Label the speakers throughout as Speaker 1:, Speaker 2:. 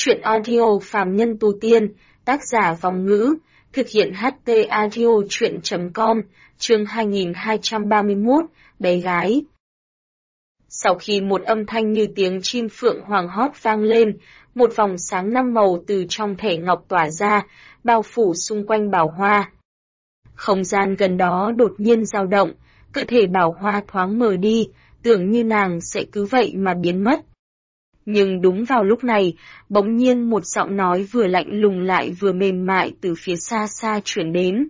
Speaker 1: Chuyện audio phàm nhân tu tiên, tác giả Vòng Ngữ, thực hiện HT audio chuyện.com, chương 2231, bé gái. Sau khi một âm thanh như tiếng chim phượng hoàng hót vang lên, một vòng sáng năm màu từ trong thẻ ngọc tỏa ra, bao phủ xung quanh Bảo Hoa. Không gian gần đó đột nhiên dao động, cơ thể Bảo Hoa thoáng mờ đi, tưởng như nàng sẽ cứ vậy mà biến mất. Nhưng đúng vào lúc này, bỗng nhiên một giọng nói vừa lạnh lùng lại vừa mềm mại từ phía xa xa chuyển đến.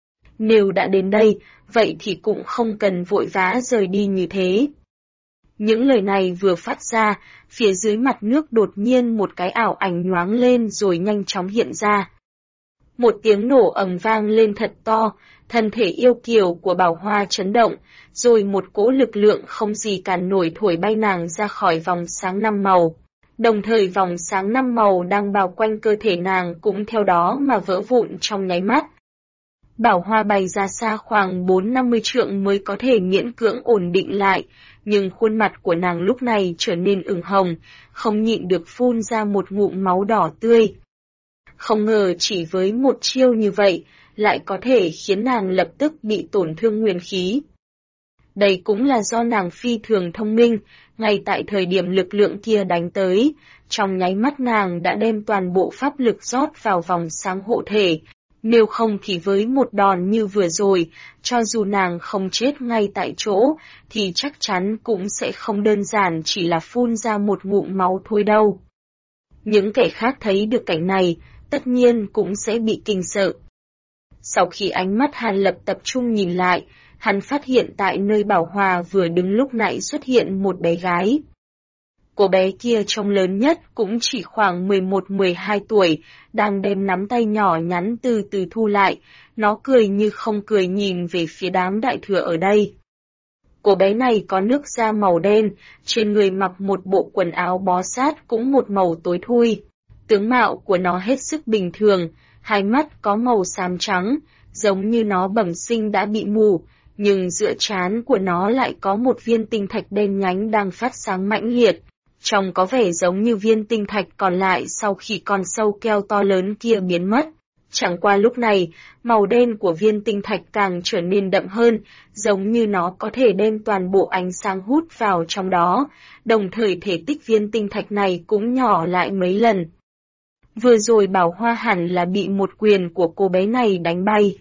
Speaker 1: Nếu đã đến đây, vậy thì cũng không cần vội vã rời đi như thế. Những lời này vừa phát ra, phía dưới mặt nước đột nhiên một cái ảo ảnh nhoáng lên rồi nhanh chóng hiện ra. Một tiếng nổ ầm vang lên thật to, thân thể yêu kiều của Bảo Hoa chấn động, rồi một cỗ lực lượng không gì cản nổi thổi bay nàng ra khỏi vòng sáng năm màu. Đồng thời vòng sáng năm màu đang bao quanh cơ thể nàng cũng theo đó mà vỡ vụn trong nháy mắt. Bảo Hoa bay ra xa khoảng 4-50 trượng mới có thể miễn cưỡng ổn định lại, nhưng khuôn mặt của nàng lúc này trở nên ửng hồng, không nhịn được phun ra một ngụm máu đỏ tươi. Không ngờ chỉ với một chiêu như vậy, lại có thể khiến nàng lập tức bị tổn thương nguyên khí. Đây cũng là do nàng phi thường thông minh, ngay tại thời điểm lực lượng kia đánh tới, trong nháy mắt nàng đã đem toàn bộ pháp lực rót vào vòng sáng hộ thể. Nếu không thì với một đòn như vừa rồi, cho dù nàng không chết ngay tại chỗ, thì chắc chắn cũng sẽ không đơn giản chỉ là phun ra một ngụm máu thôi đâu. Những kẻ khác thấy được cảnh này, tất nhiên cũng sẽ bị kinh sợ. Sau khi ánh mắt Hàn Lập tập trung nhìn lại, hắn phát hiện tại nơi Bảo Hoa vừa đứng lúc nãy xuất hiện một bé gái. Cô bé kia trông lớn nhất cũng chỉ khoảng 11-12 tuổi, đang đem nắm tay nhỏ nhắn từ từ thu lại, nó cười như không cười nhìn về phía đám đại thừa ở đây. Cô bé này có nước da màu đen, trên người mặc một bộ quần áo bó sát cũng một màu tối thui. Tướng mạo của nó hết sức bình thường, hai mắt có màu xám trắng, giống như nó bẩm sinh đã bị mù, nhưng giữa trán của nó lại có một viên tinh thạch đen nhánh đang phát sáng mãnh liệt. Trông có vẻ giống như viên tinh thạch còn lại sau khi con sâu keo to lớn kia biến mất. Chẳng qua lúc này, màu đen của viên tinh thạch càng trở nên đậm hơn, giống như nó có thể đem toàn bộ ánh sáng hút vào trong đó, đồng thời thể tích viên tinh thạch này cũng nhỏ lại mấy lần. Vừa rồi Bảo Hoa hẳn là bị một quyền của cô bé này đánh bay.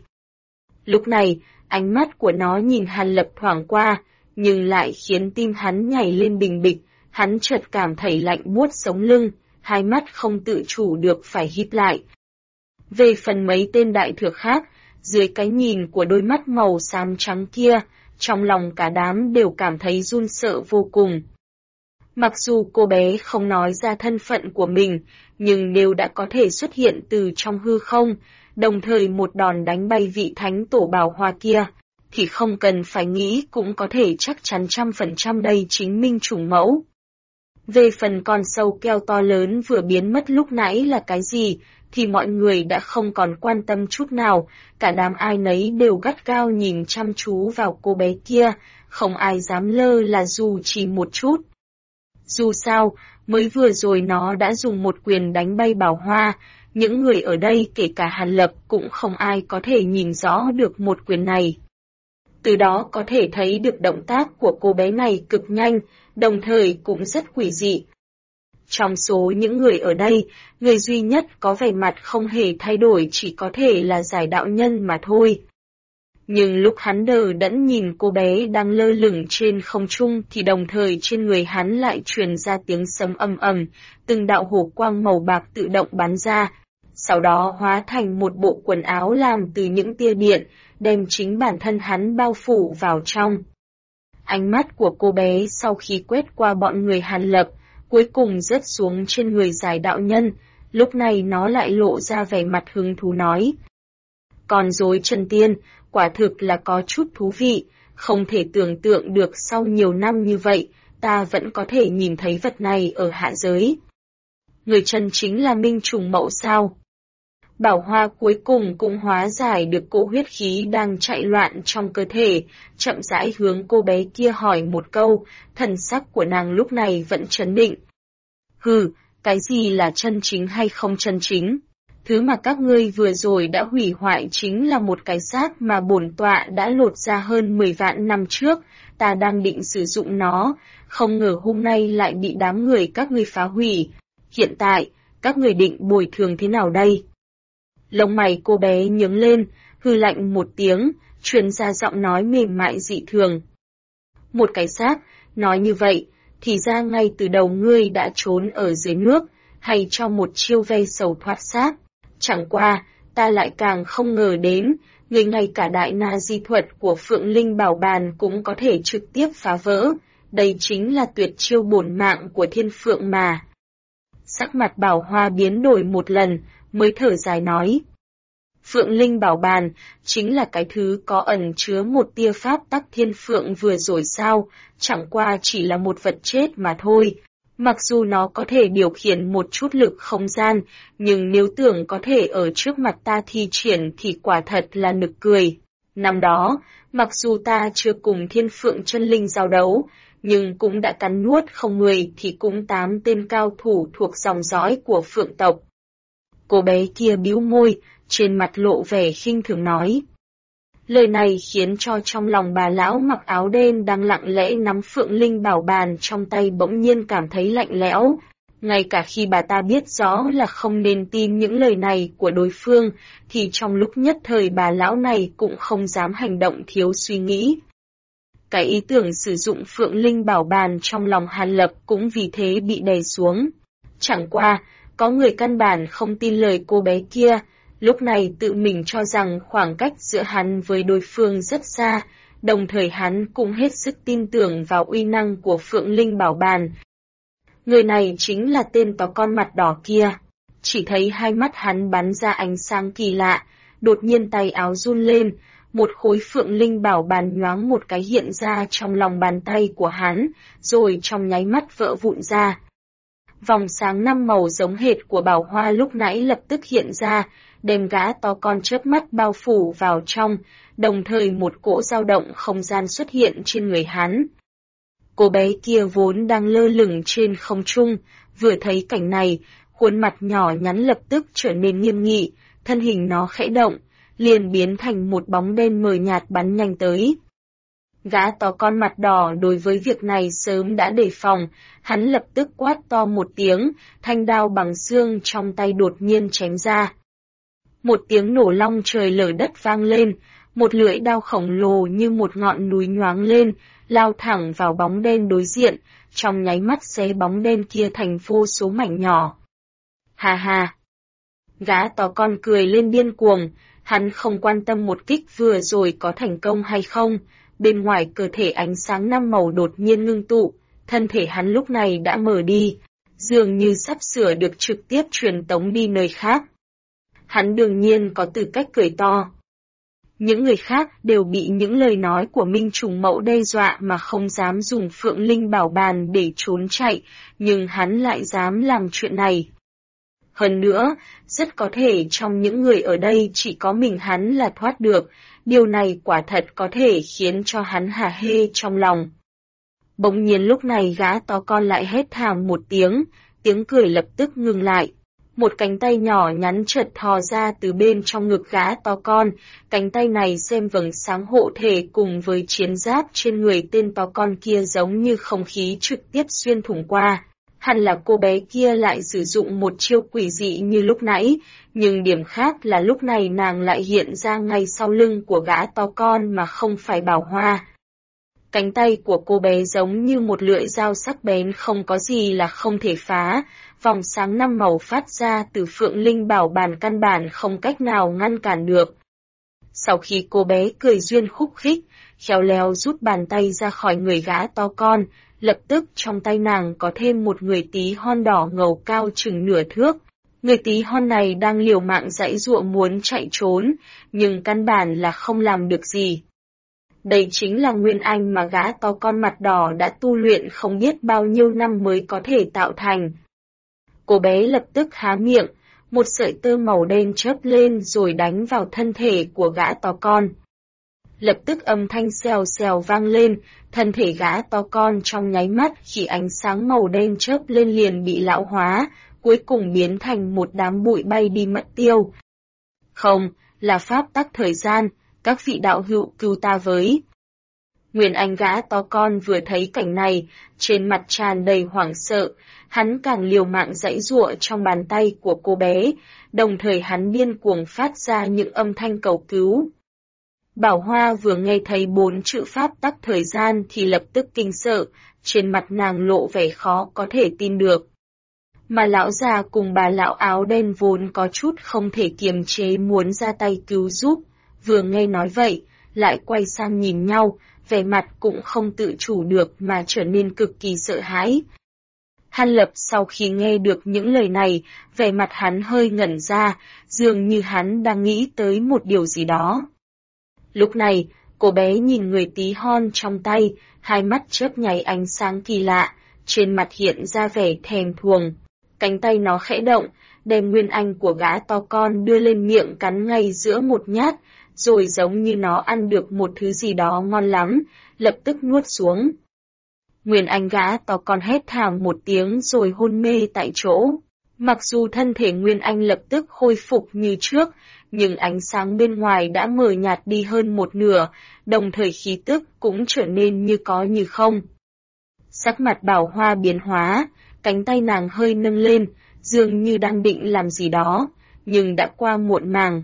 Speaker 1: Lúc này, ánh mắt của nó nhìn Hàn Lập thoảng qua, nhưng lại khiến tim hắn nhảy lên bình bịch, hắn chợt cảm thấy lạnh buốt sống lưng, hai mắt không tự chủ được phải híp lại. Về phần mấy tên đại thừa khác, dưới cái nhìn của đôi mắt màu xám trắng kia, trong lòng cả đám đều cảm thấy run sợ vô cùng. Mặc dù cô bé không nói ra thân phận của mình, nhưng nếu đã có thể xuất hiện từ trong hư không, đồng thời một đòn đánh bay vị thánh tổ Bảo Hoa kia, thì không cần phải nghĩ cũng có thể chắc chắn 100% đây chính Minh Chủng Mẫu. Về phần con sâu keo to lớn vừa biến mất lúc nãy là cái gì, thì mọi người đã không còn quan tâm chút nào, cả đám ai nấy đều gắt gao nhìn chăm chú vào cô bé kia, không ai dám lơ là dù chỉ một chút. Dù sao, mới vừa rồi nó đã dùng một quyền đánh bay Bảo Hoa, những người ở đây kể cả Hàn Lập cũng không ai có thể nhìn rõ được một quyền này. Từ đó có thể thấy được động tác của cô bé này cực nhanh, đồng thời cũng rất quỷ dị. Trong số những người ở đây, người duy nhất có vẻ mặt không hề thay đổi chỉ có thể là Giải đạo nhân mà thôi. Nhưng lúc hắn đờ đẫn nhìn cô bé đang lơ lửng trên không trung thì đồng thời trên người hắn lại truyền ra tiếng sấm ầm ầm, từng đạo hổ quang màu bạc tự động bắn ra, sau đó hóa thành một bộ quần áo làm từ những tia điện, đem chính bản thân hắn bao phủ vào trong. Ánh mắt của cô bé sau khi quét qua bọn người Hàn Lập, cuối cùng rớt xuống trên người Giải đạo nhân, lúc này nó lại lộ ra vẻ mặt hứng thú nói. Con rối Trần Tiên, quả thực là có chút thú vị, không thể tưởng tượng được sau nhiều năm như vậy, ta vẫn có thể nhìn thấy vật này ở hạ giới. Người chân chính là Minh Chủng Mẫu sao? Bảo Hoa cuối cùng cũng hóa giải được cỗ huyết khí đang chạy loạn trong cơ thể, chậm rãi hướng cô bé kia hỏi một câu, thần sắc của nàng lúc này vẫn trấn định. Hừ, Cái gì là chân chính hay không chân chính? Thứ mà các ngươi vừa rồi đã hủy hoại chính là một cái xác mà bổn tọa đã lột ra hơn 10 vạn năm trước, ta đang định sử dụng nó, không ngờ hôm nay lại bị đám người các ngươi phá hủy. Hiện tại, các người định bồi thường thế nào đây? Lông mày cô bé nhướng lên, hừ lạnh một tiếng, truyền ra giọng nói mềm mại dị thường. Một cái xác, nói như vậy, thì ra ngay từ đầu ngươi đã trốn ở dưới nước, hay cho một chiêu ve sầu thoát xác. Chẳng qua, ta lại càng không ngờ đến, người ngay cả đại na di thuật của Phượng Linh Bảo Bàn cũng có thể trực tiếp phá vỡ. Đây chính là tuyệt chiêu bổn mạng của Thiên Phượng mà. Sắc mặt Bảo Hoa biến đổi một lần, mới thở dài nói. Phượng Linh Bảo Bàn chính là cái thứ có ẩn chứa một tia pháp tắc Thiên Phượng vừa rồi sao, chẳng qua chỉ là một vật chết mà thôi. Mặc dù nó có thể điều khiển một chút lực không gian, nhưng nếu tưởng có thể ở trước mặt ta thi triển thì quả thật là nực cười. Năm đó, mặc dù ta chưa cùng Thiên Phượng chân linh giao đấu, nhưng cũng đã cắn nuốt không 10 thì cũng 8 tên cao thủ thuộc dòng dõi của Phượng tộc. Cô bé kia bĩu môi, trên mặt lộ vẻ khinh thường nói. Lời này khiến cho trong lòng bà lão mặc áo đen đang lặng lẽ nắm Phượng Linh Bảo Bàn trong tay bỗng nhiên cảm thấy lạnh lẽo. Ngay cả khi bà ta biết rõ là không nên tin những lời này của đối phương, thì trong lúc nhất thời bà lão này cũng không dám hành động thiếu suy nghĩ. Cái ý tưởng sử dụng Phượng Linh Bảo Bàn trong lòng Hàn Lập cũng vì thế bị đè xuống. Chẳng qua, có người căn bản không tin lời cô bé kia, lúc này tự mình cho rằng khoảng cách giữa hắn với đối phương rất xa, đồng thời hắn cũng hết sức tin tưởng vào uy năng của Phượng Linh Bảo Bàn. Người này chính là tên to con mặt đỏ kia. Chỉ thấy hai mắt hắn bắn ra ánh sáng kỳ lạ, đột nhiên tay áo run lên, một khối Phượng Linh Bảo Bàn nhoáng một cái hiện ra trong lòng bàn tay của hắn, rồi trong nháy mắt vỡ vụn ra. Vòng sáng 5 màu giống hệt của Bảo Hoa lúc nãy lập tức hiện ra, đem gã to con chớp mắt bao phủ vào trong, đồng thời một cỗ dao động không gian xuất hiện trên người hắn. Cô bé kia vốn đang lơ lửng trên không trung, vừa thấy cảnh này, khuôn mặt nhỏ nhắn lập tức trở nên nghiêm nghị, thân hình nó khẽ động, liền biến thành một bóng đen mờ nhạt bắn nhanh tới. Gã to con mặt đỏ đối với việc này sớm đã đề phòng, hắn lập tức quát to một tiếng, thanh đao bằng xương trong tay đột nhiên chém ra. Một tiếng nổ long trời lở đất vang lên, một lưỡi đao khổng lồ như một ngọn núi nhoáng lên, lao thẳng vào bóng đen đối diện, trong nháy mắt xé bóng đen kia thành vô số mảnh nhỏ. Ha ha! Gã to con cười lên điên cuồng, hắn không quan tâm một kích vừa rồi có thành công hay không, bên ngoài cơ thể ánh sáng 5 màu đột nhiên ngưng tụ, thân thể hắn lúc này đã mở đi, dường như sắp sửa được trực tiếp truyền tống đi nơi khác. Hắn đương nhiên có tư cách cười to. Những người khác đều bị những lời nói của Minh Trùng Mẫu đe dọa mà không dám dùng Phượng Linh Bảo Bàn để trốn chạy, nhưng hắn lại dám làm chuyện này. Hơn nữa, rất có thể trong những người ở đây chỉ có mình hắn là thoát được, điều này quả thật có thể khiến cho hắn hả hê trong lòng. Bỗng nhiên lúc này gã to con lại hét thảm một tiếng cười lập tức ngừng lại. Một cánh tay nhỏ nhắn chợt thò ra từ bên trong ngực gã to con, cánh tay này xem vầng sáng hộ thể cùng với chiến giáp trên người tên to con kia giống như không khí trực tiếp xuyên thủng qua. Hẳn là cô bé kia lại sử dụng một chiêu quỷ dị như lúc nãy, nhưng điểm khác là lúc này nàng lại hiện ra ngay sau lưng của gã to con mà không phải Bảo Hoa. Cánh tay của cô bé giống như một lưỡi dao sắc bén không có gì là không thể phá, vòng sáng 5 màu phát ra từ Phượng Linh Bảo Bàn căn bản không cách nào ngăn cản được. Sau khi cô bé cười duyên khúc khích, khéo léo rút bàn tay ra khỏi người gã to con, lập tức trong tay nàng có thêm một người tí hon đỏ ngầu cao chừng nửa thước. Người tí hon này đang liều mạng giãy giụa muốn chạy trốn, nhưng căn bản là không làm được gì. Đây chính là nguyên anh mà gã to con mặt đỏ đã tu luyện không biết bao nhiêu năm mới có thể tạo thành. Cô bé lập tức há miệng, một sợi tơ màu đen chớp lên rồi đánh vào thân thể của gã to con. Lập tức âm thanh xèo xèo vang lên, thân thể gã to con trong nháy mắt khi ánh sáng màu đen chớp lên liền bị lão hóa, cuối cùng biến thành một đám bụi bay đi mất tiêu. Không, là pháp tắc thời gian, các vị đạo hữu cứu ta với. Nguyên Anh gã to con vừa thấy cảnh này, trên mặt tràn đầy hoảng sợ, hắn càng liều mạng giãy giụa trong bàn tay của cô bé, đồng thời hắn điên cuồng phát ra những âm thanh cầu cứu. Bảo Hoa vừa nghe thấy 4 chữ pháp tắc thời gian thì lập tức kinh sợ, trên mặt nàng lộ vẻ khó có thể tin được. Mà lão già cùng bà lão áo đen vốn có chút không thể kiềm chế muốn ra tay cứu giúp, vừa nghe nói vậy, lại quay sang nhìn nhau, vẻ mặt cũng không tự chủ được mà trở nên cực kỳ sợ hãi. Hàn Lập sau khi nghe được những lời này, vẻ mặt hắn hơi ngẩn ra, dường như hắn đang nghĩ tới một điều gì đó. Lúc này, cô bé nhìn người tí hon trong tay, hai mắt chớp nháy ánh sáng kỳ lạ, trên mặt hiện ra vẻ thèm thuồng. Cánh tay nó khẽ động, đem nguyên anh của gã to con đưa lên miệng cắn ngay giữa một nhát, rồi giống như nó ăn được một thứ gì đó ngon lắm, lập tức nuốt xuống. Nguyên anh gã to con hét thảm một tiếng rồi hôn mê tại chỗ. Mặc dù thân thể Nguyên Anh lập tức khôi phục như trước, nhưng ánh sáng bên ngoài đã mờ nhạt đi hơn một nửa, đồng thời khí tức cũng trở nên như có như không. Sắc mặt Bảo Hoa biến hóa, cánh tay nàng hơi nâng lên, dường như đang định làm gì đó, nhưng đã qua muộn màng.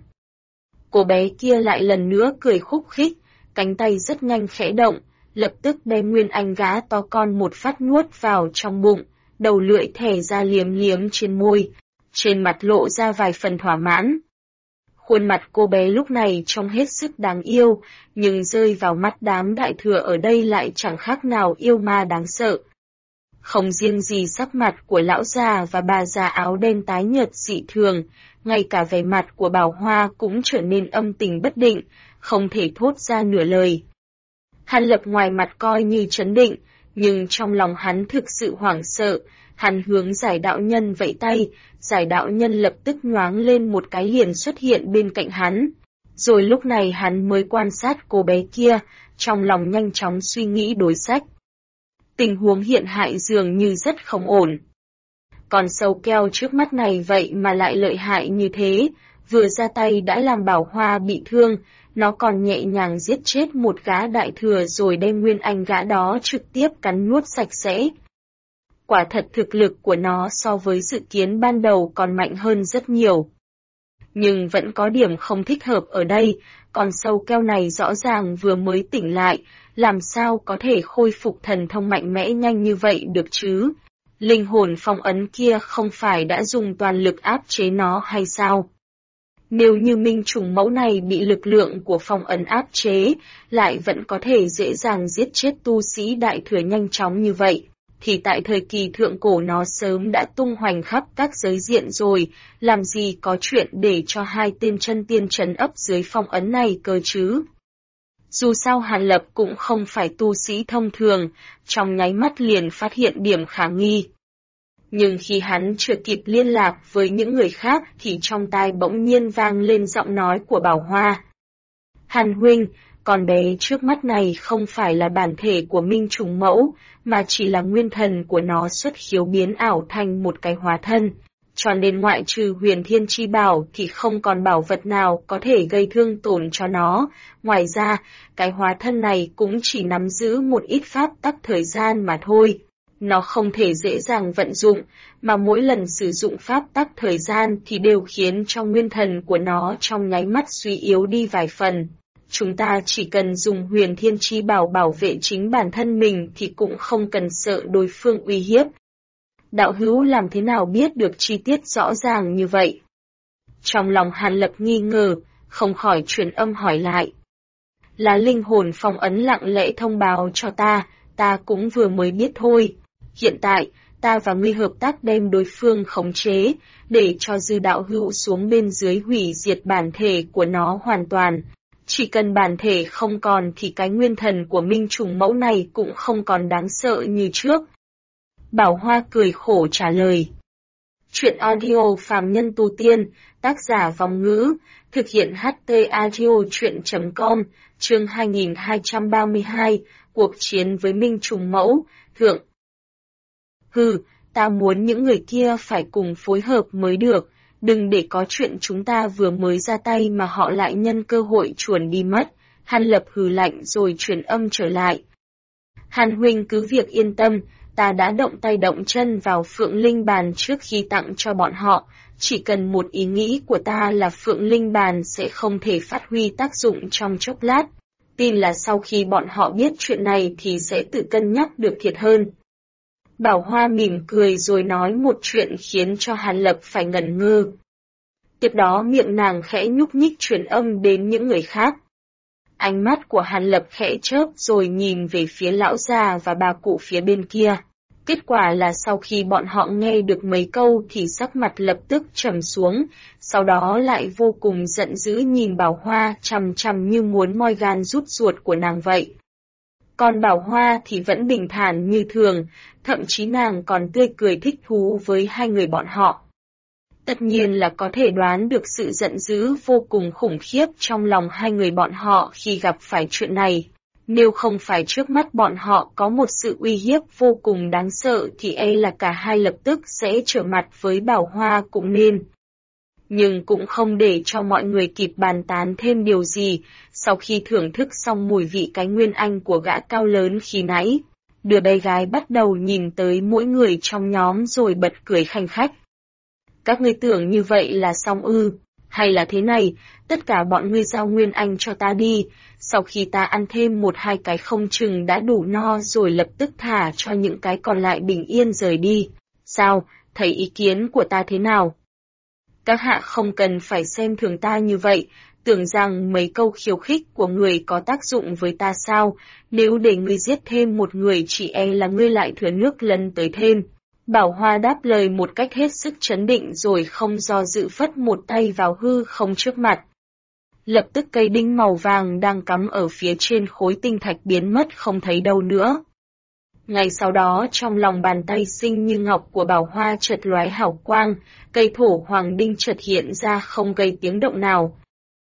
Speaker 1: Cô bé kia lại lần nữa cười khúc khích, cánh tay rất nhanh khẽ động, lập tức đem Nguyên Anh gã to con một phát nuốt vào trong bụng, đầu lưỡi thè ra liếm liếm trên môi, trên mặt lộ ra vài phần thỏa mãn. Khuôn mặt cô bé lúc này trông hết sức đáng yêu, nhưng rơi vào mắt đám đại thừa ở đây lại chẳng khác nào yêu ma đáng sợ. Không riêng gì sắc mặt của lão già và bà già áo đen tái nhợt dị thường, ngay cả vẻ mặt của Bảo Hoa cũng trở nên âm tình bất định, không thể thốt ra nửa lời. Hàn Lập ngoài mặt coi như trấn định, nhưng trong lòng hắn thực sự hoảng sợ, hắn hướng Giải đạo nhân vẫy tay, Giải đạo nhân lập tức nhoáng lên một cái liền xuất hiện bên cạnh hắn. Rồi lúc này hắn mới quan sát cô bé kia, trong lòng nhanh chóng suy nghĩ đối sách. Tình huống hiện hại dường như rất không ổn. Con sâu keo trước mắt này vậy mà lại lợi hại như thế, vừa ra tay đã làm Bảo Hoa bị thương, nó còn nhẹ nhàng giết chết một gã đại thừa rồi đem Nguyên Anh gã đó trực tiếp cắn nuốt sạch sẽ. Quả thật thực lực của nó so với dự kiến ban đầu còn mạnh hơn rất nhiều. Nhưng vẫn có điểm không thích hợp ở đây, con sâu keo này rõ ràng vừa mới tỉnh lại, làm sao có thể khôi phục thần thông mạnh mẽ nhanh như vậy được chứ? Linh hồn phong ấn kia không phải đã dùng toàn lực áp chế nó hay sao? Nếu như minh trùng mẫu này bị lực lượng của phong ấn áp chế, lại vẫn có thể dễ dàng giết chết tu sĩ đại thừa nhanh chóng như vậy, thì tại thời kỳ thượng cổ nó sớm đã tung hoành khắp các giới diện rồi, làm gì có chuyện để cho hai tên chân tiên trấn ấp dưới phong ấn này cơ chứ? Dù sao Hàn Lập cũng không phải tu sĩ thông thường, trong nháy mắt liền phát hiện điểm khả nghi. Nhưng khi hắn chưa kịp liên lạc với những người khác thì trong tai bỗng nhiên vang lên giọng nói của Bảo Hoa. Hàn huynh, con bé trước mắt này không phải là bản thể của minh trùng mẫu, mà chỉ là nguyên thần của nó xuất khiếu biến ảo thành một cái hóa thân. Cho nên ngoại trừ huyền thiên chi bảo thì không còn bảo vật nào có thể gây thương tổn cho nó. Ngoài ra, cái hóa thân này cũng chỉ nắm giữ một ít pháp tắc thời gian mà thôi. Nó không thể dễ dàng vận dụng, mà mỗi lần sử dụng pháp tắc thời gian thì đều khiến cho nguyên thần của nó trong nháy mắt suy yếu đi vài phần. Chúng ta chỉ cần dùng huyền thiên chi bảo bảo vệ chính bản thân mình thì cũng không cần sợ đối phương uy hiếp. Đạo hữu làm thế nào biết được chi tiết rõ ràng như vậy? Trong lòng Hàn Lập nghi ngờ, không khỏi truyền âm hỏi lại. Là linh hồn phong ấn lặng lẽ thông báo cho ta cũng vừa mới biết thôi. Hiện tại, ta và ngươi hợp tác đem đối phương khống chế, để cho dư đạo hữu xuống bên dưới hủy diệt bản thể của nó hoàn toàn. Chỉ cần bản thể không còn thì cái nguyên thần của minh trùng mẫu này cũng không còn đáng sợ như trước. Bảo Hoa cười khổ trả lời. Chuyện audio phàm nhân tu tiên, tác giả Vong Ngữ, thực hiện HT Audio Chuyện.com, chương 2232, cuộc chiến với minh trùng mẫu, thượng. Hừ, ta muốn những người kia phải cùng phối hợp mới được, đừng để có chuyện chúng ta vừa mới ra tay mà họ lại nhân cơ hội chuồn đi mất. Hàn Lập hừ lạnh rồi truyền âm trở lại. Hàn huynh cứ việc yên tâm, ta đã động tay động chân vào Phượng Linh Bàn trước khi tặng cho bọn họ, chỉ cần một ý nghĩ của ta là Phượng Linh Bàn sẽ không thể phát huy tác dụng trong chốc lát. Tin là sau khi bọn họ biết chuyện này thì sẽ tự cân nhắc được thiệt hơn. Bảo Hoa mỉm cười rồi nói một chuyện khiến cho Hàn Lập phải ngẩn ngơ. Tiếp đó miệng nàng khẽ nhúc nhích truyền âm đến những người khác. Ánh mắt của Hàn Lập khẽ chớp rồi nhìn về phía lão già và bà cụ phía bên kia. Kết quả là sau khi bọn họ nghe được mấy câu thì sắc mặt lập tức trầm xuống, sau đó lại vô cùng giận dữ nhìn Bảo Hoa chằm chằm như muốn moi gan rút ruột của nàng vậy. Còn Bảo Hoa thì vẫn bình thản như thường, thậm chí nàng còn tươi cười thích thú với hai người bọn họ. Tất nhiên là có thể đoán được sự giận dữ vô cùng khủng khiếp trong lòng hai người bọn họ khi gặp phải chuyện này. Nếu không phải trước mắt bọn họ có một sự uy hiếp vô cùng đáng sợ thì là cả hai lập tức sẽ trở mặt với Bảo Hoa cũng nên. Nhưng cũng không để cho mọi người kịp bàn tán thêm điều gì, sau khi thưởng thức xong mùi vị cái nguyên anh của gã cao lớn khi nãy, đứa bé gái bắt đầu nhìn tới mỗi người trong nhóm rồi bật cười khanh khách. Các ngươi tưởng như vậy là xong ư, hay là thế này, tất cả bọn ngươi giao nguyên anh cho ta đi, sau khi ta ăn thêm một hai cái không chừng đã đủ no rồi lập tức thả cho những cái còn lại bình yên rời đi. Sao, thấy ý kiến của ta thế nào? Các hạ không cần phải xem thường ta như vậy, tưởng rằng mấy câu khiêu khích của người có tác dụng với ta sao, nếu để ngươi giết thêm một người chỉ là ngươi lại thừa nước lấn tới thêm. Bảo Hoa đáp lời một cách hết sức trấn định rồi không do dự phất một tay vào hư không trước mặt. Lập tức cây đinh màu vàng đang cắm ở phía trên khối tinh thạch biến mất không thấy đâu nữa. Ngay sau đó trong lòng bàn tay xinh như ngọc của Bảo Hoa chợt lóe hào quang, cây thổ hoàng đinh chợt hiện ra không gây tiếng động nào.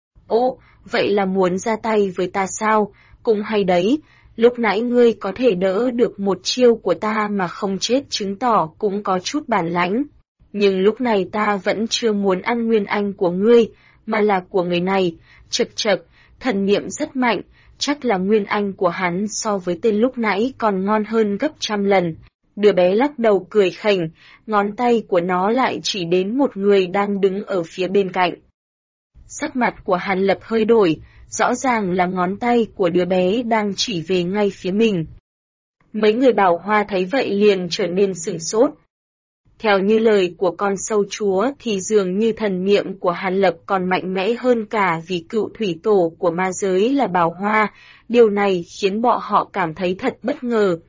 Speaker 1: Ô, vậy là muốn ra tay với ta sao? Cũng hay đấy, lúc nãy ngươi có thể đỡ được một chiêu của ta mà không chết chứng tỏ cũng có chút bản lãnh. Nhưng lúc này ta vẫn chưa muốn ăn nguyên anh của ngươi, mà là của người này. Chật chật, thần niệm rất mạnh, chắc là nguyên anh của hắn so với tên lúc nãy còn ngon hơn gấp trăm lần. Đứa bé lắc đầu cười khỉnh, ngón tay của nó lại chỉ đến một người đang đứng ở phía bên cạnh. Sắc mặt của Hàn Lập hơi đổi, rõ ràng là ngón tay của đứa bé đang chỉ về ngay phía mình. Mấy người Bảo Hoa thấy vậy liền trở nên sửng sốt. Theo như lời của con sâu chúa thì dường như thần niệm của Hàn Lập còn mạnh mẽ hơn cả vì cựu thủy tổ của ma giới là Bảo Hoa, điều này khiến bọn họ cảm thấy thật bất ngờ.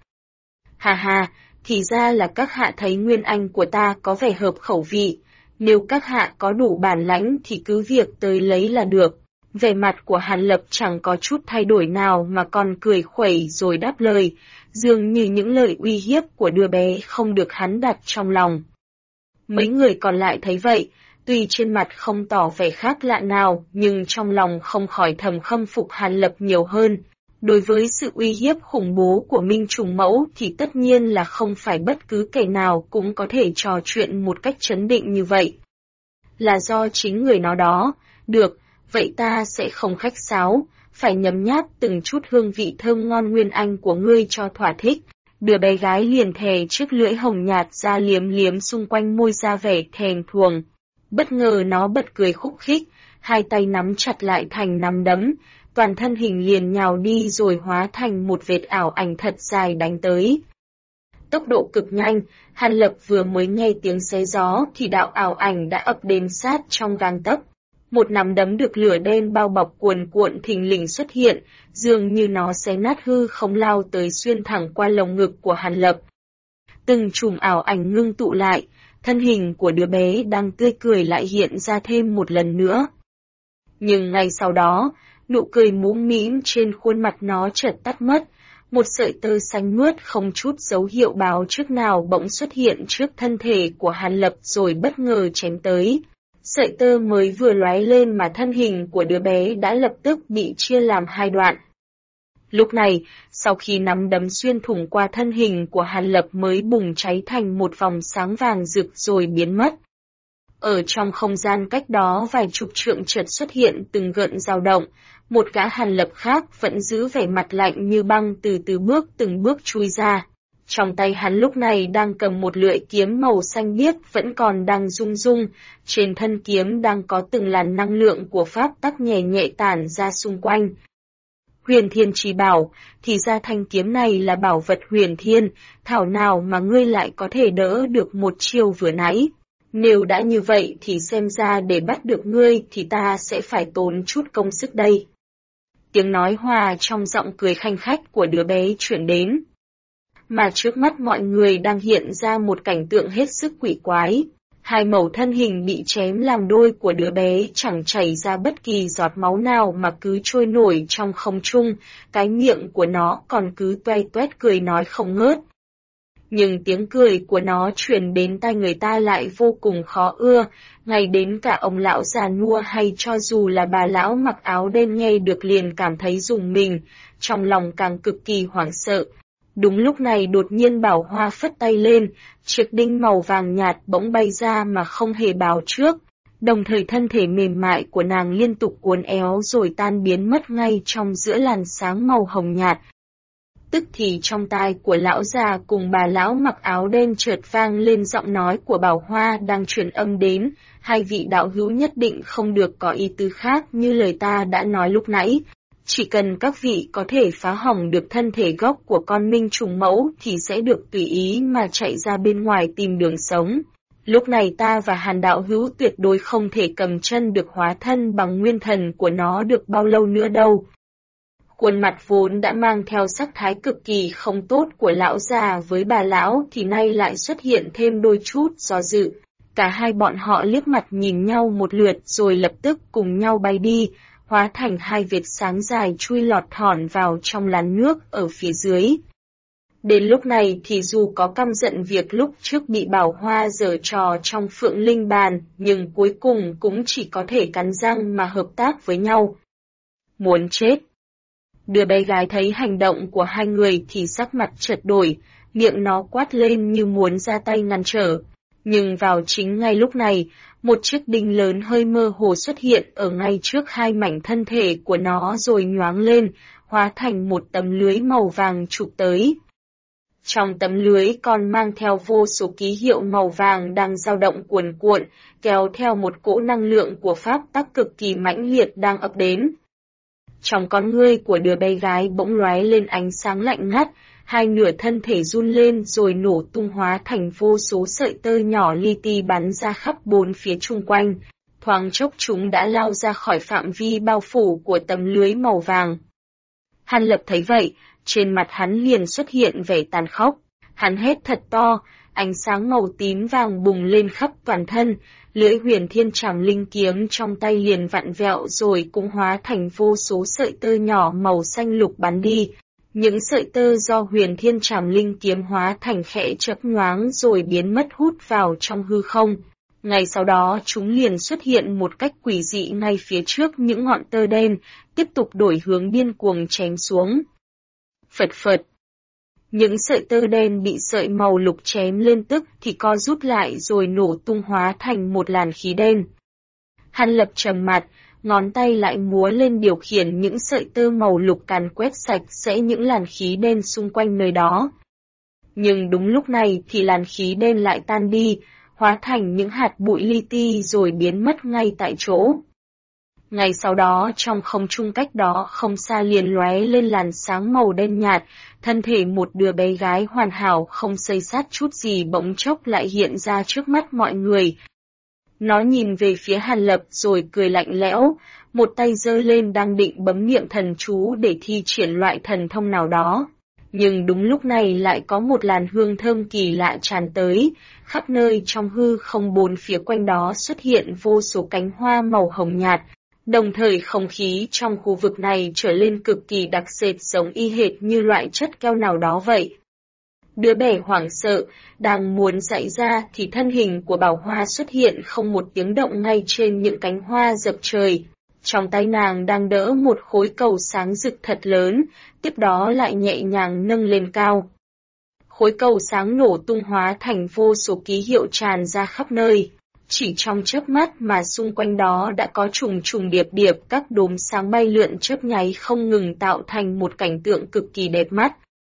Speaker 1: Hà hà, thì ra là các hạ thấy nguyên anh của ta có vẻ hợp khẩu vị, nếu các hạ có đủ bản lãnh thì cứ việc tới lấy là được. Vẻ mặt của Hàn Lập chẳng có chút thay đổi nào mà còn cười khuẩy rồi đáp lời, dường như những lời uy hiếp của đứa bé không được hắn đặt trong lòng. Mấy người còn lại thấy vậy, tuy trên mặt không tỏ vẻ khác lạ nào nhưng trong lòng không khỏi thầm khâm phục Hàn Lập nhiều hơn. Đối với sự uy hiếp khủng bố của Minh Trùng Mẫu thì tất nhiên là không phải bất cứ kẻ nào cũng có thể trò chuyện một cách trấn định như vậy. Là do chính người nó đó, được, vậy ta sẽ không khách sáo, phải nhấm nháp từng chút hương vị thơm ngon nguyên anh của ngươi cho thỏa thích. Đứa bé gái liền thè chiếc lưỡi hồng nhạt ra liếm liếm xung quanh môi ra vẻ thèm thuồng. Bất ngờ nó bật cười khúc khích, hai tay nắm chặt lại thành nắm đấm, toàn thân hình liền nhào đi rồi hóa thành một vệt ảo ảnh thật dài đánh tới. Tốc độ cực nhanh, Hàn Lập vừa mới nghe tiếng xé gió thì đạo ảo ảnh đã ập đến sát trong gang tấc. Một nắm đấm được lửa đen bao bọc cuồn cuộn thình lình xuất hiện, dường như nó xé nát hư không lao tới xuyên thẳng qua lồng ngực của Hàn Lập. Từng chùm ảo ảnh ngưng tụ lại, thân hình của đứa bé đang tươi cười lại hiện ra thêm một lần nữa. Nhưng ngay sau đó, nụ cười mũm mĩm trên khuôn mặt nó chợt tắt mất, một sợi tơ xanh mướt không chút dấu hiệu báo trước nào bỗng xuất hiện trước thân thể của Hàn Lập rồi bất ngờ chém tới. Sợi tơ mới vừa lóe lên mà thân hình của đứa bé đã lập tức bị chia làm hai đoạn. Lúc này, sau khi nắm đấm xuyên thủng qua thân hình của Hàn Lập mới bùng cháy thành một vòng sáng vàng rực rồi biến mất. Ở trong không gian cách đó vài chục trượng chợt xuất hiện từng gợn dao động, một gã Hàn Lập khác vẫn giữ vẻ mặt lạnh như băng từ từ từng bước chui ra. Trong tay hắn lúc này đang cầm một lưỡi kiếm màu xanh biếc vẫn còn đang rung rung, trên thân kiếm đang có từng làn năng lượng của pháp tắc nhẹ nhẹ tản ra xung quanh. Huyền Thiên Chi Bảo, thì ra thanh kiếm này là bảo vật huyền thiên, thảo nào mà ngươi lại có thể đỡ được một chiêu vừa nãy. Nếu đã như vậy thì xem ra để bắt được ngươi thì ta sẽ phải tốn chút công sức đây. Tiếng nói hòa trong giọng cười khanh khách của đứa bé chuyển đến. Mà trước mắt mọi người đang hiện ra một cảnh tượng hết sức quỷ quái. Hai mẩu thân hình bị chém làm đôi của đứa bé chẳng chảy ra bất kỳ giọt máu nào mà cứ trôi nổi trong không trung, cái miệng của nó còn cứ toe toét cười nói không ngớt. Nhưng tiếng cười của nó truyền đến tai người ta lại vô cùng khó ưa, ngay đến cả ông lão già nua hay cho dù là bà lão mặc áo đen nghe được liền cảm thấy rùng mình, trong lòng càng cực kỳ hoảng sợ. Đúng lúc này đột nhiên Bảo Hoa phất tay lên, chiếc đinh màu vàng nhạt bỗng bay ra mà không hề báo trước, đồng thời thân thể mềm mại của nàng liên tục uốn éo rồi tan biến mất ngay trong giữa làn sáng màu hồng nhạt. Tức thì trong tai của lão già cùng bà lão mặc áo đen chợt vang lên giọng nói của Bảo Hoa đang truyền âm đến, hai vị đạo hữu nhất định không được có ý tứ khác như lời ta đã nói lúc nãy. Chỉ cần các vị có thể phá hỏng được thân thể gốc của con minh trùng mẫu thì sẽ được tùy ý mà chạy ra bên ngoài tìm đường sống. Lúc này ta và Hàn đạo hữu tuyệt đối không thể cầm chân được hóa thân bằng nguyên thần của nó được bao lâu nữa đâu. Khuôn mặt vốn đã mang theo sắc thái cực kỳ không tốt của lão già với bà lão thì nay lại xuất hiện thêm đôi chút do dự. Cả hai bọn họ liếc mặt nhìn nhau một lượt rồi lập tức cùng nhau bay đi, hóa thành hai vệt sáng dài chui lọt thỏn vào trong làn nước ở phía dưới. Đến lúc này thì dù có căm giận việc lúc trước bị Bảo Hoa giở trò trong Phượng Linh Bàn, nhưng cuối cùng cũng chỉ có thể cắn răng mà hợp tác với nhau. Muốn chết. Đứa bé gái thấy hành động của hai người thì sắc mặt chợt đổi, miệng nó quát lên như muốn ra tay ngăn trở. Nhưng vào chính ngay lúc này, một chiếc đinh lớn hơi mơ hồ xuất hiện ở ngay trước hai mảnh thân thể của nó rồi nhoáng lên, hóa thành một tấm lưới màu vàng chụp tới. Trong tấm lưới còn mang theo vô số ký hiệu màu vàng đang dao động cuồn cuộn, kéo theo một cỗ năng lượng của pháp tắc cực kỳ mãnh liệt đang ập đến. Trong con ngươi của đứa bé gái bỗng lóe lên ánh sáng lạnh ngắt, hai nửa thân thể run lên rồi nổ tung hóa thành vô số sợi tơ nhỏ li ti bắn ra khắp bốn phía chung quanh. Thoáng chốc chúng đã lao ra khỏi phạm vi bao phủ của tấm lưới màu vàng. Hàn Lập thấy vậy, trên mặt hắn liền xuất hiện vẻ tàn khốc. Hắn hét thật to, ánh sáng màu tím vàng bùng lên khắp toàn thân, lưỡi huyền thiên trảm linh kiếm trong tay liền vặn vẹo rồi cũng hóa thành vô số sợi tơ nhỏ màu xanh lục bắn đi. Những sợi tơ do huyền thiên trảm linh kiếm hóa thành khẽ chớp nhoáng rồi biến mất hút vào trong hư không. Ngay sau đó chúng liền xuất hiện một cách quỷ dị ngay phía trước những ngọn tơ đen, tiếp tục đổi hướng điên cuồng chém xuống. Phật phật. Những sợi tơ đen bị sợi màu lục chém lên tức thì co rút lại rồi nổ tung hóa thành một làn khí đen. Hàn Lập trầm mặt, ngón tay lại múa lên điều khiển những sợi tơ màu lục càn quét sạch sẽ những làn khí đen xung quanh nơi đó. Nhưng đúng lúc này thì làn khí đen lại tan đi, hóa thành những hạt bụi li ti rồi biến mất ngay tại chỗ. Ngay sau đó trong không trung cách đó không xa liền lóe lên làn sáng màu đen nhạt, thân thể một đứa bé gái hoàn hảo không xây xát chút gì bỗng chốc lại hiện ra trước mắt mọi người. Nó nhìn về phía Hàn Lập rồi cười lạnh lẽo, một tay giơ lên đang định bấm miệng thần chú để thi triển loại thần thông nào đó. Nhưng đúng lúc này lại có một làn hương thơm kỳ lạ tràn tới, khắp nơi trong hư không bốn phía quanh đó xuất hiện vô số cánh hoa màu hồng nhạt, đồng thời không khí trong khu vực này trở lên cực kỳ đặc sệt giống y hệt như loại chất keo nào đó vậy. Đứa bé hoảng sợ, đang muốn dậy ra thì thân hình của Bảo Hoa xuất hiện không một tiếng động ngay trên những cánh hoa dập trời. Trong tay nàng đang đỡ một khối cầu sáng rực thật lớn, tiếp đó lại nhẹ nhàng nâng lên cao. Khối cầu sáng nổ tung hóa thành vô số ký hiệu tràn ra khắp nơi. Chỉ trong chớp mắt mà xung quanh đó đã có trùng trùng điệp điệp các đốm sáng bay lượn chớp nháy không ngừng tạo thành một cảnh tượng cực kỳ đẹp mắt.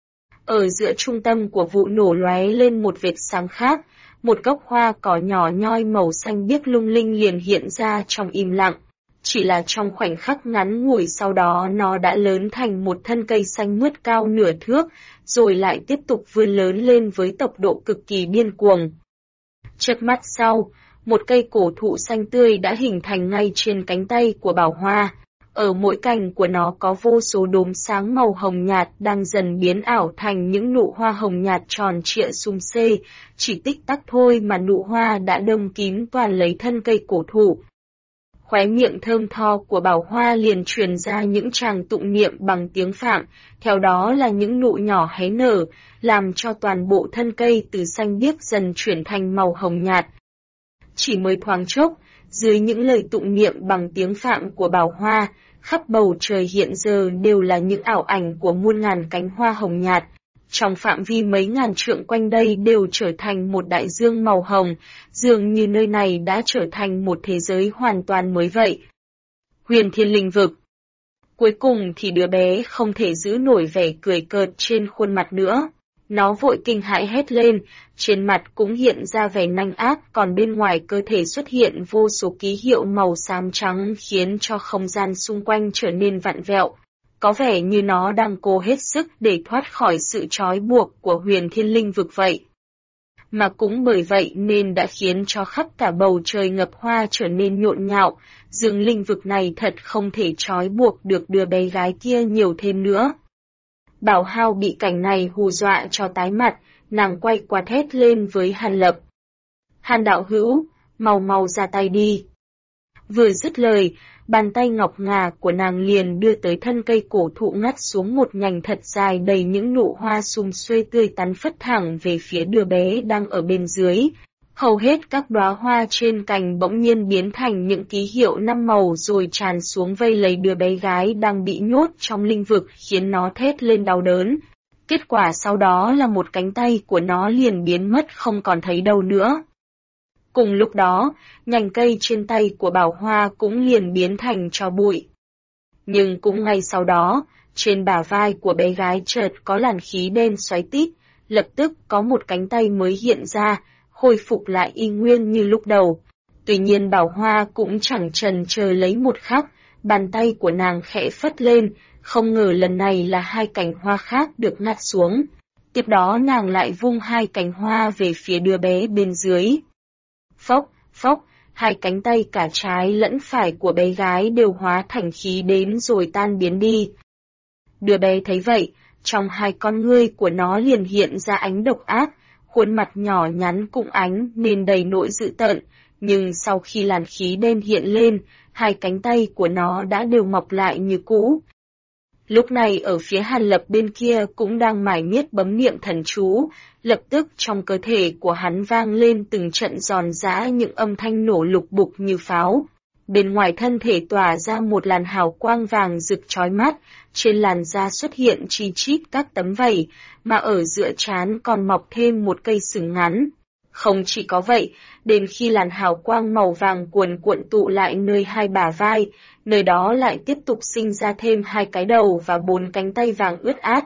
Speaker 1: Ở giữa trung tâm của vụ nổ lóe lên một vệt sáng khác, một gốc hoa cỏ nhỏ nhoi màu xanh biếc lung linh liền hiện ra trong im lặng. Chỉ là trong khoảnh khắc ngắn ngủi sau đó nó đã lớn thành một thân cây xanh mướt cao nửa thước, rồi lại tiếp tục vươn lớn lên với tốc độ cực kỳ điên cuồng. Chớp mắt sau, một cây cổ thụ xanh tươi đã hình thành ngay trên cánh tay của Bảo Hoa. Ở mỗi cành của nó có vô số đốm sáng màu hồng nhạt đang dần biến ảo thành những nụ hoa hồng nhạt tròn trịa sum xê, chỉ tích tắc thôi mà nụ hoa đã đông kín toàn lấy thân cây cổ thụ. Khóe miệng thơm tho của Bảo Hoa liền truyền ra những tràng tụng niệm bằng tiếng Phạn, theo đó là những nụ nhỏ hé nở, làm cho toàn bộ thân cây từ xanh biếc dần chuyển thành màu hồng nhạt. Chỉ mới thoáng chốc, dưới những lời tụng niệm bằng tiếng Phạn của Bảo Hoa, khắp bầu trời hiện giờ đều là những ảo ảnh của muôn ngàn cánh hoa hồng nhạt. Trong phạm vi mấy ngàn trượng quanh đây đều trở thành một đại dương màu hồng, dường như nơi này đã trở thành một thế giới hoàn toàn mới vậy. Huyền Thiên Linh Vực. Cuối cùng thì đứa bé không thể giữ nổi vẻ cười cợt trên khuôn mặt nữa. Nó vội kinh hãi hét lên, trên mặt cũng hiện ra vẻ nanh ác, còn bên ngoài cơ thể xuất hiện vô số ký hiệu màu xám trắng khiến cho không gian xung quanh trở nên vặn vẹo. Có vẻ như nó đang cố hết sức để thoát khỏi sự trói buộc của Huyền Thiên Linh Vực vậy. Mà cũng bởi vậy nên đã khiến cho khắp cả bầu trời ngập hoa trở nên nhộn nhạo, dường linh vực này thật không thể trói buộc được đứa bé gái kia nhiều thêm nữa. Bảo Hao bị cảnh này hù dọa cho tái mặt, nàng quay qua thét lên với Hàn Lập. Hàn đạo hữu, mau mau ra tay đi. Vừa dứt lời, bàn tay ngọc ngà của nàng liền đưa tới thân cây cổ thụ ngắt xuống một nhành thật dài đầy những nụ hoa sum xuê tươi tắn phất thẳng về phía đứa bé đang ở bên dưới. Hầu hết các đóa hoa trên cành bỗng nhiên biến thành những ký hiệu 5 màu rồi tràn xuống vây lấy đứa bé gái đang bị nhốt trong linh vực khiến nó thét lên đau đớn. Kết quả sau đó là một cánh tay của nó liền biến mất không còn thấy đâu nữa. Cùng lúc đó, nhành cây trên tay của Bảo Hoa cũng liền biến thành tro bụi. Nhưng cũng ngay sau đó, trên bả vai của bé gái chợt có làn khí đen xoáy tít, lập tức có một cánh tay mới hiện ra, khôi phục lại y nguyên như lúc đầu. Tuy nhiên Bảo Hoa cũng chẳng chần chờ lấy một khắc, bàn tay của nàng khẽ phất lên, không ngờ lần này là hai cành hoa khác được ngắt xuống. Tiếp đó nàng lại vung hai cành hoa về phía đứa bé bên dưới. Phốc, phốc, hai cánh tay cả trái lẫn phải của bé gái đều hóa thành khí đến rồi tan biến đi. Đứa bé thấy vậy, trong hai con ngươi của nó liền hiện ra ánh độc ác, khuôn mặt nhỏ nhắn cũng ánh nên đầy nỗi dữ tợn, nhưng sau khi làn khí đen hiện lên, hai cánh tay của nó đã đều mọc lại như cũ. Lúc này ở phía Hàn Lập bên kia cũng đang mải miết bấm niệm thần chú, lập tức trong cơ thể của hắn vang lên từng trận giòn giã những âm thanh nổ lục bục như pháo. Bên ngoài thân thể tỏa ra một làn hào quang vàng rực chói mắt, trên làn da xuất hiện chi chít các tấm vảy, mà ở giữa trán còn mọc thêm một cây sừng ngắn. Không chỉ có vậy, đến khi làn hào quang màu vàng cuồn cuộn tụ lại nơi hai bả vai, nơi đó lại tiếp tục sinh ra thêm hai cái đầu và 4 cánh tay vàng ướt át.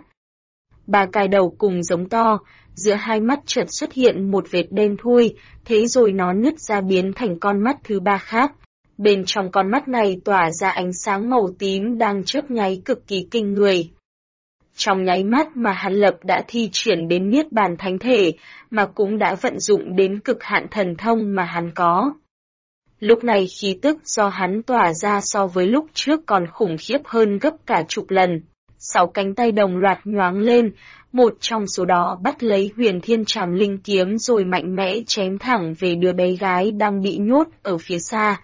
Speaker 1: 3 cái đầu cùng giống to, giữa hai mắt chợt xuất hiện một vệt đen thui, thế rồi nó nứt ra biến thành con mắt thứ 3 khác. Bên trong con mắt này tỏa ra ánh sáng màu tím đang chớp nháy cực kỳ kinh người. Trong nháy mắt mà Hàn Lập đã thi triển đến Niết Bàn Thánh Thể, mà cũng đã vận dụng đến cực hạn thần thông mà hắn có. Lúc này khí tức do hắn tỏa ra so với lúc trước còn khủng khiếp hơn gấp cả chục lần. 6 cánh tay đồng loạt nhoáng lên, một trong số đó bắt lấy Huyền Thiên Trảm Linh kiếm rồi mạnh mẽ chém thẳng về đứa bé gái đang bị nhốt ở phía xa.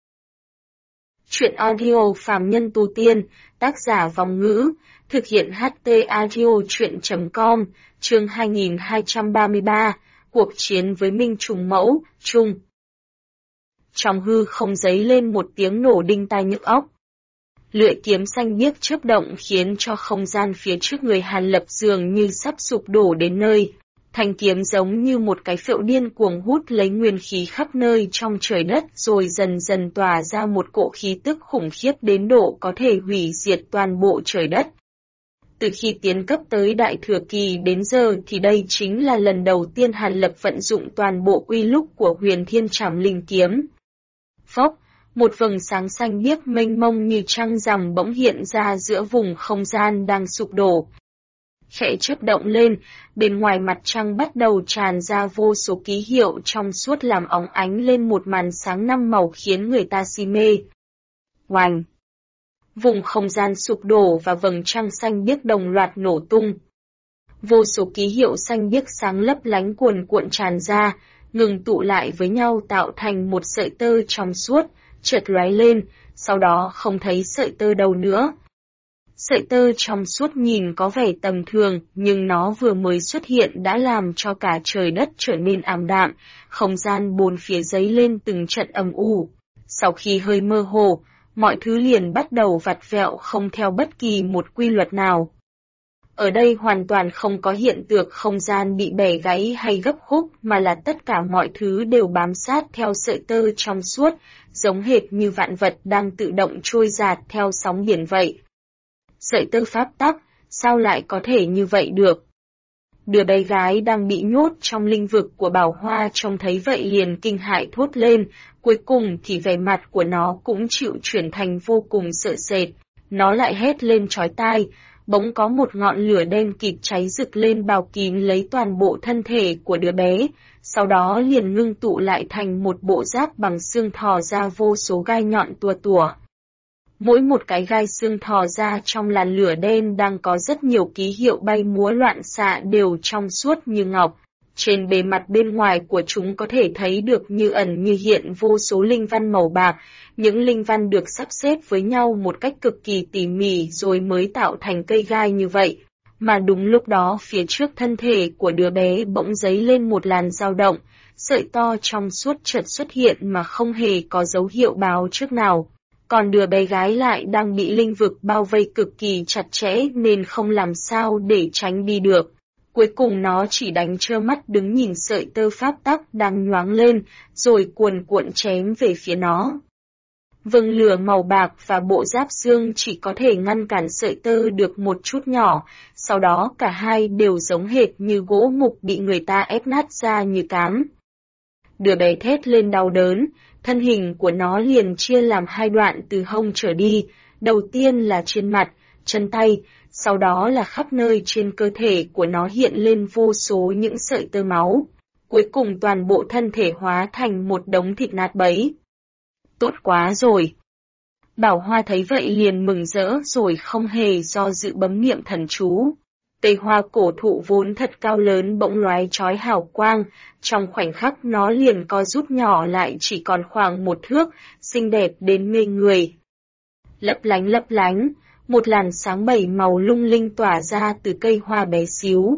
Speaker 1: Chuyện audio Phàm Nhân Tu Tiên, tác giả Vong Ngữ, thực hiện HT Audio Chuyện.com, chương 2233, cuộc chiến với Minh Trùng Mẫu, Trung. Trong hư không giấy lên một tiếng nổ đinh tai nhức óc. Lưỡi kiếm xanh biếc chớp động khiến cho không gian phía trước người Hàn Lập dường như sắp sụp đổ đến nơi. Thanh kiếm giống như một cái phễu điên cuồng hút lấy nguyên khí khắp nơi trong trời đất rồi dần dần tỏa ra một cỗ khí tức khủng khiếp đến độ có thể hủy diệt toàn bộ trời đất. Từ khi tiến cấp tới đại thừa kỳ đến giờ thì đây chính là lần đầu tiên Hàn Lập vận dụng toàn bộ uy lúc của Huyền Thiên Trảm Linh kiếm. Phốc, một vầng sáng xanh biếc mênh mông như trăng rằm bỗng hiện ra giữa vùng không gian đang sụp đổ. Khẽ chớp động lên, bên ngoài mặt trăng bắt đầu tràn ra vô số ký hiệu trong suốt làm óng ánh lên một màn sáng năm màu khiến người ta si mê. Oành! Vùng không gian sụp đổ và vầng trăng xanh biếc đồng loạt nổ tung. Vô số ký hiệu xanh biếc sáng lấp lánh cuồn cuộn tràn ra, ngừng tụ lại với nhau tạo thành một sợi tơ trong suốt, chợt lóe lên, sau đó không thấy sợi tơ đâu nữa. Sợi tơ trong suốt nhìn có vẻ tầm thường, nhưng nó vừa mới xuất hiện đã làm cho cả trời đất trở nên ảm đạm, không gian bốn phía dấy lên từng trận âm u. Sau khi hơi mơ hồ, mọi thứ liền bắt đầu vặt vẹo không theo bất kỳ một quy luật nào. Ở đây hoàn toàn không có hiện tượng không gian bị bẻ gãy hay gấp khúc mà là tất cả mọi thứ đều bám sát theo sợi tơ trong suốt, giống hệt như vạn vật đang tự động trôi dạt theo sóng biển vậy. Sợi tơ pháp tắc, sao lại có thể như vậy được? Đứa bé gái đang bị nhốt trong linh vực của Bảo Hoa trông thấy vậy liền kinh hãi thốt lên, cuối cùng thì vẻ mặt của nó cũng chịu chuyển thành vô cùng sợ sệt. Nó lại hét lên chói tai, bỗng có một ngọn lửa đen kịt cháy rực lên bao kín lấy toàn bộ thân thể của đứa bé, sau đó liền ngưng tụ lại thành một bộ giáp bằng xương thò ra vô số gai nhọn tua tủa. Mỗi một cái gai xương thò ra trong làn lửa đen đang có rất nhiều ký hiệu bay múa loạn xạ đều trong suốt như ngọc. Trên bề mặt bên ngoài của chúng có thể thấy được như ẩn như hiện vô số linh văn màu bạc, những linh văn được sắp xếp với nhau một cách cực kỳ tỉ mỉ rồi mới tạo thành cây gai như vậy. Mà đúng lúc đó phía trước thân thể của đứa bé bỗng dấy lên một làn dao động, sợi to trong suốt chợt xuất hiện mà không hề có dấu hiệu báo trước nào. Còn đứa bé gái lại đang bị linh vực bao vây cực kỳ chặt chẽ nên không làm sao để tránh đi được. Cuối cùng nó chỉ đánh trơ mắt đứng nhìn sợi tơ pháp tắc đang nhoáng lên, rồi cuồn cuộn chém về phía nó. Vầng lửa màu bạc và bộ giáp xương chỉ có thể ngăn cản sợi tơ được một chút nhỏ, sau đó cả hai đều giống hệt như gỗ mục bị người ta ép nát ra như cám. Đứa bé thét lên đau đớn, thân hình của nó liền chia làm hai đoạn từ hông trở đi, đầu tiên là trên mặt, chân tay, sau đó là khắp nơi trên cơ thể của nó hiện lên vô số những sợi tơ máu. Cuối cùng toàn bộ thân thể hóa thành một đống thịt nát bấy. Tốt quá rồi! Bảo Hoa thấy vậy liền mừng rỡ rồi không hề do dự bấm niệm thần chú. Cây hoa cổ thụ vốn thật cao lớn bỗng lóe chói hào quang, trong khoảnh khắc nó liền co rút nhỏ lại chỉ còn khoảng một thước, xinh đẹp đến mê người. Lấp lánh, một làn sáng bảy màu lung linh tỏa ra từ cây hoa bé xíu.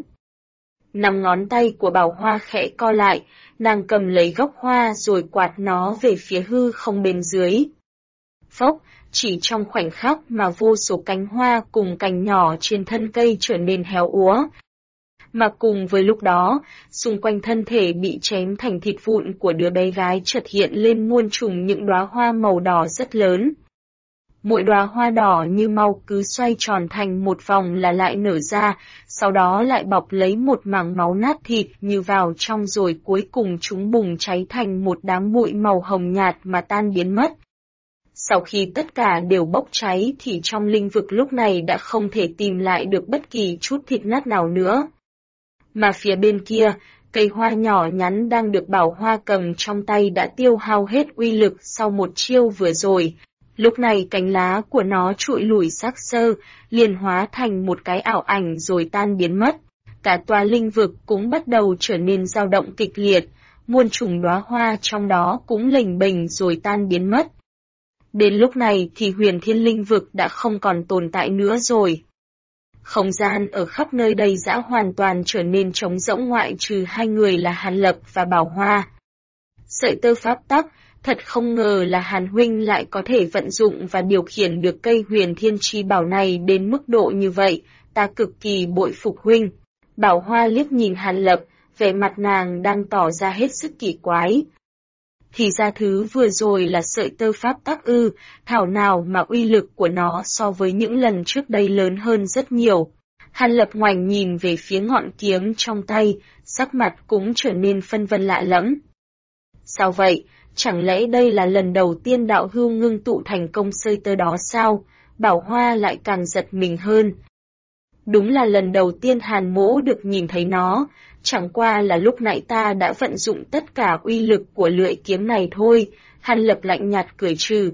Speaker 1: 5 ngón tay của Bảo Hoa khẽ co lại, nàng cầm lấy gốc hoa rồi quạt nó về phía hư không bên dưới. Phốc, chỉ trong khoảnh khắc mà vô số cánh hoa cùng cành nhỏ trên thân cây trở nên héo úa. Mà cùng với lúc đó, xung quanh thân thể bị chém thành thịt vụn của đứa bé gái chợt hiện lên muôn trùng những đóa hoa màu đỏ rất lớn. Mỗi đóa hoa đỏ như mau cứ xoay tròn thành một vòng là lại nở ra, sau đó lại bọc lấy một mảng máu nát thịt như vào trong rồi cuối cùng chúng bùng cháy thành một đám bụi màu hồng nhạt mà tan biến mất. Sau khi tất cả đều bốc cháy thì trong linh vực lúc này đã không thể tìm lại được bất kỳ chút thịt nát nào nữa. Mà phía bên kia, cây hoa nhỏ nhắn đang được Bảo Hoa cầm trong tay đã tiêu hao hết uy lực sau một chiêu vừa rồi. Lúc này cánh lá của nó trụi lủi xác xơ, liền hóa thành một cái ảo ảnh rồi tan biến mất. Cả tòa linh vực cũng bắt đầu trở nên dao động kịch liệt, muôn trùng đóa hoa trong đó cũng lềnh bềnh rồi tan biến mất. Đến lúc này thì huyền thiên linh vực đã không còn tồn tại nữa rồi. Không gian ở khắp nơi đây đã hoàn toàn trở nên trống rỗng ngoại trừ hai người là Hàn Lập và Bảo Hoa. Sợi tơ pháp tắc, Thật không ngờ là Hàn huynh lại có thể vận dụng và điều khiển được cây Huyền Thiên Chi Bảo này đến mức độ như vậy, ta cực kỳ bội phục huynh. Bảo Hoa liếc nhìn Hàn Lập, vẻ mặt nàng đang tỏ ra hết sức kỳ quái. Thì ra thứ vừa rồi là sợi tơ pháp tắc ư, thảo nào mà uy lực của nó so với những lần trước đây lớn hơn rất nhiều. Hàn Lập ngoảnh nhìn về phía ngọn kiếm trong tay, sắc mặt cũng trở nên phân vân lạ lẫm. Sao vậy? Chẳng lẽ đây là lần đầu tiên đạo hữu ngưng tụ thành công sợi tơ đó sao? Bảo Hoa lại càng giật mình hơn. Đúng là lần đầu tiên Hàn mỗ được nhìn thấy nó, chẳng qua là lúc nãy ta đã vận dụng tất cả uy lực của lưỡi kiếm này thôi, Hàn Lập lạnh nhạt cười trừ.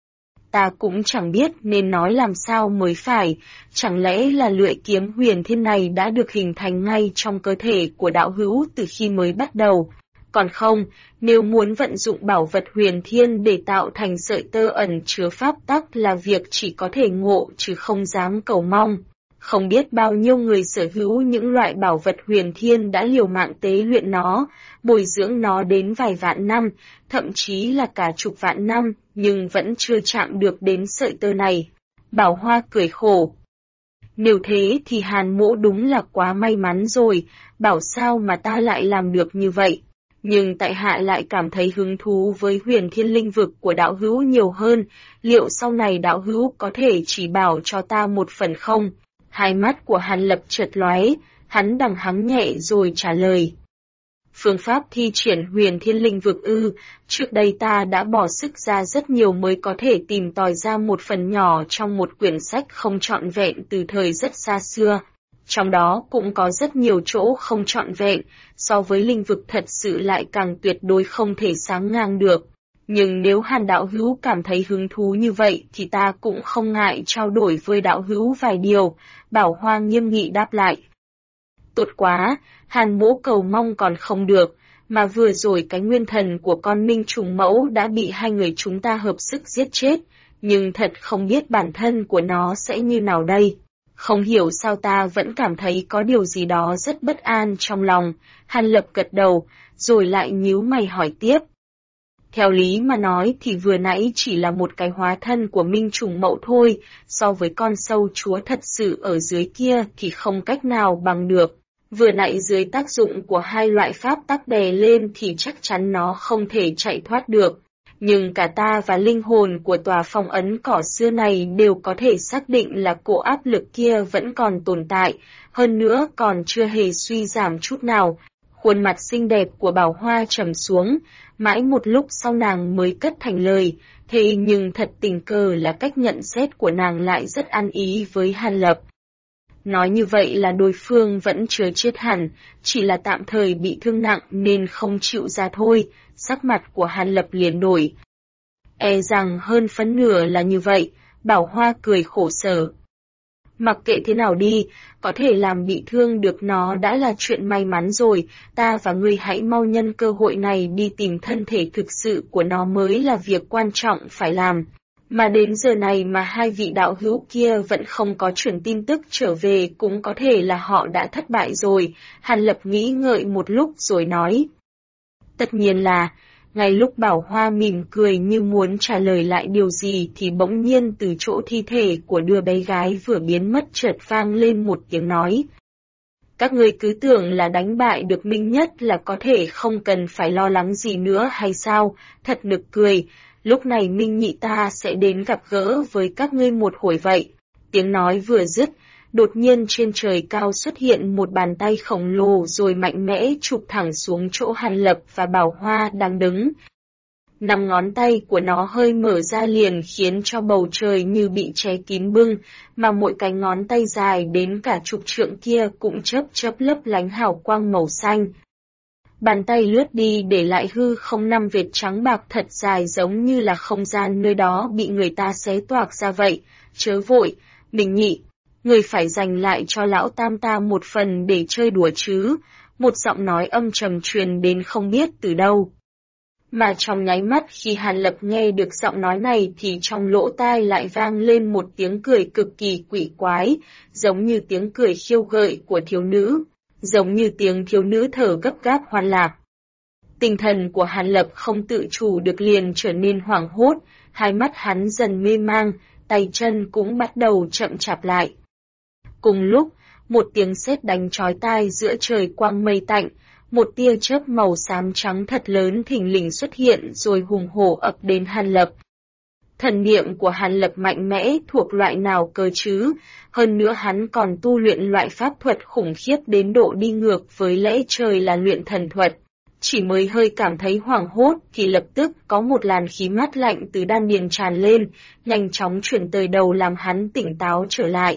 Speaker 1: Ta cũng chẳng biết nên nói làm sao mới phải, chẳng lẽ là lưỡi kiếm huyền thiên này đã được hình thành ngay trong cơ thể của đạo hữu từ khi mới bắt đầu. Còn không, nếu muốn vận dụng bảo vật huyền thiên để tạo thành sợi tơ ẩn chứa pháp tắc là việc chỉ có thể ngộ chứ không dám cầu mong. Không biết bao nhiêu người sở hữu những loại bảo vật huyền thiên đã liều mạng tế luyện nó, bồi dưỡng nó đến vài vạn năm, thậm chí là cả chục vạn năm, nhưng vẫn chưa chạm được đến sợi tơ này. Bảo Hoa cười khổ. Nếu thế thì Hàn mỗ đúng là quá may mắn rồi, bảo sao mà ta lại làm được như vậy. Nhưng tại hạ lại cảm thấy hứng thú với huyền thiên linh vực của đạo hữu nhiều hơn, liệu sau này đạo hữu có thể chỉ bảo cho ta một phần không? Hai mắt của Hàn Lập chợt lóe, hắn đằng hắng nhẹ rồi trả lời. Phương pháp thi triển huyền thiên linh vực ư, trước đây ta đã bỏ sức ra rất nhiều mới có thể tìm tòi ra một phần nhỏ trong một quyển sách không trọn vẹn từ thời rất xa xưa. Trong đó cũng có rất nhiều chỗ không trọn vẹn, so với linh vực thật sự lại càng tuyệt đối không thể sánh ngang được. Nhưng nếu Hàn đạo hữu cảm thấy hứng thú như vậy thì ta cũng không ngại trao đổi với đạo hữu vài điều, Bảo Hoa nghiêm nghị đáp lại. Tốt quá, Hàn mỗ cầu mong còn không được, mà vừa rồi cái nguyên thần của con Minh Trùng Mẫu đã bị hai người chúng ta hợp sức giết chết, nhưng thật không biết bản thân của nó sẽ như nào đây. Không hiểu sao ta vẫn cảm thấy có điều gì đó rất bất an trong lòng, Hàn Lập gật đầu, rồi lại nhíu mày hỏi tiếp. Theo lý mà nói thì vừa nãy chỉ là một cái hóa thân của Minh Trùng Mẫu thôi, so với con sâu chúa thật sự ở dưới kia thì không cách nào bằng được. Vừa nãy dưới tác dụng của hai loại pháp tắc đè lên thì chắc chắn nó không thể chạy thoát được. Nhưng cả ta và linh hồn của tòa phong ấn cỏ xưa này đều có thể xác định là cỗ áp lực kia vẫn còn tồn tại, hơn nữa còn chưa hề suy giảm chút nào. Khuôn mặt xinh đẹp của Bảo Hoa trầm xuống, mãi một lúc sau nàng mới cất thành lời, thế nhưng thật tình cờ là cách nhận xét của nàng lại rất ăn ý với Hàn Lập. Nói như vậy là đối phương vẫn chưa chết hẳn, chỉ là tạm thời bị thương nặng nên không chịu ra thôi, sắc mặt của Hàn Lập liền đổi. E rằng hơn phân nửa là như vậy, Bảo Hoa cười khổ sở. Mặc kệ thế nào đi, có thể làm bị thương được nó đã là chuyện may mắn rồi, ta và ngươi hãy mau nhân cơ hội này đi tìm thân thể thực sự của nó mới là việc quan trọng phải làm. Mà đến giờ này mà hai vị đạo hữu kia vẫn không có chuyển tin tức trở về cũng có thể là họ đã thất bại rồi, Hàn Lập nghĩ ngợi một lúc rồi nói. Tất nhiên là, ngay lúc Bảo Hoa mỉm cười như muốn trả lời lại điều gì thì bỗng nhiên từ chỗ thi thể của đứa bé gái vừa biến mất chợt vang lên một tiếng nói. Các ngươi cứ tưởng là đánh bại được Minh Nhất là có thể không cần phải lo lắng gì nữa hay sao, thật nực cười, lúc này Minh Nhị ta sẽ đến gặp gỡ với các ngươi một hồi vậy. Tiếng nói vừa dứt, đột nhiên trên trời cao xuất hiện một bàn tay khổng lồ rồi mạnh mẽ chụp thẳng xuống chỗ Hàn Lập và Bảo Hoa đang đứng. 5 ngón tay của nó hơi mở ra liền khiến cho bầu trời như bị che kín bưng, mà mỗi cái ngón tay dài đến cả chục trượng kia cũng chớp chớp lấp lánh hào quang màu xanh. Bàn tay lướt đi để lại hư không 5 vệt trắng bạc thật dài giống như là không gian nơi đó bị người ta xé toạc ra vậy. Chớ vội, Minh Nhị, người phải dành lại cho lão tam ta một phần để chơi đùa chứ, một giọng nói âm trầm truyền đến không biết từ đâu. Mà trong nháy mắt khi Hàn Lập nghe được giọng nói này thì trong lỗ tai lại vang lên một tiếng cười cực kỳ quỷ quái, giống như tiếng cười khiêu gợi của thiếu nữ, giống như tiếng thiếu nữ thở gấp gáp hoan lạc. Tinh thần của Hàn Lập không tự chủ được liền trở nên hoảng hốt, hai mắt hắn dần mê mang, tay chân cũng bắt đầu chậm chạp lại. Cùng lúc, một tiếng sét đánh chói tai giữa trời quang mây tạnh, một tia chớp màu xám trắng thật lớn thình lình xuất hiện rồi hùng hổ ập đến Hàn Lập. Thần niệm của Hàn Lập mạnh mẽ thuộc loại nào cơ chứ, hơn nữa hắn còn tu luyện loại pháp thuật khủng khiếp đến độ đi ngược với lẽ trời là luyện thần thuật. Chỉ mới hơi cảm thấy hoảng hốt thì lập tức có một làn khí mát lạnh từ đan điền tràn lên, nhanh chóng chuyển tới đầu làm hắn tỉnh táo trở lại.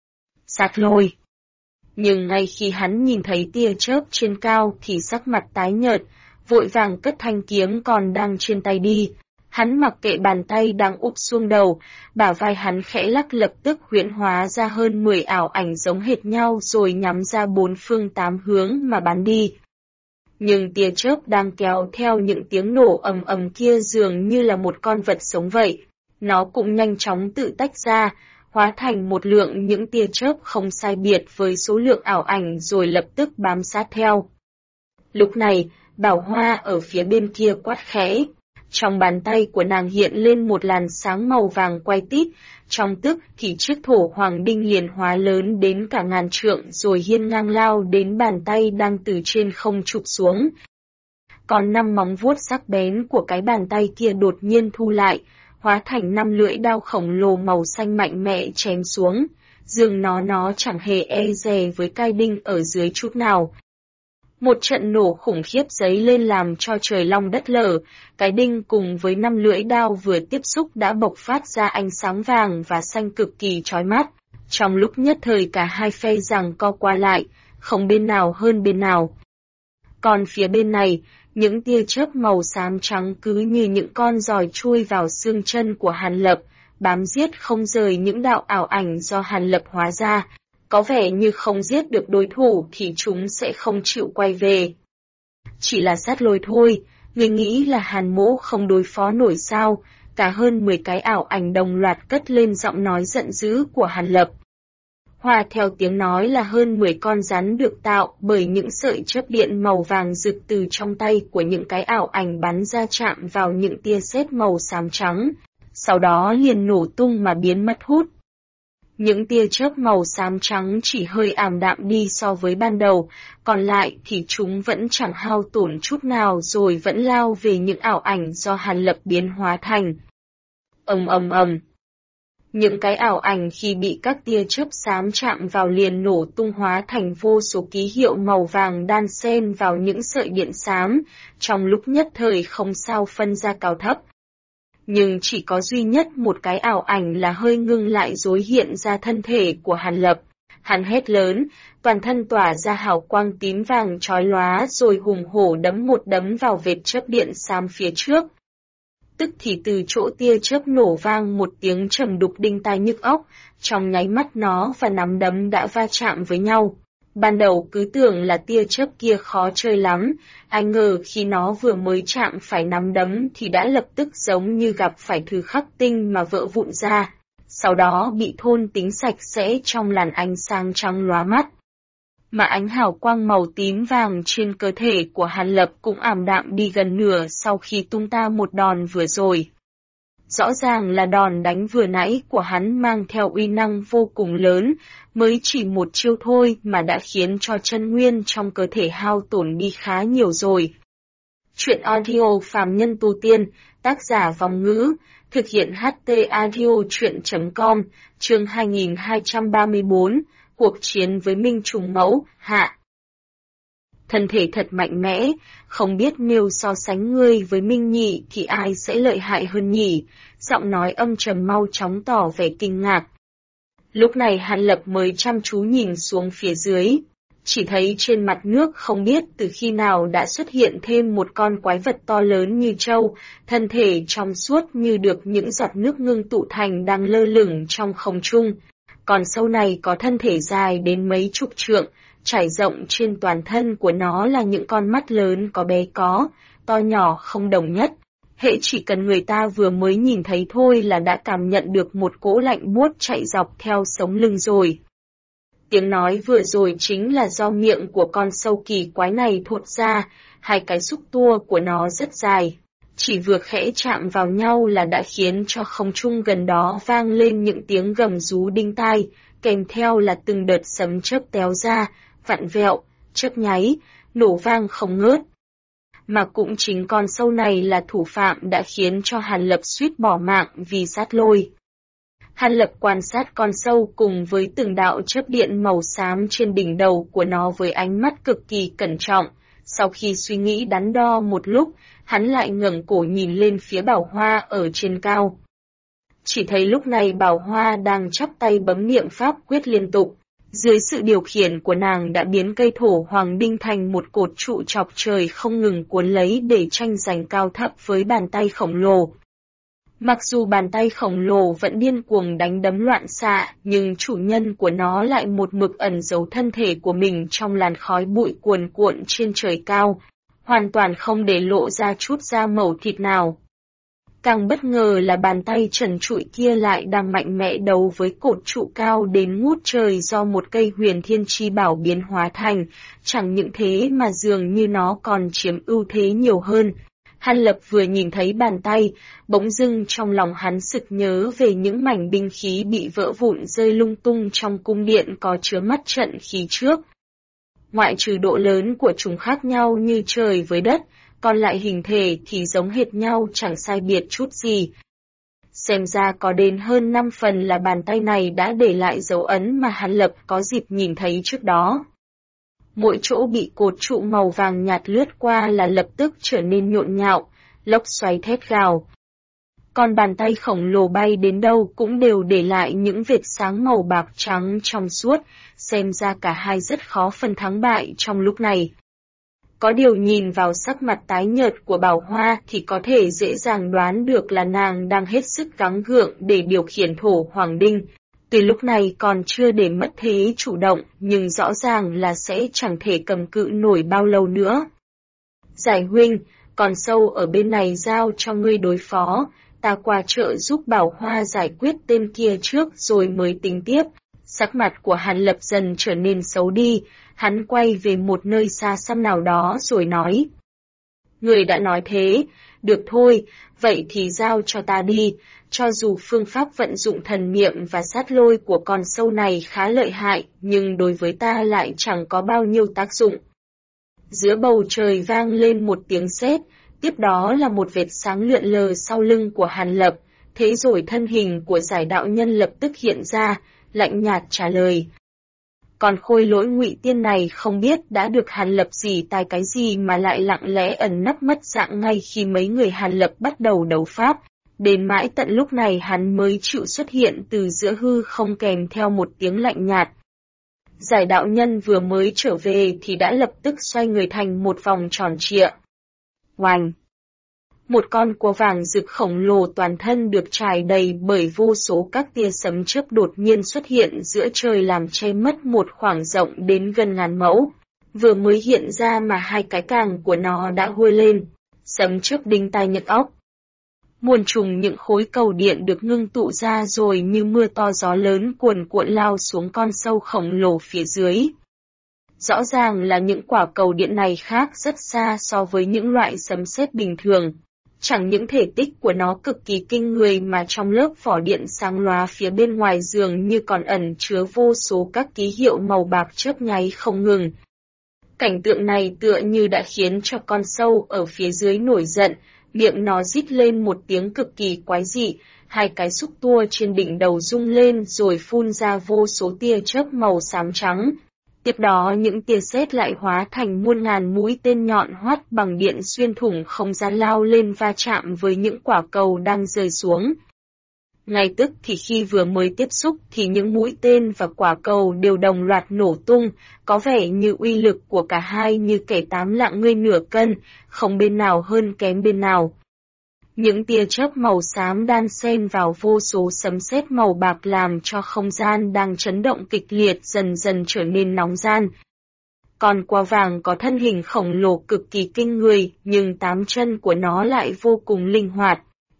Speaker 1: Sát lôi. Nhưng ngay khi hắn nhìn thấy tia chớp trên cao thì sắc mặt tái nhợt, vội vàng cất thanh kiếm còn đang trên tay đi. Hắn mặc kệ bàn tay đang úp xuống đầu, bả vai hắn khẽ lắc lập tức huyễn hóa ra hơn 10 ảo ảnh giống hệt nhau rồi nhắm ra bốn phương tám hướng mà bắn đi. Nhưng tia chớp đang kéo theo những tiếng nổ ầm ầm kia dường như là một con vật sống vậy. Nó cũng nhanh chóng tự tách ra, hóa thành một lượng những tia chớp không sai biệt với số lượng ảo ảnh rồi lập tức bám sát theo. Lúc này, Bảo Hoa ở phía bên kia quát khẽ. Trong bàn tay của nàng hiện lên một làn sáng màu vàng quay tít, trong tức thì chiếc thổ hoàng đinh liền hóa lớn đến cả ngàn trượng rồi hiên ngang lao đến bàn tay đang từ trên không chụp xuống. Còn 5 móng vuốt sắc bén của cái bàn tay kia đột nhiên thu lại, hóa thành 5 lưỡi đao khổng lồ màu xanh mạnh mẽ chém xuống, dường nó chẳng hề e dè với cái đinh ở dưới chút nào. Một trận nổ khủng khiếp giấy lên làm cho trời long đất lở, cái đinh cùng với 5 lưỡi đao vừa tiếp xúc đã bộc phát ra ánh sáng vàng và xanh cực kỳ chói mắt. Trong lúc nhất thời cả hai phe giằng co qua lại, không bên nào hơn bên nào. Còn phía bên này, những tia chớp màu xám trắng cứ như những con giòi chui vào xương chân của Hàn Lập, bám giết không rời những đạo ảo ảnh do Hàn Lập hóa ra. Có vẻ như không giết được đối thủ thì chúng sẽ không chịu quay về. Chỉ là sát lôi thôi, người nghĩ là Hàn Mỗ không đối phó nổi sao, cả hơn 10 cái ảo ảnh đồng loạt cất lên giọng nói giận dữ của Hàn Lập. Hòa theo tiếng nói là hơn 10 con rắn được tạo bởi những sợi chớp điện màu vàng rực từ trong tay của những cái ảo ảnh bắn ra chạm vào những tia sét màu xám trắng, sau đó liền nổ tung mà biến mất hút. Những tia chớp màu xám trắng chỉ hơi ảm đạm đi so với ban đầu, còn lại thì chúng vẫn chẳng hao tổn chút nào rồi vẫn lao về những ảo ảnh do Hàn Lập biến hóa thành. Ầm ầm ầm. Những cái ảo ảnh khi bị các tia chớp xám chạm vào liền nổ tung hóa thành vô số ký hiệu màu vàng đan xen vào những sợi điện xám, trong lúc nhất thời không sao phân ra cao thấp. Nhưng chỉ có duy nhất một cái ảo ảnh là hơi ngưng lại rồi hiện ra thân thể của Hàn Lập. Hắn hét lớn, toàn thân tỏa ra hào quang tím vàng chói lóa rồi hùng hổ đấm một đấm vào vệt chớp điện xám phía trước. Tức thì từ chỗ tia chớp nổ vang một tiếng trầm đục đinh tai nhức óc, trong nháy mắt nó và nắm đấm đã va chạm với nhau. Ban đầu cứ tưởng là tia chớp kia khó chơi lắm, ai ngờ khi nó vừa mới chạm phải nắm đấm thì đã lập tức giống như gặp phải thứ khắc tinh mà vỡ vụn ra, sau đó bị thôn tính sạch sẽ trong làn ánh sáng trắng lóa mắt. Mà ánh hào quang màu tím vàng trên cơ thể của Hàn Lập cũng ảm đạm đi gần nửa sau khi tung ta một đòn vừa rồi. Rõ ràng là đòn đánh vừa nãy của hắn mang theo uy năng vô cùng lớn, mới chỉ một chiêu thôi mà đã khiến cho chân nguyên trong cơ thể hao tổn đi khá nhiều rồi. Chuyện audio phàm nhân tu tiên, tác giả Vong Ngữ, thực hiện HT audio chuyện.com, chương 2234, cuộc chiến với Minh Trùng Mẫu, hạ. Thân thể thật mạnh mẽ, không biết nếu so sánh ngươi với Minh Nhị thì ai sẽ lợi hại hơn nhỉ, giọng nói âm trầm mau chóng tỏ vẻ kinh ngạc. Lúc này Hàn Lập mới chăm chú nhìn xuống phía dưới, chỉ thấy trên mặt nước không biết từ khi nào đã xuất hiện thêm một con quái vật to lớn như trâu, thân thể trong suốt như được những giọt nước ngưng tụ thành đang lơ lửng trong không trung. Còn sau này có thân thể dài đến mấy chục trượng, trải rộng trên toàn thân của nó là những con mắt lớn có bé có, to nhỏ không đồng nhất. Hễ chỉ cần người ta vừa mới nhìn thấy thôi là đã cảm nhận được một cỗ lạnh buốt chạy dọc theo sống lưng rồi. Tiếng nói vừa rồi chính là do miệng của con sâu kỳ quái này thốt ra, hai cái xúc tua của nó rất dài. Chỉ vừa khẽ chạm vào nhau là đã khiến cho không trung gần đó vang lên những tiếng gầm rú đinh tai, kèm theo là từng đợt sấm chớp téo ra, vặn vẹo, chớp nháy, nổ vang không ngớt. Mà cũng chính con sâu này là thủ phạm đã khiến cho Hàn Lập suýt bỏ mạng vì sát lôi. Hàn Lập quan sát con sâu cùng với từng đạo chớp điện màu xám trên đỉnh đầu của nó với ánh mắt cực kỳ cẩn trọng. Sau khi suy nghĩ đắn đo một lúc, hắn lại ngẩng cổ nhìn lên phía Bảo Hoa ở trên cao. Chỉ thấy lúc này Bảo Hoa đang chắp tay bấm niệm pháp quyết liên tục. Dưới sự điều khiển của nàng đã biến cây thổ hoàng đinh thành một cột trụ chọc trời không ngừng cuốn lấy để tranh giành cao thấp với bàn tay khổng lồ. Mặc dù bàn tay khổng lồ vẫn điên cuồng đánh đấm loạn xạ, nhưng chủ nhân của nó lại một mực ẩn giấu thân thể của mình trong làn khói bụi cuồn cuộn trên trời cao, hoàn toàn không để lộ ra chút da màu thịt nào. Càng bất ngờ là bàn tay trần trụi kia lại đang mạnh mẽ đấu với cột trụ cao đến ngút trời do một cây huyền thiên chi bảo biến hóa thành, chẳng những thế mà dường như nó còn chiếm ưu thế nhiều hơn. Hàn Lập vừa nhìn thấy bàn tay, bỗng dưng trong lòng hắn sực nhớ về những mảnh binh khí bị vỡ vụn rơi lung tung trong cung điện có chứa mắt trận khí trước. Ngoại trừ độ lớn của chúng khác nhau như trời với đất, còn lại hình thể thì giống hệt nhau chẳng sai biệt chút gì. Xem ra có đến hơn 5 phần là bàn tay này đã để lại dấu ấn mà Hàn Lập có dịp nhìn thấy trước đó. Mỗi chỗ bị cột trụ màu vàng nhạt lướt qua là lập tức trở nên nhộn nhạo, lốc xoáy thét gào. Còn bàn tay khổng lồ bay đến đâu cũng đều để lại những vệt sáng màu bạc trắng trong suốt, xem ra cả hai rất khó phân thắng bại trong lúc này. Có điều nhìn vào sắc mặt tái nhợt của Bảo Hoa thì có thể dễ dàng đoán được là nàng đang hết sức gắng gượng để điều khiển thổ hoàng đinh. Tuy lúc này còn chưa để mất thế chủ động, nhưng rõ ràng là sẽ chẳng thể cầm cự nổi bao lâu nữa. Giải huynh, còn sâu ở bên này giao cho ngươi đối phó, ta qua chợ giúp Bảo Hoa giải quyết tên kia trước rồi mới tính tiếp. Sắc mặt của Hàn Lập dần trở nên xấu đi, hắn quay về một nơi xa xăm nào đó rồi nói. Người đã nói thế, được thôi, vậy thì giao cho ta đi, cho dù phương pháp vận dụng thần niệm và sát lôi của con sâu này khá lợi hại, nhưng đối với ta lại chẳng có bao nhiêu tác dụng. Giữa bầu trời vang lên một tiếng sét, tiếp đó là một vệt sáng lượn lờ sau lưng của Hàn Lập, thế rồi thân hình của giải đạo nhân lập tức hiện ra, lạnh nhạt trả lời. Còn khôi lỗi Ngụy Tiên này không biết đã được Hàn Lập gì tài cái gì mà lại lặng lẽ ẩn nấp mất dạng ngay khi mấy người Hàn Lập bắt đầu đấu pháp, đến mãi tận lúc này hắn mới chịu xuất hiện từ giữa hư không kèm theo một tiếng lạnh nhạt. Giải đạo nhân vừa mới trở về thì đã lập tức xoay người thành một vòng tròn trịa. Oành! Một con cua vàng rực khổng lồ toàn thân được trải đầy bởi vô số các tia sấm chớp đột nhiên xuất hiện giữa trời làm che mất một khoảng rộng đến gần ngàn mẫu. Vừa mới hiện ra mà hai cái càng của nó đã huôi lên, sấm chớp đinh tai nhức óc. Muôn trùng những khối cầu điện được ngưng tụ ra rồi như mưa to gió lớn cuồn cuộn lao xuống con sâu khổng lồ phía dưới. Rõ ràng là những quả cầu điện này khác rất xa so với những loại sấm sét bình thường. Chẳng những thể tích của nó cực kỳ kinh người mà trong lớp vỏ điện sáng lóa phía bên ngoài dường như còn ẩn chứa vô số các ký hiệu màu bạc chớp nháy không ngừng. Cảnh tượng này tựa như đã khiến cho con sâu ở phía dưới nổi giận, miệng nó rít lên một tiếng cực kỳ quái dị, hai cái xúc tua trên đỉnh đầu rung lên rồi phun ra vô số tia chớp màu xám trắng. Tiếp đó những tia sét lại hóa thành muôn ngàn mũi tên nhọn hoắt bằng điện xuyên thủng không gian lao lên va chạm với những quả cầu đang rơi xuống. Ngay tức thì khi vừa mới tiếp xúc thì những mũi tên và quả cầu đều đồng loạt nổ tung, có vẻ như uy lực của cả hai như kẻ tám lạng ngươi nửa cân, không bên nào hơn kém bên nào. Những tia chớp màu xám đan xen vào vô số sấm sét màu bạc làm cho không gian đang chấn động kịch liệt dần dần trở nên nóng gian. Còn cua vàng có thân hình khổng lồ cực kỳ kinh người, nhưng tám chân của nó lại vô cùng linh hoạt.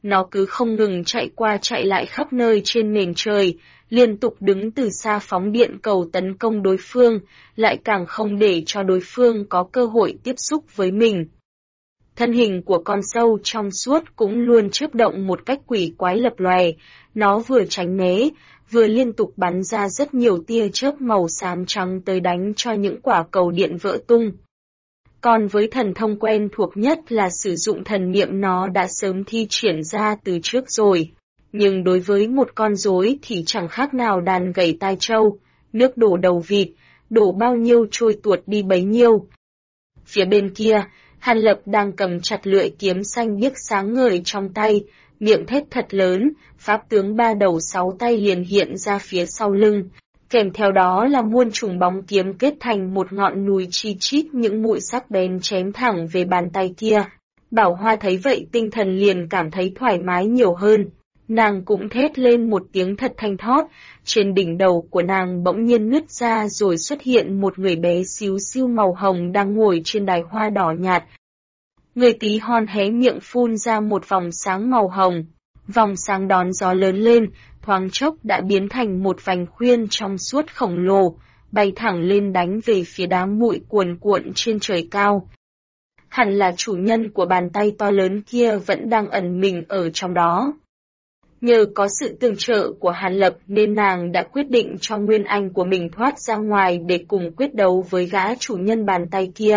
Speaker 1: Nó cứ không ngừng chạy qua chạy lại khắp nơi trên nền trời, liên tục đứng từ xa phóng điện cầu tấn công đối phương, lại càng không để cho đối phương có cơ hội tiếp xúc với mình. Thân hình của con sâu trong suốt cũng luôn chớp động một cách quỷ quái lập lòe, nó vừa tránh né, vừa liên tục bắn ra rất nhiều tia chớp màu xám trắng tới đánh cho những quả cầu điện vỡ tung. Còn với thần thông quen thuộc nhất là sử dụng thần niệm, nó đã sớm thi triển ra từ trước rồi. Nhưng đối với một con rối thì chẳng khác nào đàn gầy tai trâu, nước đổ đầu vịt, đổ bao nhiêu trôi tuột đi bấy nhiêu. Phía bên kia, Hàn Lập đang cầm chặt lưỡi kiếm xanh biếc sáng ngời trong tay, miệng thét thật lớn, pháp tướng ba đầu sáu tay liền hiện ra phía sau lưng. Kèm theo đó là muôn trùng bóng kiếm kết thành một ngọn núi chi chít những mũi sắc bén chém thẳng về bàn tay kia. Bảo Hoa thấy vậy tinh thần liền cảm thấy thoải mái nhiều hơn. Nàng cũng thét lên một tiếng thật thanh thót, trên đỉnh đầu của nàng bỗng nhiên nứt ra rồi xuất hiện một người bé xíu xiu màu hồng đang ngồi trên đài hoa đỏ nhạt. Người tí hon hé miệng phun ra một vòng sáng màu hồng. Vòng sáng đón gió lớn lên, thoáng chốc đã biến thành một vành khuyên trong suốt khổng lồ, bay thẳng lên đánh về phía đám bụi cuồn cuộn trên trời cao. Hẳn là chủ nhân của bàn tay to lớn kia vẫn đang ẩn mình ở trong đó. Nhờ có sự tương trợ của Hàn Lập nên nàng đã quyết định cho Nguyên Anh của mình thoát ra ngoài để cùng quyết đấu với gã chủ nhân bàn tay kia.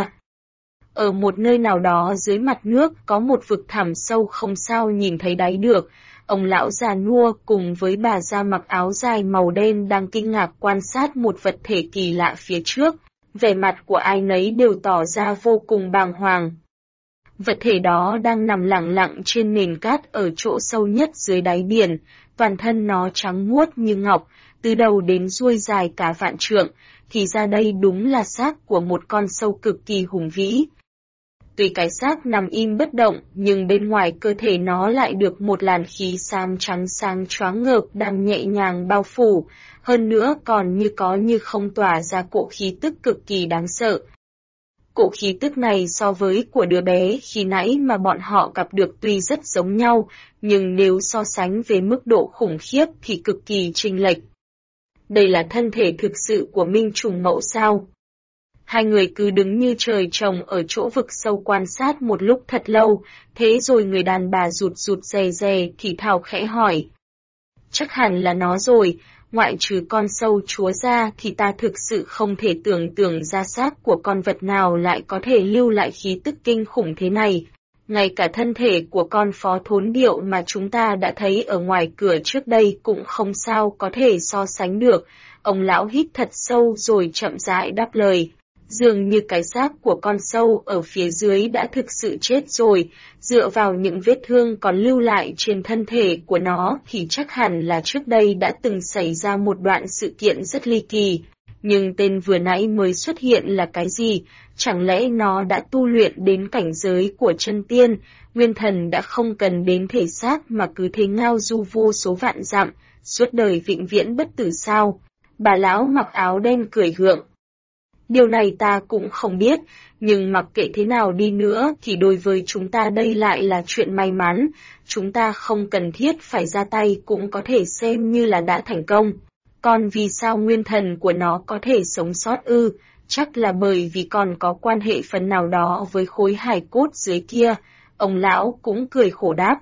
Speaker 1: Ở một nơi nào đó dưới mặt nước có một vực thẳm sâu không sao nhìn thấy đáy được, ông lão già nua cùng với bà da mặc áo dài màu đen đang kinh ngạc quan sát một vật thể kỳ lạ phía trước, vẻ mặt của ai nấy đều tỏ ra vô cùng bàng hoàng. Vật thể đó đang nằm lặng lặng trên nền cát ở chỗ sâu nhất dưới đáy biển, toàn thân nó trắng muốt như ngọc, từ đầu đến đuôi dài cả vạn trượng, thì ra đây đúng là xác của một con sâu cực kỳ hùng vĩ. Tuy cái xác nằm im bất động, nhưng bên ngoài cơ thể nó lại được một làn khí xám trắng sáng choáng ngợp đang nhẹ nhàng bao phủ, hơn nữa còn như có như không tỏa ra cỗ khí tức cực kỳ đáng sợ. Cỗ khí tức này so với của đứa bé khi nãy mà bọn họ gặp được tuy rất giống nhau, nhưng nếu so sánh về mức độ khủng khiếp thì cực kỳ chênh lệch. Đây là thân thể thực sự của Minh Trùng Mẫu sao? Hai người cứ đứng như trời trồng ở chỗ vực sâu quan sát một lúc thật lâu, thế rồi người đàn bà rụt rụt rè rè thì thào khẽ hỏi. Chắc hẳn là nó rồi, ngoại trừ con sâu chúa ra thì ta thực sự không thể tưởng tượng ra xác của con vật nào lại có thể lưu lại khí tức kinh khủng thế này. Ngay cả thân thể của con phó thốn điệu mà chúng ta đã thấy ở ngoài cửa trước đây cũng không sao có thể so sánh được. Ông lão hít thật sâu rồi chậm rãi đáp lời. Dường như cái xác của con sâu ở phía dưới đã thực sự chết rồi, dựa vào những vết thương còn lưu lại trên thân thể của nó thì chắc hẳn là trước đây đã từng xảy ra một đoạn sự kiện rất ly kỳ. Nhưng tên vừa nãy mới xuất hiện là cái gì? Chẳng lẽ nó đã tu luyện đến cảnh giới của chân tiên, nguyên thần đã không cần đến thể xác mà cứ thế ngao du vô số vạn dặm, suốt đời vĩnh viễn bất tử sao? Bà lão mặc áo đen cười gượng. Điều này ta cũng không biết, nhưng mặc kệ thế nào đi nữa thì đối với chúng ta đây lại là chuyện may mắn, chúng ta không cần thiết phải ra tay cũng có thể xem như là đã thành công. Còn vì sao nguyên thần của nó có thể sống sót ư? Chắc là bởi vì còn có quan hệ phần nào đó với khối hài cốt dưới kia, ông lão cũng cười khổ đáp.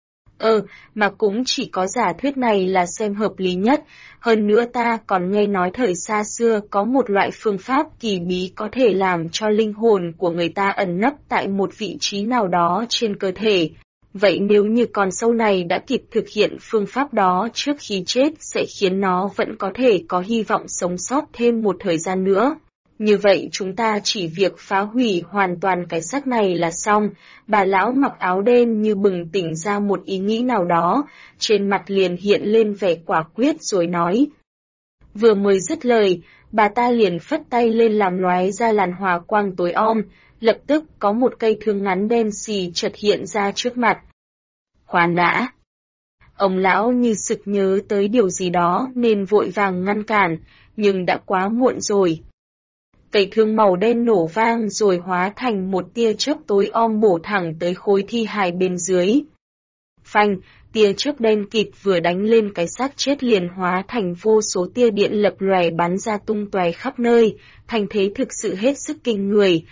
Speaker 1: Mà cũng chỉ có giả thuyết này là xem hợp lý nhất, hơn nữa ta còn nghe nói thời xa xưa có một loại phương pháp kỳ bí có thể làm cho linh hồn của người ta ẩn nấp tại một vị trí nào đó trên cơ thể. Vậy nếu như con sâu này đã kịp thực hiện phương pháp đó trước khi chết sẽ khiến nó vẫn có thể có hy vọng sống sót thêm một thời gian nữa. Như vậy chúng ta chỉ việc phá hủy hoàn toàn cái xác này là xong. Bà lão mặc áo đen như bừng tỉnh ra một ý nghĩ nào đó, trên mặt liền hiện lên vẻ quả quyết rồi nói. Vừa mới dứt lời, bà ta liền phất tay lên làm lóe ra làn hòa quang tối om, lập tức có một cây thương ngắn đen xì chợt hiện ra trước mặt. Khoan đã! Ông lão như sực nhớ tới điều gì đó nên vội vàng ngăn cản, nhưng đã quá muộn rồi. Cây thương màu đen nổ vang rồi hóa thành một tia chớp tối om bổ thẳng tới khối thi hài bên dưới. phanh, tia chớp đen kịt vừa đánh lên cái xác chết liền hóa thành vô số tia điện lập lòe bắn ra tung tóe khắp nơi, thành thế thực sự hết sức kinh người.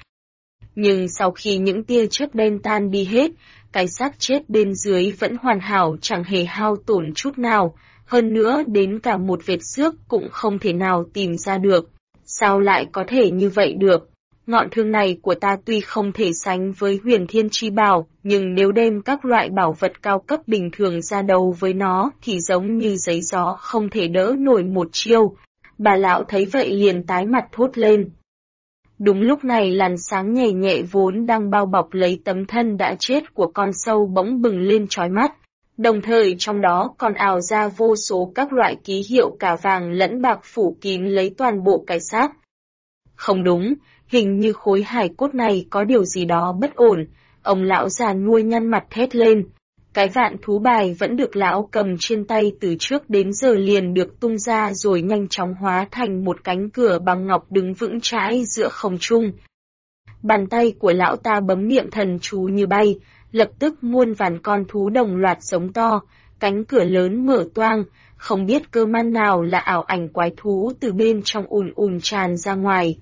Speaker 1: Nhưng sau khi những tia chớp đen tan đi hết, cái xác chết bên dưới vẫn hoàn hảo chẳng hề hao tổn chút nào, hơn nữa đến cả một vệt xước cũng không thể nào tìm ra được. Sao lại có thể như vậy được? Ngọn thương này của ta tuy không thể sánh với Huyền Thiên Chi Bảo, nhưng nếu đem các loại bảo vật cao cấp bình thường ra đấu với nó thì giống như giấy gió không thể đỡ nổi một chiêu. Bà lão thấy vậy liền tái mặt thốt lên. Đúng lúc này làn sáng nhẹ nhẹ vốn đang bao bọc lấy tấm thân đã chết của con sâu bỗng bừng lên chói mắt, đồng thời trong đó còn ào ra vô số các loại ký hiệu cả vàng lẫn bạc phủ kín lấy toàn bộ cái xác. Không đúng, hình như khối hài cốt này có điều gì đó bất ổn, ông lão già nuôi nhăn mặt thét lên. Cái vạn thú bài vẫn được lão cầm trên tay từ trước đến giờ liền được tung ra rồi nhanh chóng hóa thành một cánh cửa bằng ngọc đứng vững chãi giữa không trung. Bàn tay của lão ta bấm niệm thần chú như bay, lập tức muôn vàn con thú đồng loạt giống to, cánh cửa lớn mở toang, không biết cơ man nào là ảo ảnh quái thú từ bên trong ùn ùn tràn ra ngoài.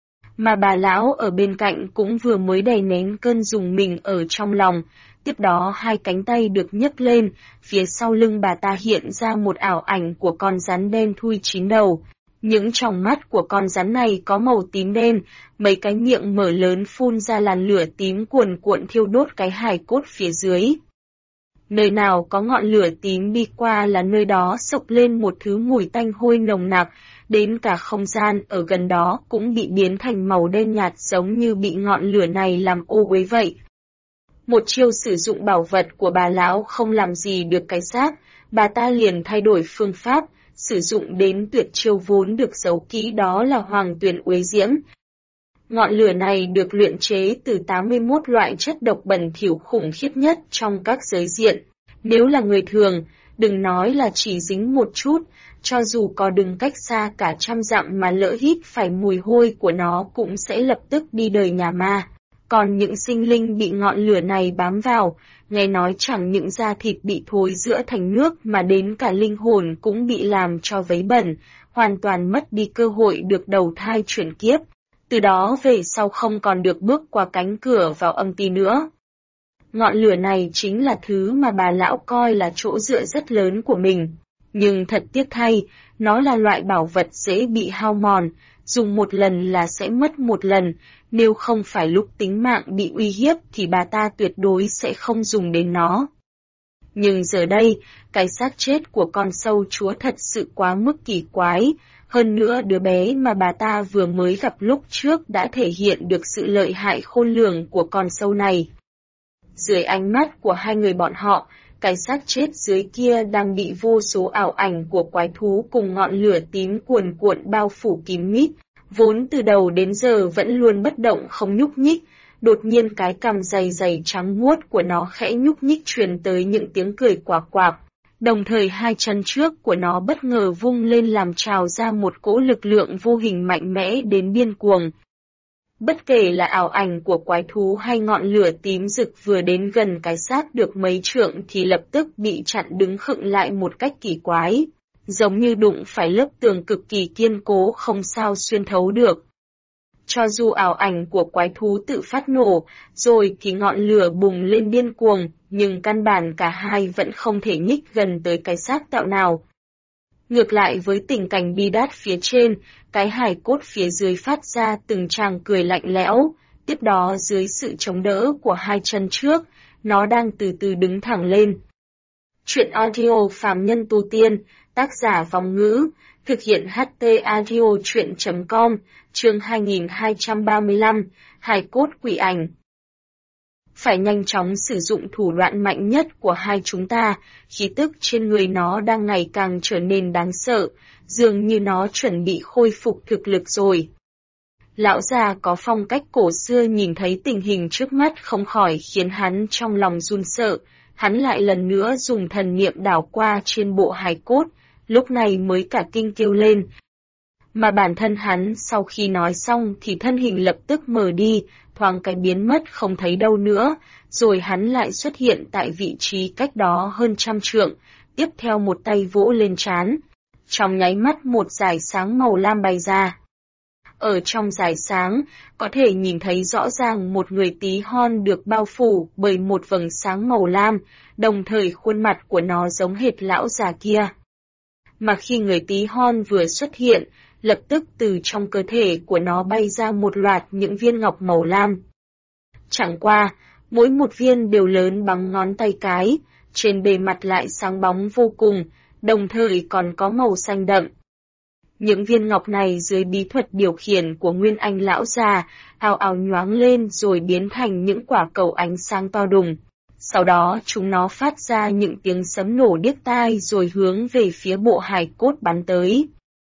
Speaker 1: Mà bà lão ở bên cạnh cũng vừa mới đè nén cơn rùng mình ở trong lòng, tiếp đó hai cánh tay được nhấc lên, phía sau lưng bà ta hiện ra một ảo ảnh của con rắn đen thui 9 đầu. Những tròng mắt của con rắn này có màu tím đen, mấy cái miệng mở lớn phun ra làn lửa tím cuồn cuộn thiêu đốt cái hài cốt phía dưới. Nơi nào có ngọn lửa tím đi qua là nơi đó sộc lên một thứ mùi tanh hôi nồng nặc, đến cả không gian ở gần đó cũng bị biến thành màu đen nhạt giống như bị ngọn lửa này làm ô uế vậy. Một chiêu sử dụng bảo vật của bà lão không làm gì được cái xác, bà ta liền thay đổi phương pháp, sử dụng đến tuyệt chiêu vốn được giấu kỹ đó là Hoàng Tuyền Uế Diễm. Ngọn lửa này được luyện chế từ 81 loại chất độc bẩn thỉu khủng khiếp nhất trong các giới diện. Nếu là người thường, đừng nói là chỉ dính một chút, cho dù có đứng cách xa cả 100 dặm mà lỡ hít phải mùi hôi của nó cũng sẽ lập tức đi đời nhà ma. Còn những sinh linh bị ngọn lửa này bám vào, nghe nói chẳng những da thịt bị thối rữa thành nước mà đến cả linh hồn cũng bị làm cho vấy bẩn, hoàn toàn mất đi cơ hội được đầu thai chuyển kiếp. Từ đó về sau không còn được bước qua cánh cửa vào âm ti nữa. Ngọn lửa này chính là thứ mà bà lão coi là chỗ dựa rất lớn của mình. Nhưng thật tiếc thay, nó là loại bảo vật dễ bị hao mòn, dùng một lần là sẽ mất một lần, nếu không phải lúc tính mạng bị uy hiếp thì bà ta tuyệt đối sẽ không dùng đến nó. Nhưng giờ đây, cái xác chết của con sâu chúa thật sự quá mức kỳ quái, hơn nữa đứa bé mà bà ta vừa mới gặp lúc trước đã thể hiện được sự lợi hại khôn lường của con sâu này. Dưới ánh mắt của hai người bọn họ, cái xác chết dưới kia đang bị vô số ảo ảnh của quái thú cùng ngọn lửa tím cuồn cuộn bao phủ kín mít, vốn từ đầu đến giờ vẫn luôn bất động không nhúc nhích, đột nhiên cái cằm dày dày trắng muốt của nó khẽ nhúc nhích truyền tới những tiếng cười quạc quạc, đồng thời hai chân trước của nó bất ngờ vung lên làm trào ra một cỗ lực lượng vô hình mạnh mẽ đến điên cuồng. Bất kể là ảo ảnh của quái thú hay ngọn lửa tím rực vừa đến gần cái xác được mấy trượng thì lập tức bị chặn đứng khựng lại một cách kỳ quái, giống như đụng phải lớp tường cực kỳ kiên cố không sao xuyên thấu được. Cho dù ảo ảnh của quái thú tự phát nổ, rồi thì ngọn lửa bùng lên điên cuồng, nhưng căn bản cả hai vẫn không thể nhích gần tới cái xác tạo nào. Ngược lại với tình cảnh bi đát phía trên, cái hài cốt phía dưới phát ra từng tràng cười lạnh lẽo, tiếp đó dưới sự chống đỡ của hai chân trước, nó đang từ từ đứng thẳng lên. Chuyện audio Phàm Nhân Tu Tiên, tác giả Vong Ngữ, thực hiện HT Audio Chuyện.com, chương 2235, hài cốt quỷ ảnh. Phải nhanh chóng sử dụng thủ đoạn mạnh nhất của hai chúng ta, khí tức trên người nó đang ngày càng trở nên đáng sợ, dường như nó chuẩn bị khôi phục thực lực rồi. Lão già có phong cách cổ xưa nhìn thấy tình hình trước mắt không khỏi khiến hắn trong lòng run sợ, hắn lại lần nữa dùng thần niệm đảo qua trên bộ hài cốt, lúc này mới cả kinh kêu lên. Mà bản thân hắn sau khi nói xong thì thân hình lập tức mờ đi, thoáng cái biến mất không thấy đâu nữa, rồi hắn lại xuất hiện tại vị trí cách đó hơn 100 trượng, tiếp theo một tay vỗ lên trán. Trong nháy mắt một dải sáng màu lam bay ra. Ở trong dải sáng, có thể nhìn thấy rõ ràng một người tí hon được bao phủ bởi một vầng sáng màu lam, đồng thời khuôn mặt của nó giống hệt lão già kia. Mà khi người tí hon vừa xuất hiện, lập tức từ trong cơ thể của nó bay ra một loạt những viên ngọc màu lam. Chẳng qua, mỗi một viên đều lớn bằng ngón tay cái, trên bề mặt lại sáng bóng vô cùng, đồng thời còn có màu xanh đậm. Những viên ngọc này dưới bí thuật điều khiển của Nguyên Anh lão già, ào ào nhoáng lên rồi biến thành những quả cầu ánh sáng to đùng. Sau đó chúng nó phát ra những tiếng sấm nổ điếc tai rồi hướng về phía bộ hài cốt bắn tới.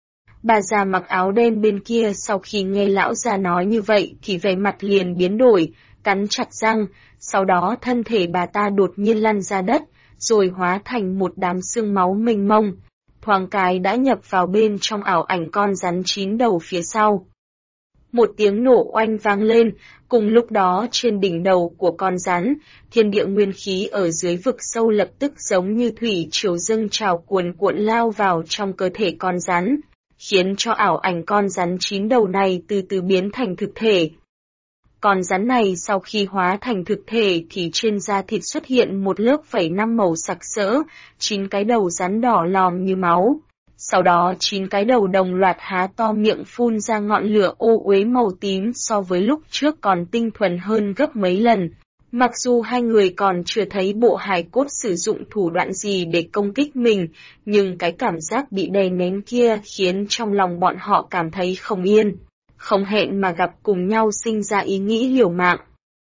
Speaker 1: Bà già mặc áo đen bên kia sau khi nghe lão già nói như vậy thì vẻ mặt liền biến đổi, cắn chặt răng, sau đó thân thể bà ta đột nhiên lăn ra đất, rồi hóa thành một đám xương máu mênh mông, thoáng cái đã nhập vào bên trong ảo ảnh con rắn 9 đầu phía sau. Một tiếng nổ oanh vang lên, cùng lúc đó trên đỉnh đầu của con rắn, thiên địa nguyên khí ở dưới vực sâu lập tức giống như thủy triều dâng trào cuồn cuộn lao vào trong cơ thể con rắn, khiến cho ảo ảnh con rắn 9 đầu này từ từ biến thành thực thể. Con rắn này sau khi hóa thành thực thể thì trên da thịt xuất hiện một lớp vảy 5 màu sặc sỡ, 9 cái đầu rắn đỏ lòm như máu. Sau đó 9 cái đầu đồng loạt há to miệng phun ra ngọn lửa ô uế màu tím so với lúc trước còn tinh thuần hơn gấp mấy lần. Mặc dù hai người còn chưa thấy bộ hài cốt sử dụng thủ đoạn gì để công kích mình, nhưng cái cảm giác bị đè nén kia khiến trong lòng bọn họ cảm thấy không yên, không hẹn mà gặp cùng nhau sinh ra ý nghĩ liều mạng.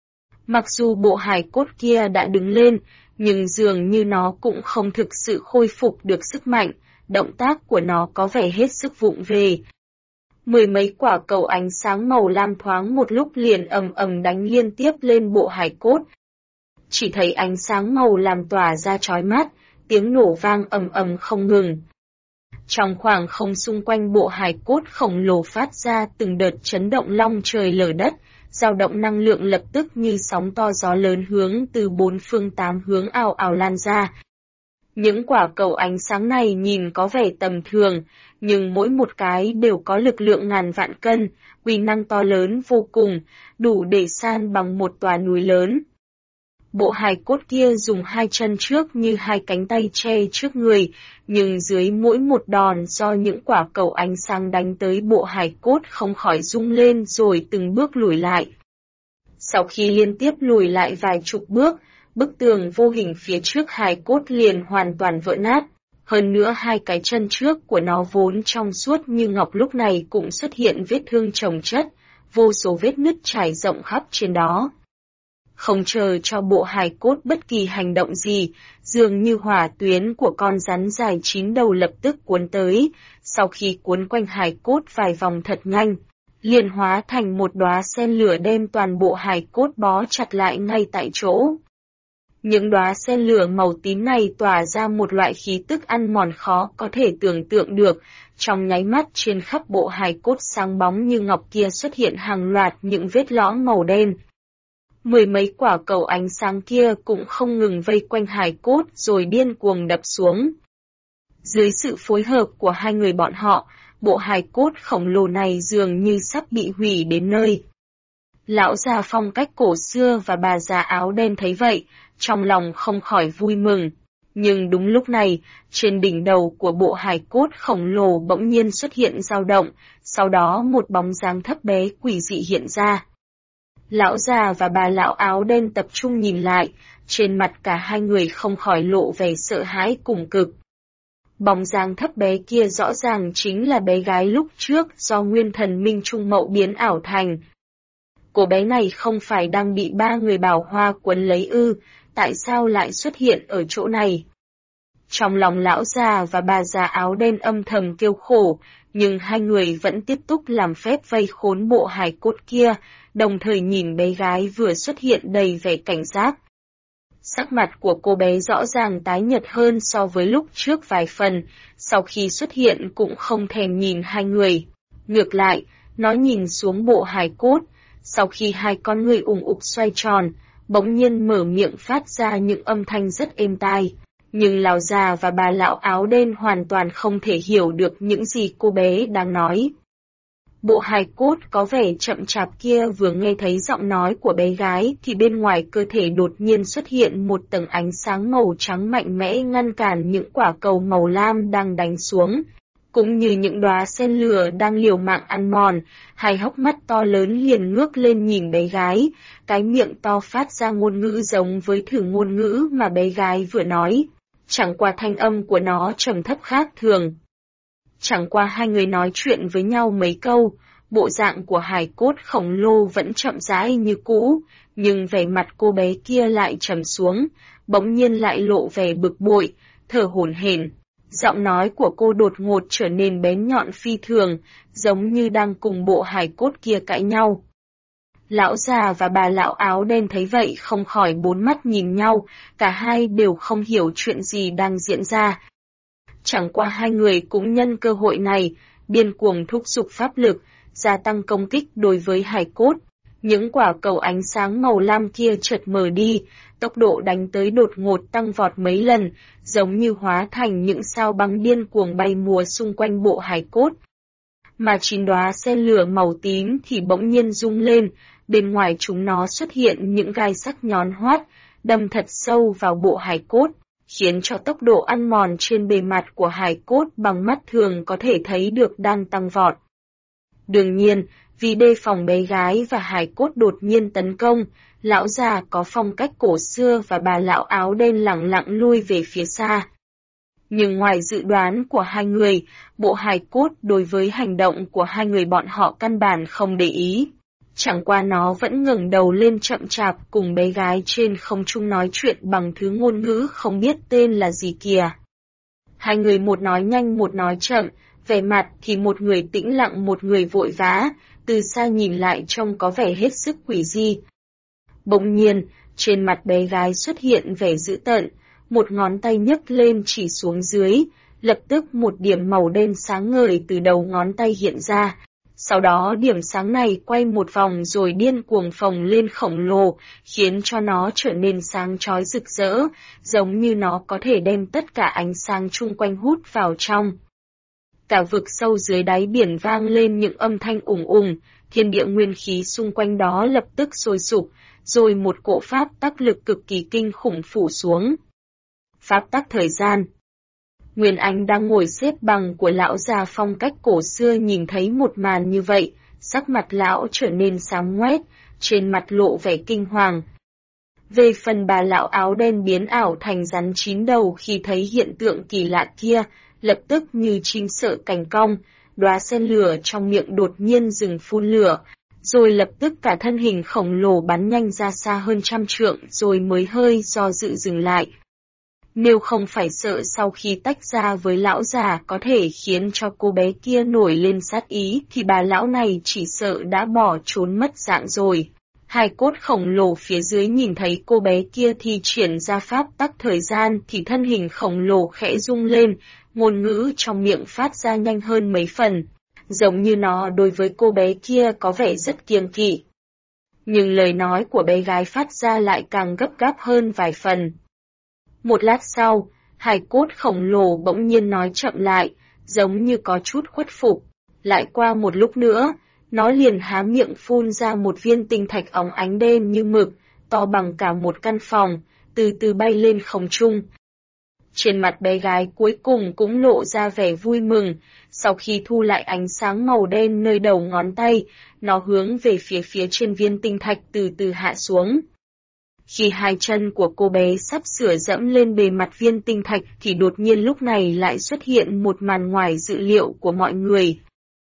Speaker 1: Mặc dù bộ hài cốt kia đã đứng lên, nhưng dường như nó cũng không thực sự khôi phục được sức mạnh, động tác của nó có vẻ hết sức vụng về. Mười mấy quả cầu ánh sáng màu lam thoáng một lúc liền ầm ầm đánh liên tiếp lên bộ hài cốt. Chỉ thấy ánh sáng màu lam tỏa ra chói mắt, tiếng nổ vang ầm ầm không ngừng. Trong khoảng không xung quanh bộ hài cốt khổng lồ phát ra từng đợt chấn động long trời lở đất, dao động năng lượng lập tức như sóng to gió lớn hướng từ 4 phương 8 hướng ào ào lan ra. Những quả cầu ánh sáng này nhìn có vẻ tầm thường, nhưng mỗi một cái đều có lực lượng ngàn vạn cân, uy năng to lớn vô cùng, đủ để san bằng một tòa núi lớn. Bộ hài cốt kia dùng hai chân trước như hai cánh tay che trước người, nhưng dưới mỗi một đòn do những quả cầu ánh sáng đánh tới bộ hài cốt không khỏi rung lên rồi từng bước lùi lại. Sau khi liên tiếp lùi lại vài chục bước, bức tường vô hình phía trước hài cốt liền hoàn toàn vỡ nát. Hơn nữa hai cái chân trước của nó vốn trong suốt như ngọc lúc này cũng xuất hiện vết thương chồng chất, vô số vết nứt trải rộng khắp trên đó. Không chờ cho bộ hài cốt bất kỳ hành động gì, dường như hỏa tuyến của con rắn dài 9 đầu lập tức cuốn tới, sau khi cuốn quanh hài cốt vài vòng thật nhanh, liền hóa thành một đóa sen lửa đem toàn bộ hài cốt bó chặt lại ngay tại chỗ. Những đóa sen lửa màu tím này tỏa ra một loại khí tức ăn mòn khó có thể tưởng tượng được, trong nháy mắt trên khắp bộ hài cốt sáng bóng như ngọc kia xuất hiện hàng loạt những vết lõm màu đen. Mười mấy quả cầu ánh sáng kia cũng không ngừng vây quanh hài cốt rồi điên cuồng đập xuống. Dưới sự phối hợp của hai người bọn họ, bộ hài cốt khổng lồ này dường như sắp bị hủy đến nơi. Lão già phong cách cổ xưa và bà già áo đen thấy vậy, trong lòng không khỏi vui mừng. Nhưng đúng lúc này, trên đỉnh đầu của bộ hài cốt khổng lồ bỗng nhiên xuất hiện dao động, sau đó một bóng dáng thấp bé quỷ dị hiện ra. Lão già và bà lão áo đen tập trung nhìn lại, trên mặt cả hai người không khỏi lộ vẻ sợ hãi cùng cực. Bóng dáng thấp bé kia rõ ràng chính là bé gái lúc trước do nguyên thần Minh Trung Mậu biến ảo thành. Cô bé này không phải đang bị ba người Bảo Hoa quấn lấy ư, tại sao lại xuất hiện ở chỗ này? Trong lòng lão già và bà già áo đen âm thầm kêu khổ, nhưng hai người vẫn tiếp tục làm phép vây khốn bộ hài cốt kia, đồng thời nhìn bé gái vừa xuất hiện đầy vẻ cảnh giác. Sắc mặt của cô bé rõ ràng tái nhợt hơn so với lúc trước vài phần, sau khi xuất hiện cũng không thèm nhìn hai người, Ngược lại, nó nhìn xuống bộ hài cốt, sau khi hai con người ùng ục xoay tròn, bỗng nhiên mở miệng phát ra những âm thanh rất êm tai. Nhưng lão già và bà lão áo đen hoàn toàn không thể hiểu được những gì cô bé đang nói. Bộ hài cốt có vẻ chậm chạp kia vừa nghe thấy giọng nói của bé gái thì bên ngoài cơ thể đột nhiên xuất hiện một tầng ánh sáng màu trắng mạnh mẽ ngăn cản những quả cầu màu lam đang đánh xuống. Cũng như những đóa sen lửa đang liều mạng ăn mòn, hai hốc mắt to lớn liền ngước lên nhìn bé gái, cái miệng to phát ra ngôn ngữ giống với thử ngôn ngữ mà bé gái vừa nói. Chẳng qua thanh âm của nó trầm thấp khác thường. Chẳng qua hai người nói chuyện với nhau mấy câu, bộ dạng của hài cốt khổng lồ vẫn chậm rãi như cũ, nhưng vẻ mặt cô bé kia lại trầm xuống, bỗng nhiên lại lộ vẻ bực bội, thở hổn hển. Giọng nói của cô đột ngột trở nên bén nhọn phi thường, giống như đang cùng bộ hài cốt kia cãi nhau. Lão già và bà lão áo đen thấy vậy không khỏi bốn mắt nhìn nhau, cả hai đều không hiểu chuyện gì đang diễn ra. Chẳng qua hai người cũng nhân cơ hội này, điên cuồng thúc giục pháp lực, gia tăng công kích đối với hài cốt. Những quả cầu ánh sáng màu lam kia chợt mờ đi, tốc độ đánh tới đột ngột tăng vọt mấy lần, giống như hóa thành những sao băng điên cuồng bay múa xung quanh bộ hài cốt. Mà 9 đóa sen lửa màu tím thì bỗng nhiên rung lên, bên ngoài chúng nó xuất hiện những gai sắc nhọn hoắt, đâm thật sâu vào bộ hài cốt, khiến cho tốc độ ăn mòn trên bề mặt của hài cốt bằng mắt thường có thể thấy được đang tăng vọt. Đương nhiên, vì đề phòng bé gái và hài cốt đột nhiên tấn công, lão già có phong cách cổ xưa và bà lão áo đen lẳng lặng lui về phía xa. Nhưng ngoài dự đoán của hai người, bộ hài cốt đối với hành động của hai người bọn họ căn bản không để ý. Chẳng qua nó vẫn ngẩng đầu lên chậm chạp cùng bé gái trên không trung nói chuyện bằng thứ ngôn ngữ không biết tên là gì kìa. Hai người một nói nhanh một nói chậm, vẻ mặt thì một người tĩnh lặng một người vội vã, từ xa nhìn lại trông có vẻ hết sức quỷ dị. Bỗng nhiên, trên mặt bé gái xuất hiện vẻ dữ tợn, một ngón tay nhấc lên chỉ xuống dưới, lập tức một điểm màu đen sáng ngời từ đầu ngón tay hiện ra. Sau đó điểm sáng này quay một vòng rồi điên cuồng phồng lên khổng lồ, khiến cho nó trở nên sáng chói rực rỡ, giống như nó có thể đem tất cả ánh sáng chung quanh hút vào trong. Cả vực sâu dưới đáy biển vang lên những âm thanh ùng ùng, thiên địa nguyên khí xung quanh đó lập tức sôi sục, rồi một cỗ pháp tắc lực cực kỳ kinh khủng phủ xuống. Pháp tắc thời gian. Nguyên Anh đang ngồi xếp bằng của lão già phong cách cổ xưa nhìn thấy một màn như vậy, sắc mặt lão trở nên xám ngoét, trên mặt lộ vẻ kinh hoàng. Về phần bà lão áo đen biến ảo thành rắn 9 đầu khi thấy hiện tượng kỳ lạ kia, lập tức như chim sợ cành cong, đóa sen lửa trong miệng đột nhiên dừng phun lửa, rồi lập tức cả thân hình khổng lồ bắn nhanh ra xa hơn 100 trượng rồi mới hơi do dự dừng lại. Nếu không phải sợ sau khi tách ra với lão già có thể khiến cho cô bé kia nổi lên sát ý thì bà lão này chỉ sợ đã bỏ trốn mất dạng rồi. Hài cốt khổng lồ phía dưới nhìn thấy cô bé kia thi triển ra pháp tắc thời gian thì thân hình khổng lồ khẽ rung lên, ngôn ngữ trong miệng phát ra nhanh hơn mấy phần, giống như nó đối với cô bé kia có vẻ rất kiêng kỵ. Nhưng lời nói của bé gái phát ra lại càng gấp gáp hơn vài phần. Một lát sau, hài cốt khổng lồ bỗng nhiên nói chậm lại, giống như có chút khuất phục. Lại qua một lúc nữa, nó liền há miệng phun ra một viên tinh thạch óng ánh đen như mực, to bằng cả một căn phòng, từ từ bay lên không trung. Trên mặt bé gái cuối cùng cũng lộ ra vẻ vui mừng, sau khi thu lại ánh sáng màu đen nơi đầu ngón tay, nó hướng về phía trên viên tinh thạch từ từ hạ xuống. Khi hai chân của cô bé sắp sửa dẫm lên bề mặt viên tinh thạch thì đột nhiên lúc này lại xuất hiện một màn ngoài dự liệu của mọi người.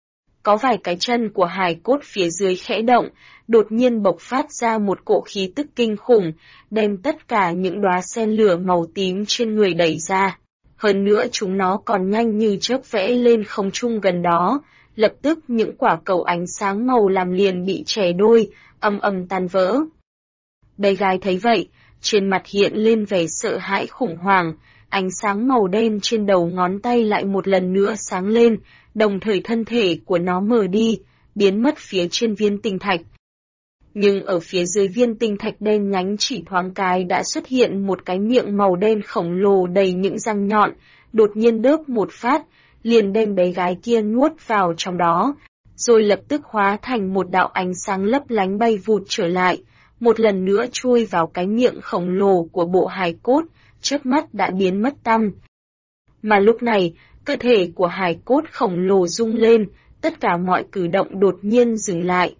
Speaker 1: Có vài cái chân của hài cốt phía dưới khẽ động, đột nhiên bộc phát ra một cỗ khí tức kinh khủng, đem tất cả những đóa sen lửa màu tím trên người đẩy ra. Hơn nữa chúng nó còn nhanh như chớp vẽ lên không trung gần đó, lập tức những quả cầu ánh sáng màu làm liền bị chẻ đôi, ầm ầm tan vỡ. Bé gái thấy vậy, trên mặt hiện lên vẻ sợ hãi khủng hoảng, ánh sáng màu đen trên đầu ngón tay lại một lần nữa sáng lên, đồng thời thân thể của nó mờ đi, biến mất phía trên viên tinh thạch. Nhưng ở phía dưới viên tinh thạch đen nhánh chỉ thoáng cái đã xuất hiện một cái miệng màu đen khổng lồ đầy những răng nhọn, đột nhiên đớp một phát, liền đem bé gái kia nuốt vào trong đó, rồi lập tức hóa thành một đạo ánh sáng lấp lánh bay vụt trở lại, một lần nữa chui vào cái miệng khổng lồ của bộ hài cốt, chớp mắt đã biến mất tăm. Mà lúc này, cơ thể của hài cốt khổng lồ rung lên, tất cả mọi cử động đột nhiên dừng lại.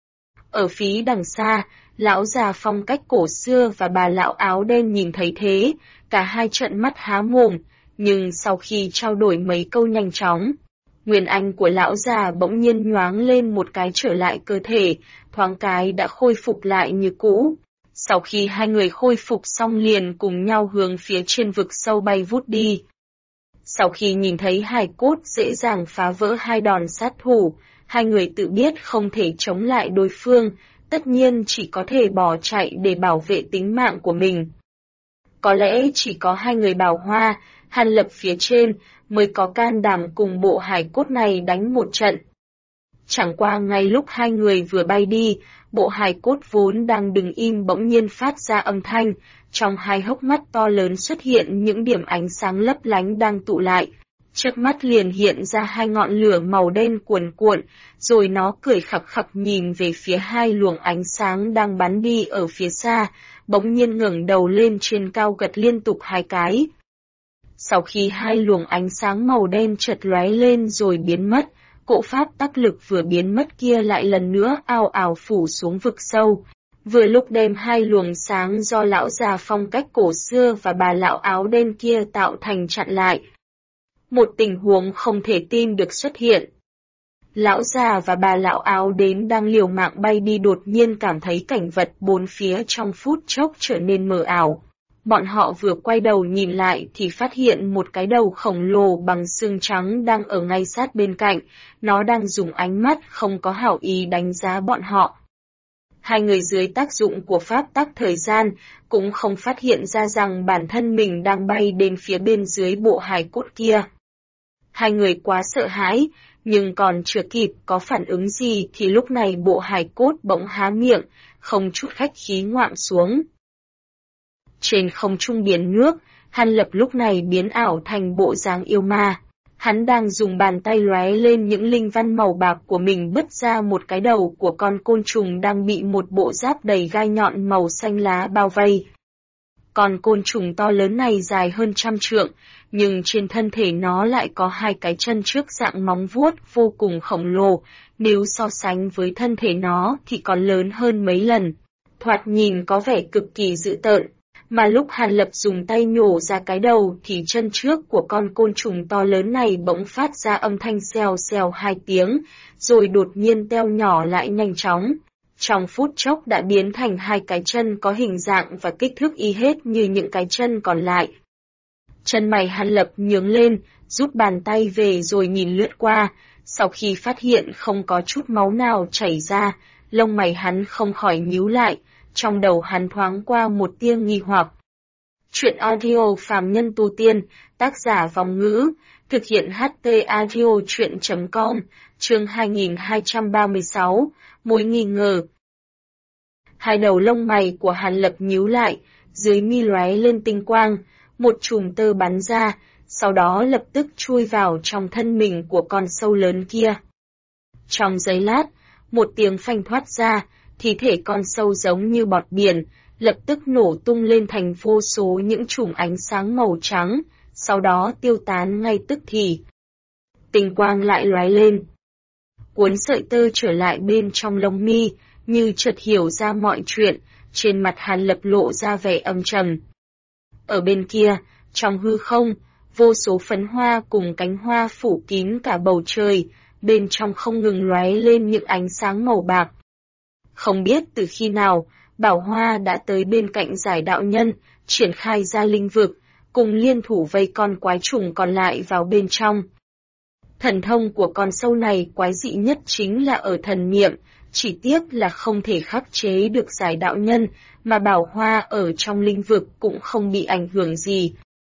Speaker 1: Ở phía đằng xa, lão già phong cách cổ xưa và bà lão áo đen nhìn thấy thế, cả hai trợn mắt há mồm, nhưng sau khi trao đổi mấy câu nhanh chóng, nguyên anh của lão già bỗng nhiên nhoáng lên một cái trở lại cơ thể, thoáng cái đã khôi phục lại như cũ. Sau khi hai người khôi phục xong liền cùng nhau hướng phía trên vực sâu bay vút đi. Sau khi nhìn thấy hài cốt dễ dàng phá vỡ hai đòn sát thủ, hai người tự biết không thể chống lại đối phương, tất nhiên chỉ có thể bỏ chạy để bảo vệ tính mạng của mình. Có lẽ chỉ có hai người Bảo Hoa, Hàn Lập phía trên mới có can đảm cùng bộ hài cốt này đánh một trận. Chẳng qua ngay lúc hai người vừa bay đi, bộ hài cốt vốn đang đứng im bỗng nhiên phát ra âm thanh, trong hai hốc mắt to lớn xuất hiện những điểm ánh sáng lấp lánh đang tụ lại. Trước mắt liền hiện ra hai ngọn lửa màu đen cuồn cuộn, rồi nó cười khặc khặc nhìn về phía hai luồng ánh sáng đang bắn đi ở phía xa, bỗng nhiên ngẩng đầu lên trên cao gật liên tục hai cái. Sau khi hai luồng ánh sáng màu đen chợt lóe lên rồi biến mất, cỗ pháp tắc lực vừa biến mất kia lại lần nữa ào ào phủ xuống vực sâu. Vừa lúc đem hai luồng sáng do lão già phong cách cổ xưa và bà lão áo đen kia tạo thành chặn lại. Một tình huống không thể tin được xuất hiện. Lão già và bà lão áo đến đang liều mạng bay đi đột nhiên cảm thấy cảnh vật bốn phía trong phút chốc trở nên mờ ảo. Bọn họ vừa quay đầu nhìn lại thì phát hiện một cái đầu khổng lồ bằng xương trắng đang ở ngay sát bên cạnh, nó đang dùng ánh mắt không có hảo ý đánh giá bọn họ. Hai người dưới tác dụng của pháp tắc thời gian cũng không phát hiện ra rằng bản thân mình đang bay đến phía bên dưới bộ hài cốt kia. Hai người quá sợ hãi, nhưng còn chưa kịp có phản ứng gì thì lúc này bộ hài cốt bỗng há miệng, không chút khách khí ngoạm xuống. Trên không trung biển nước, Hàn Lập lúc này biến ảo thành bộ dáng yêu ma. Hắn đang dùng bàn tay lóe lên những linh văn màu bạc của mình bứt ra một cái đầu của con côn trùng đang bị một bộ giáp đầy gai nhọn màu xanh lá bao vây. Con côn trùng to lớn này dài hơn 100 trượng, nhưng trên thân thể nó lại có hai cái chân trước dạng móng vuốt vô cùng khổng lồ, nếu so sánh với thân thể nó thì còn lớn hơn mấy lần. Thoạt nhìn có vẻ cực kỳ dữ tợn. Mà lúc Hàn Lập dùng tay nhổ ra cái đầu thì chân trước của con côn trùng to lớn này bỗng phát ra âm thanh xèo xèo hai tiếng, rồi đột nhiên teo nhỏ lại nhanh chóng. Trong phút chốc đã biến thành hai cái chân có hình dạng và kích thước y hết như những cái chân còn lại. Chân mày Hàn Lập nhướng lên, rút bàn tay về rồi nhìn lướt qua, sau khi phát hiện không có chút máu nào chảy ra, lông mày hắn không khỏi nhíu lại. Trong đầu hắn thoáng qua một tia nghi hoặc. Chuyện audio phàm nhân tu tiên, tác giả Vòng Ngữ, thực hiện HT audio chuyện.com, chương 2236, mối nghi ngờ. Hai đầu lông mày của Hàn Lập nhíu lại, dưới mi lóe lên tinh quang, một chùm tơ bắn ra, sau đó lập tức chui vào trong thân mình của con sâu lớn kia. Trong giây lát, một tiếng phanh thoát ra, thi thể con sâu giống như bọt biển, lập tức nổ tung lên thành vô số những chùm ánh sáng màu trắng, sau đó tiêu tán ngay tức thì. Tinh quang lại lóe lên. Cuốn sợi tơ trở lại bên trong lông mi, như chợt hiểu ra mọi chuyện, trên mặt Hàn Lập lộ ra vẻ âm trầm. Ở bên kia, trong hư không, vô số phấn hoa cùng cánh hoa phủ kín cả bầu trời, bên trong không ngừng lóe lên những ánh sáng màu bạc. Không biết từ khi nào, Bảo Hoa đã tới bên cạnh giải đạo nhân, triển khai ra linh vực, cùng liên thủ vây con quái trùng còn lại vào bên trong. Thần thông của con sâu này quái dị nhất chính là ở thần niệm, chỉ tiếc là không thể khắc chế được giải đạo nhân, mà Bảo Hoa ở trong linh vực cũng không bị ảnh hưởng gì.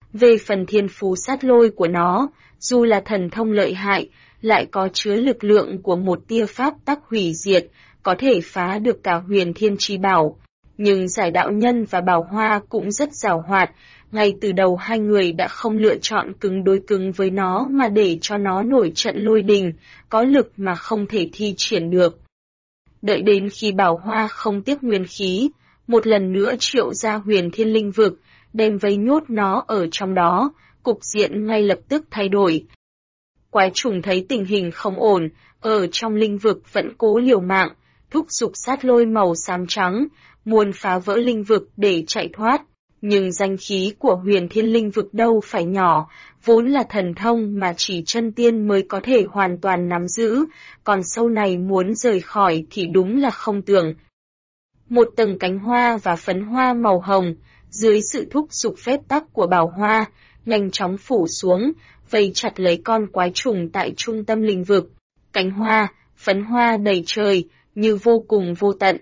Speaker 1: Về phần thiên phú sát lôi của nó, dù là thần thông lợi hại, lại có chứa lực lượng của một tia pháp tắc hủy diệt, có thể phá được cả huyền thiên chi bảo. Nhưng giải đạo nhân và Bảo Hoa cũng rất giàu hoạt, ngay từ đầu hai người đã không lựa chọn cứng đối cứng với nó mà để cho nó nổi trận lôi đình, có lực mà không thể thi triển được. Đợi đến khi Bảo Hoa không tiếc nguyên khí, một lần nữa triệu ra huyền thiên linh vực, đem vây nhốt nó ở trong đó, cục diện ngay lập tức thay đổi. Quái trùng thấy tình hình không ổn, ở trong linh vực vẫn cố liều mạng, thúc giục sát lôi màu xám trắng, muốn phá vỡ linh vực để chạy thoát. Nhưng danh khí của huyền thiên linh vực đâu phải nhỏ, vốn là thần thông mà chỉ chân tiên mới có thể hoàn toàn nắm giữ, còn sau này muốn rời khỏi thì đúng là không tưởng. Một tầng cánh hoa và phấn hoa màu hồng, dưới sự thúc giục phép tắc của Bảo Hoa, nhanh chóng phủ xuống, vây chặt lấy con quái trùng tại trung tâm linh vực. Cánh hoa, phấn hoa đầy trời, như vô cùng vô tận.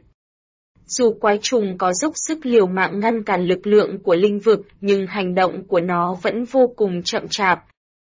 Speaker 1: Dù quái trùng có dốc sức liều mạng ngăn cản lực lượng của linh vực, nhưng hành động của nó vẫn vô cùng chậm chạp.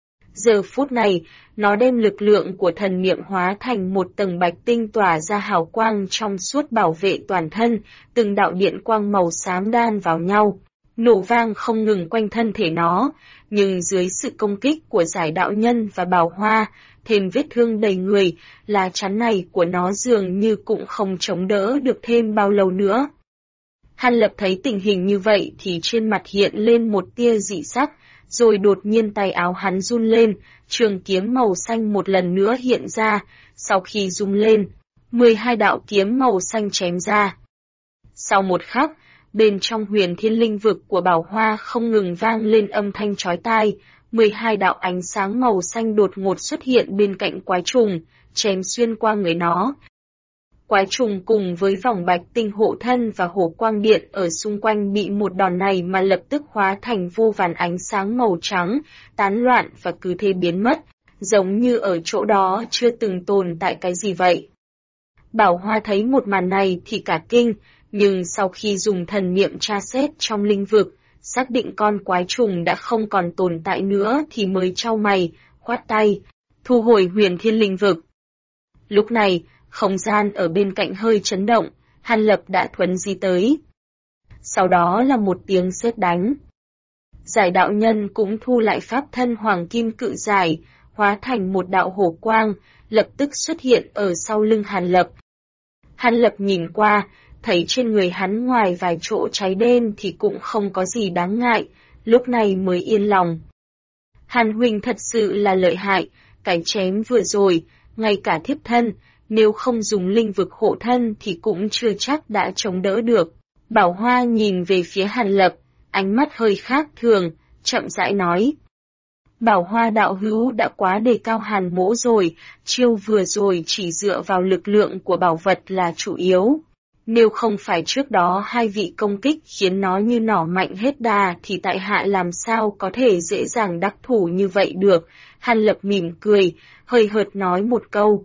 Speaker 1: Giờ phút này, nó đem lực lượng của thần niệm hóa thành một tầng bạch tinh tỏa ra hào quang trong suốt bảo vệ toàn thân, từng đạo điện quang màu xám đan vào nhau, nổ vang không ngừng quanh thân thể nó, nhưng dưới sự công kích của giải đạo nhân và Bảo Hoa, thêm vết thương đầy người, lá chắn này của nó dường như cũng không chống đỡ được thêm bao lâu nữa. Hàn Lập thấy tình hình như vậy thì trên mặt hiện lên một tia dị sắc, rồi đột nhiên tay áo hắn run lên, trường kiếm màu xanh một lần nữa hiện ra, sau khi rung lên, 12 đạo kiếm màu xanh chém ra. Sau một khắc, bên trong huyền thiên linh vực của Bảo Hoa không ngừng vang lên âm thanh chói tai, 12 đạo ánh sáng màu xanh đột ngột xuất hiện bên cạnh quái trùng, chém xuyên qua người nó. Quái trùng cùng với vòng bạch tinh hộ thân và hổ quang điện ở xung quanh bị một đòn này mà lập tức hóa thành vô vàn ánh sáng màu trắng, tán loạn và cứ thế biến mất, giống như ở chỗ đó chưa từng tồn tại cái gì vậy. Bảo Hoa thấy một màn này thì cả kinh, nhưng sau khi dùng thần niệm tra xét trong linh vực, xác định con quái trùng đã không còn tồn tại nữa thì mới chau mày, khoát tay, thu hồi huyền thiên linh vực. Lúc này, không gian ở bên cạnh hơi chấn động, Hàn Lập đã thuấn di tới. Sau đó là một tiếng sét đánh. Giải đạo nhân cũng thu lại pháp thân hoàng kim cự giải, hóa thành một đạo hổ quang, lập tức xuất hiện ở sau lưng Hàn Lập. Hàn Lập nhìn qua, thấy trên người hắn ngoài vài chỗ cháy đen thì cũng không có gì đáng ngại, lúc này mới yên lòng. Hàn huynh thật sự là lợi hại, cái chém vừa rồi, ngay cả thiếp thân, nếu không dùng linh vực hộ thân thì cũng chưa chắc đã chống đỡ được. Bảo Hoa nhìn về phía Hàn Lập, ánh mắt hơi khác thường, chậm rãi nói. Bảo Hoa đạo hữu đã quá đề cao Hàn mỗ rồi, chiêu vừa rồi chỉ dựa vào lực lượng của bảo vật là chủ yếu. Nếu không phải trước đó hai vị công kích khiến nó như nỏ mạnh hết đà thì tại hạ làm sao có thể dễ dàng đắc thủ như vậy được. Hàn Lập mỉm cười, hơi hợt nói một câu.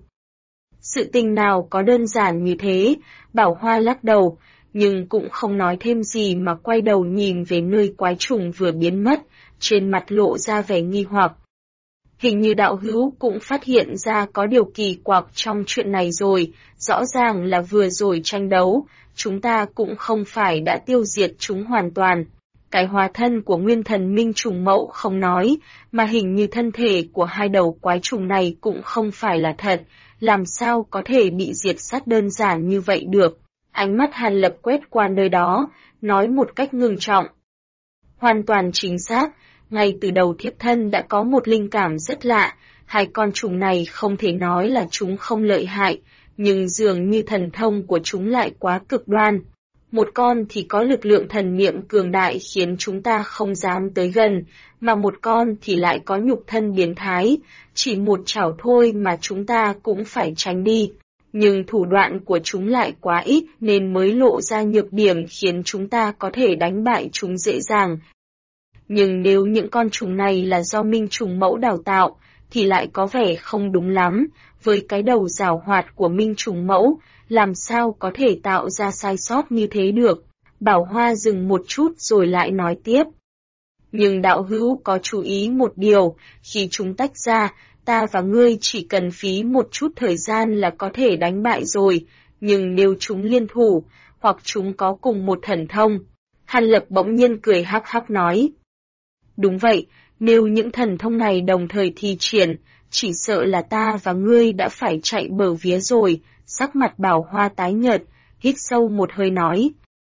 Speaker 1: Sự tình nào có đơn giản như thế, Bảo Hoa lắc đầu, nhưng cũng không nói thêm gì mà quay đầu nhìn về nơi quái trùng vừa biến mất, trên mặt lộ ra vẻ nghi hoặc. Hình như đạo hữu cũng phát hiện ra có điều kỳ quặc trong chuyện này rồi, rõ ràng là vừa rồi tranh đấu, chúng ta cũng không phải đã tiêu diệt chúng hoàn toàn. Cái hóa thân của nguyên thần minh trùng mẫu không nói, mà hình như thân thể của hai đầu quái trùng này cũng không phải là thật, làm sao có thể bị diệt sát đơn giản như vậy được. Ánh mắt Hàn Lập quét qua nơi đó, nói một cách ngưng trọng. Hoàn toàn chính xác, ngay từ đầu thiếp thân đã có một linh cảm rất lạ, hai con trùng này không thể nói là chúng không lợi hại, nhưng dường như thần thông của chúng lại quá cực đoan. Một con thì có lực lượng thần niệm cường đại khiến chúng ta không dám tới gần, mà một con thì lại có nhục thân biến thái, chỉ một chảo thôi mà chúng ta cũng phải tránh đi. Nhưng thủ đoạn của chúng lại quá ít nên mới lộ ra nhược điểm khiến chúng ta có thể đánh bại chúng dễ dàng. Nhưng nếu những con trùng này là do minh trùng mẫu đào tạo, thì lại có vẻ không đúng lắm, với cái đầu giảo hoạt của minh trùng mẫu, làm sao có thể tạo ra sai sót như thế được. Bảo Hoa dừng một chút rồi lại nói tiếp. Nhưng đạo hữu có chú ý một điều, khi chúng tách ra, ta và ngươi chỉ cần phí một chút thời gian là có thể đánh bại rồi, nhưng nếu chúng liên thủ, hoặc chúng có cùng một thần thông. Hàn Lập bỗng nhiên cười hắc hắc nói. Đúng vậy, nếu những thần thông này đồng thời thi triển, chỉ sợ là ta và ngươi đã phải chạy bờ vía rồi, sắc mặt Bảo Hoa tái nhợt, hít sâu một hơi nói.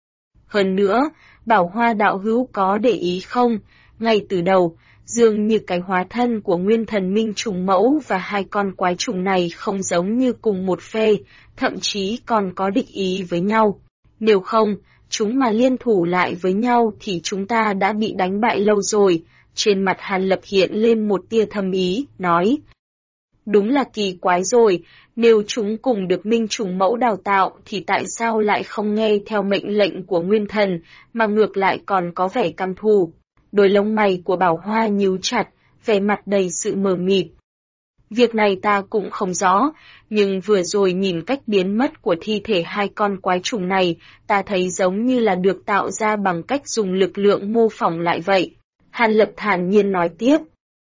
Speaker 1: Hơn nữa, Bảo Hoa đạo hữu có để ý không, ngay từ đầu, dường như cái hóa thân của nguyên thần minh trùng mẫu và hai con quái trùng này không giống như cùng một phe, thậm chí còn có địch ý với nhau. Nếu không, chúng mà liên thủ lại với nhau thì chúng ta đã bị đánh bại lâu rồi. Trên mặt Hàn Lập hiện lên một tia thâm ý, nói. Đúng là kỳ quái rồi, nếu chúng cùng được minh trùng mẫu đào tạo thì tại sao lại không nghe theo mệnh lệnh của nguyên thần, mà ngược lại còn có vẻ căm thù. Đôi lông mày của Bảo Hoa nhíu chặt, vẻ mặt đầy sự mờ mịt. Việc này ta cũng không rõ, nhưng vừa rồi nhìn cách biến mất của thi thể hai con quái trùng này, ta thấy giống như là được tạo ra bằng cách dùng lực lượng mô phỏng lại vậy. Hàn Lập thản nhiên nói tiếp.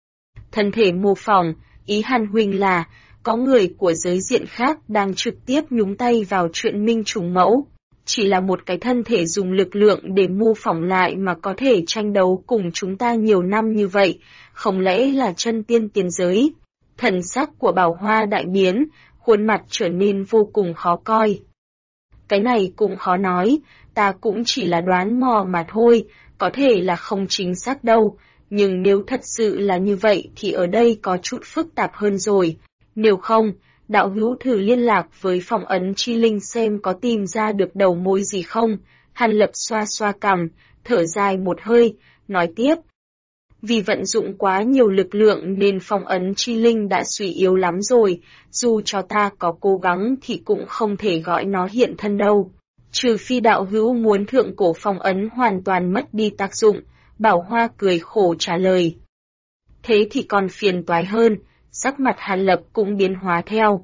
Speaker 1: Thân thể mô phỏng, ý Hàn huynh là, có người của giới diện khác đang trực tiếp nhúng tay vào chuyện minh trùng mẫu. Chỉ là một cái thân thể dùng lực lượng để mô phỏng lại mà có thể tranh đấu cùng chúng ta nhiều năm như vậy, không lẽ là chân tiên tiền giới? Thần sắc của Bảo Hoa đại biến, khuôn mặt trở nên vô cùng khó coi. Cái này cũng khó nói, ta cũng chỉ là đoán mò mà thôi, có thể là không chính xác đâu, nhưng nếu thật sự là như vậy thì ở đây có chút phức tạp hơn rồi. Nếu không, đạo hữu thử liên lạc với phòng ấn chi linh xem có tìm ra được đầu mối gì không. Hàn Lập xoa xoa cằm, thở dài một hơi, nói tiếp. Vì vận dụng quá nhiều lực lượng nên phong ấn chi linh đã suy yếu lắm rồi, dù cho ta có cố gắng thì cũng không thể gọi nó hiện thân đâu. Trừ phi đạo hữu muốn thượng cổ phong ấn hoàn toàn mất đi tác dụng, Bảo Hoa cười khổ trả lời. Thế thì còn phiền toái hơn, sắc mặt Hàn Lập cũng biến hóa theo.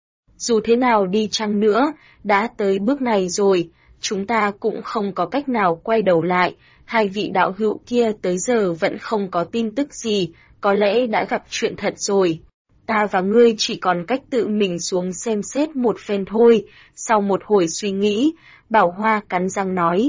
Speaker 1: Dù thế nào đi chăng nữa, đã tới bước này rồi, chúng ta cũng không có cách nào quay đầu lại. Hai vị đạo hữu kia tới giờ vẫn không có tin tức gì, có lẽ đã gặp chuyện thật rồi. Ta và ngươi chỉ còn cách tự mình xuống xem xét một phen thôi. Sau một hồi suy nghĩ, Bảo Hoa cắn răng nói.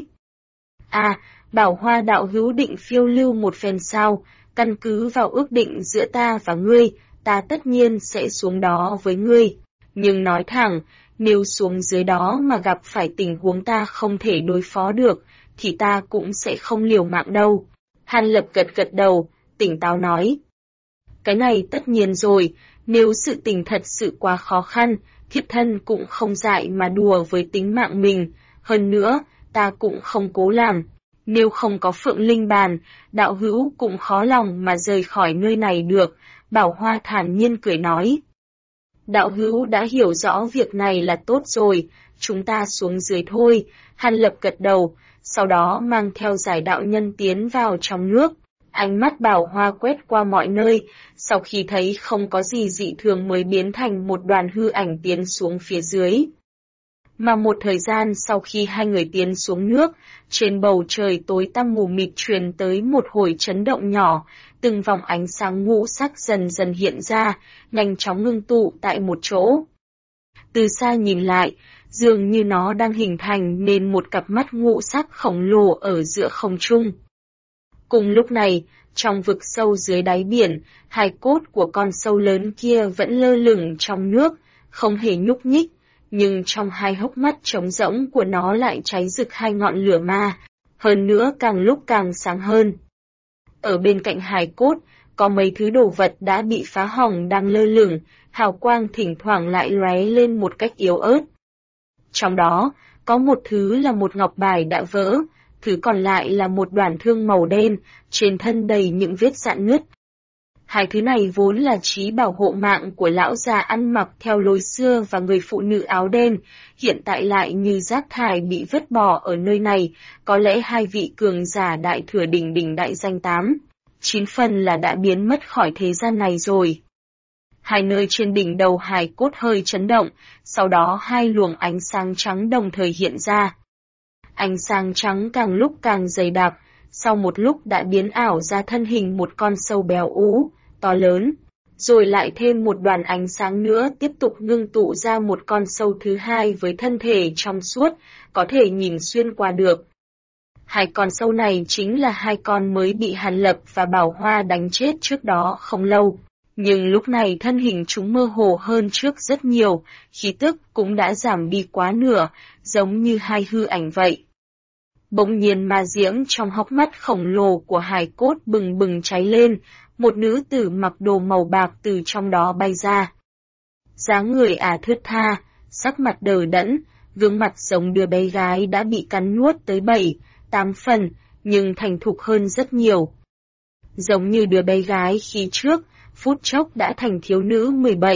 Speaker 1: Bảo Hoa đạo hữu định phiêu lưu một phen sao, căn cứ vào ước định giữa ta và ngươi, ta tất nhiên sẽ xuống đó với ngươi. Nhưng nói thẳng, nếu xuống dưới đó mà gặp phải tình huống ta không thể đối phó được, thì ta cũng sẽ không liều mạng đâu. Hàn Lập gật đầu, tỉnh táo nói. Cái này tất nhiên rồi, nếu sự tình thật sự quá khó khăn, thiếp thân cũng không dại mà đùa với tính mạng mình, hơn nữa, ta cũng không cố làm. Nếu không có Phượng Linh Bàn, đạo hữu cũng khó lòng mà rời khỏi nơi này được, Bảo Hoa thản nhiên cười nói. Đạo hữu đã hiểu rõ việc này là tốt rồi, chúng ta xuống dưới thôi. Hàn Lập gật đầu, sau đó mang theo giải đạo nhân tiến vào trong nước. Ánh mắt Bảo Hoa quét qua mọi nơi, sau khi thấy không có gì dị thường mới biến thành một đoàn hư ảnh tiến xuống phía dưới. Mà một thời gian sau khi hai người tiến xuống nước, trên bầu trời tối tăm mù mịt truyền tới một hồi chấn động nhỏ, từng vòng ánh sáng ngũ sắc dần dần hiện ra, nhanh chóng ngưng tụ tại một chỗ. Từ xa nhìn lại, dường như nó đang hình thành nên một cặp mắt ngũ sắc khổng lồ ở giữa không trung. Cùng lúc này, trong vực sâu dưới đáy biển, hài cốt của con sâu lớn kia vẫn lơ lửng trong nước, không hề nhúc nhích, nhưng trong hai hốc mắt trống rỗng của nó lại cháy rực hai ngọn lửa ma, hơn nữa càng lúc càng sáng hơn. Ở bên cạnh hài cốt, có mấy thứ đồ vật đã bị phá hỏng đang lơ lửng, hào quang thỉnh thoảng lại lóe lên một cách yếu ớt. Trong đó, có một thứ là một ngọc bài đã vỡ, thứ còn lại là một đoạn thương màu đen, trên thân đầy những vết rạn nứt. Hai thứ này vốn là trí bảo hộ mạng của lão già ăn mặc theo lối xưa và người phụ nữ áo đen, hiện tại lại như rác thải bị vứt bỏ ở nơi này, có lẽ hai vị cường giả đại thừa đỉnh đại danh 9 phần là đã biến mất khỏi thế gian này rồi. Hai nơi trên đỉnh đầu hài cốt hơi chấn động, sau đó hai luồng ánh sáng trắng đồng thời hiện ra. Ánh sáng trắng càng lúc càng dày đặc, sau một lúc đã biến ảo ra thân hình một con sâu béo ú, to lớn. Rồi lại thêm một đoàn ánh sáng nữa tiếp tục ngưng tụ ra một con sâu thứ hai với thân thể trong suốt, có thể nhìn xuyên qua được. Hai con sâu này chính là hai con mới bị Hàn Lập và Bảo Hoa đánh chết trước đó không lâu. Nhưng lúc này thân hình chúng mơ hồ hơn trước rất nhiều, khí tức cũng đã giảm đi quá nửa, giống như hai hư ảnh vậy. Bỗng nhiên ma diễm trong hốc mắt khổng lồ của hài cốt bừng bừng cháy lên, một nữ tử mặc đồ màu bạc từ trong đó bay ra. Dáng người thướt tha, sắc mặt đờ đẫn, gương mặt giống đứa bé gái đã bị cắn nuốt tới 7-8 phần, nhưng thành thục hơn rất nhiều. Giống như đứa bé gái khi trước, phút chốc đã thành thiếu nữ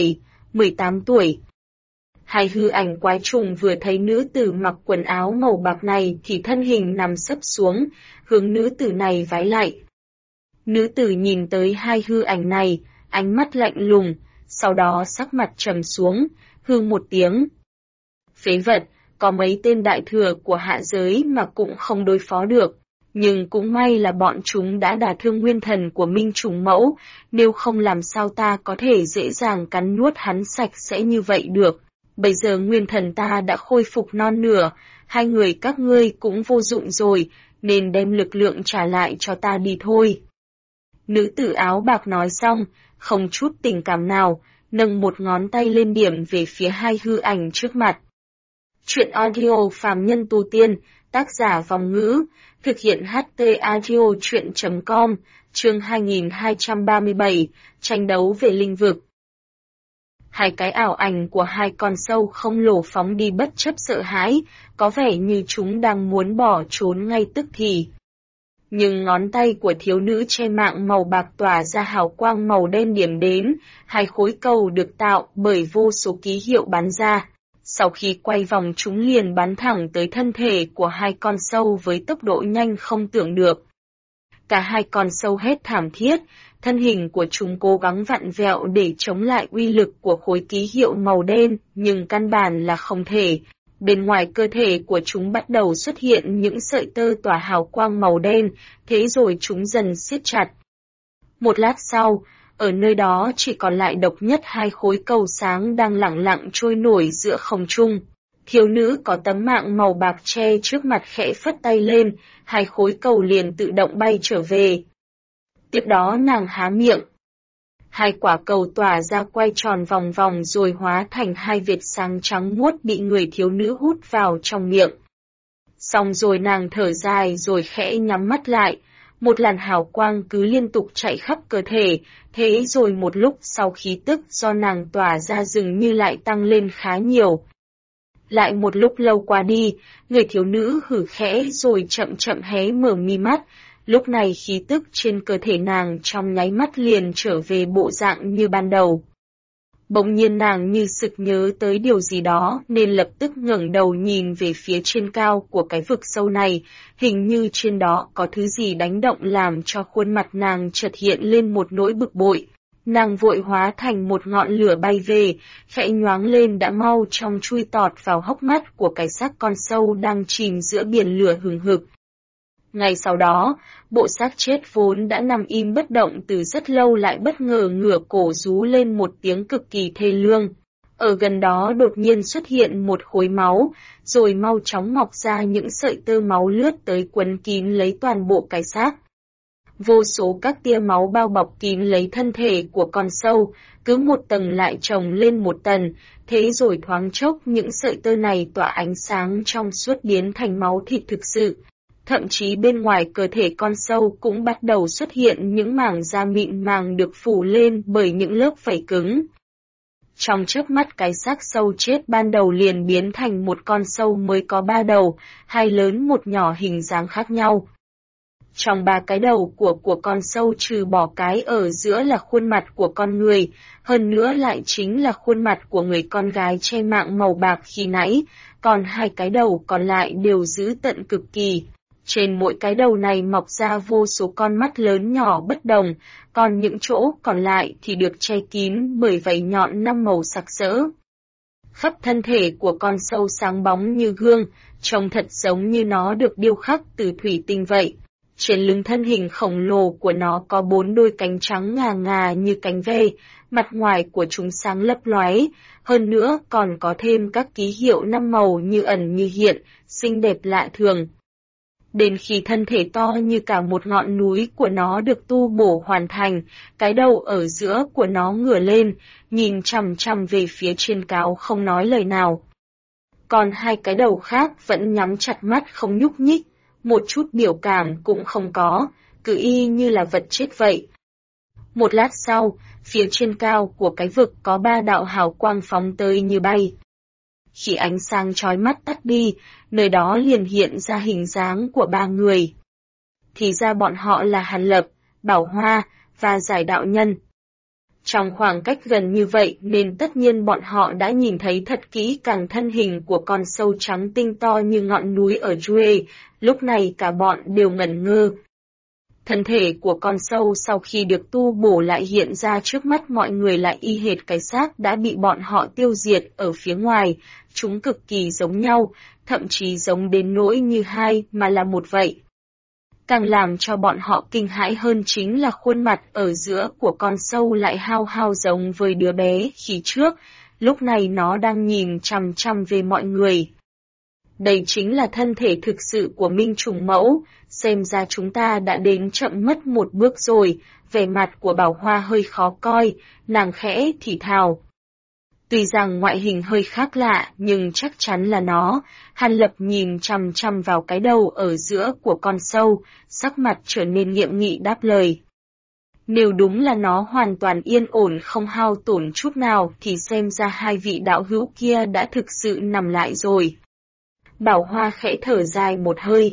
Speaker 1: 17-18 tuổi. Hai hư ảnh quái trùng vừa thấy nữ tử mặc quần áo màu bạc này thì thân hình nằm sấp xuống, hướng nữ tử này vái lạy. Nữ tử nhìn tới hai hư ảnh này, ánh mắt lạnh lùng, sau đó sắc mặt trầm xuống, hư một tiếng. Phế vật, có mấy tên đại thừa của hạ giới mà cũng không đối phó được, nhưng cũng may là bọn chúng đã đả thương nguyên thần của Minh Trùng Mẫu, nếu không làm sao ta có thể dễ dàng cắn nuốt hắn sạch sẽ như vậy được. Bây giờ nguyên thần ta đã khôi phục non nửa, hai người các ngươi cũng vô dụng rồi, nên đem lực lượng trả lại cho ta đi thôi. Nữ tử áo bạc nói xong, không chút tình cảm nào, nâng một ngón tay lên điểm về phía hai hư ảnh trước mặt. Chuyện audio phàm nhân tu tiên, tác giả Vòng Ngữ, thực hiện HT audio chuyện.com, chương 2237, tranh đấu về linh vực. Hai cái ảo ảnh của hai con sâu không lồ phóng đi bất chấp sợ hãi, có vẻ như chúng đang muốn bỏ trốn ngay tức thì. Nhưng ngón tay của thiếu nữ che mạng màu bạc tỏa ra hào quang màu đen điểm đến, hai khối cầu được tạo bởi vô số ký hiệu bắn ra. Sau khi quay vòng chúng liền bắn thẳng tới thân thể của hai con sâu với tốc độ nhanh không tưởng được. Cả hai con sâu hét thảm thiết, thân hình của chúng cố gắng vặn vẹo để chống lại uy lực của khối ký hiệu màu đen, nhưng căn bản là không thể. Bên ngoài cơ thể của chúng bắt đầu xuất hiện những sợi tơ tỏa hào quang màu đen, thế rồi chúng dần siết chặt. Một lát sau, ở nơi đó chỉ còn lại độc nhất hai khối cầu sáng đang lẳng lặng trôi nổi giữa không trung. Thiếu nữ có tấm mạng màu bạc che trước mặt khẽ phất tay lên, hai khối cầu liền tự động bay trở về. Tiếp đó nàng há miệng. Hai quả cầu tỏa ra quay tròn vòng vòng rồi hóa thành hai vệt sáng trắng muốt bị người thiếu nữ hút vào trong miệng. Xong rồi nàng thở dài rồi khẽ nhắm mắt lại, một làn hào quang cứ liên tục chạy khắp cơ thể, thế rồi một lúc sau khí tức do nàng tỏa ra dường như lại tăng lên khá nhiều. Lại một lúc lâu qua đi, người thiếu nữ hử khẽ rồi chậm chậm hé mở mi mắt, lúc này khí tức trên cơ thể nàng trong nháy mắt liền trở về bộ dạng như ban đầu. Bỗng nhiên nàng như sực nhớ tới điều gì đó nên lập tức ngẩng đầu nhìn về phía trên cao của cái vực sâu này, hình như trên đó có thứ gì đánh động làm cho khuôn mặt nàng chợt hiện lên một nỗi bực bội. Nàng vội hóa thành một ngọn lửa bay về, khẽ nhoáng lên đã mau trong chui tọt vào hốc mắt của cái xác con sâu đang chìm giữa biển lửa hừng hực. Ngay sau đó, bộ xác chết vốn đã nằm im bất động từ rất lâu lại bất ngờ ngửa cổ rú lên một tiếng cực kỳ thê lương. Ở gần đó đột nhiên xuất hiện một khối máu, rồi mau chóng mọc ra những sợi tơ máu lướt tới quấn kín lấy toàn bộ cái xác. Vô số các tia máu bao bọc kín lấy thân thể của con sâu, cứ một tầng lại chồng lên một tầng, thế rồi thoáng chốc những sợi tơ này tỏa ánh sáng trong suốt biến thành máu thịt thực sự. Thậm chí bên ngoài cơ thể con sâu cũng bắt đầu xuất hiện những mảng da mịn màng được phủ lên bởi những lớp vảy cứng. Trong chớp mắt cái xác sâu chết ban đầu liền biến thành một con sâu mới có 3 đầu, hai lớn một nhỏ hình dáng khác nhau. Trong 3 cái đầu của con sâu trừ bỏ cái ở giữa là khuôn mặt của con người, hơn nữa lại chính là khuôn mặt của người con gái che mạng màu bạc khi nãy, còn 2 cái đầu còn lại đều dữ tợn cực kỳ. Trên mỗi cái đầu này mọc ra vô số con mắt lớn nhỏ bất đồng, còn những chỗ còn lại thì được che kín bởi vảy nhọn 5 màu sặc sỡ. Khắp thân thể của con sâu sáng bóng như gương, trông thật giống như nó được điêu khắc từ thủy tinh vậy. Trên lưng thân hình khổng lồ của nó có 4 đôi cánh trắng ngà ngà như cánh ve, mặt ngoài của chúng sáng lấp lóe, hơn nữa còn có thêm các ký hiệu 5 màu như ẩn như hiện, xinh đẹp lạ thường. Đến khi thân thể to như cả một ngọn núi của nó được tu bổ hoàn thành, cái đầu ở giữa của nó ngửa lên, nhìn chằm chằm về phía trên cao không nói lời nào. Còn 2 cái đầu khác vẫn nhắm chặt mắt không nhúc nhích, một chút biểu cảm cũng không có, cứ y như là vật chết vậy. Một lát sau, phía trên cao của cái vực có 3 đạo hào quang phóng tới như bay. Khi ánh sáng chói mắt tắt đi, nơi đó liền hiện ra hình dáng của 3 người. Thì ra bọn họ là Hàn Lập, Bảo Hoa và Giải Đạo Nhân. Trong khoảng cách gần như vậy nên tất nhiên bọn họ đã nhìn thấy thật kỹ càng thân hình của con sâu trắng tinh to như ngọn núi ở Juê, lúc này cả bọn đều ngẩn ngơ. Thân thể của con sâu sau khi được tu bổ lại hiện ra trước mắt mọi người lại y hệt cái xác đã bị bọn họ tiêu diệt ở phía ngoài, chúng cực kỳ giống nhau, thậm chí giống đến nỗi như hai mà là một vậy. Càng làm cho bọn họ kinh hãi hơn chính là khuôn mặt ở giữa của con sâu lại hao hao giống với đứa bé khi trước, lúc này nó đang nhìn chằm chằm về mọi người. Đây chính là thân thể thực sự của Minh Trùng Mẫu, xem ra chúng ta đã đến chậm mất một bước rồi, vẻ mặt của Bảo Hoa hơi khó coi, nàng khẽ thì thào. Tuy rằng ngoại hình hơi khác lạ nhưng chắc chắn là nó, Hàn Lập nhìn chằm chằm vào cái đầu ở giữa của con sâu, sắc mặt trở nên nghiêm nghị đáp lời. Nếu đúng là nó hoàn toàn yên ổn không hao tổn chút nào thì xem ra 2 vị đạo hữu kia đã thực sự nằm lại rồi. Bảo Hoa khẽ thở dài một hơi.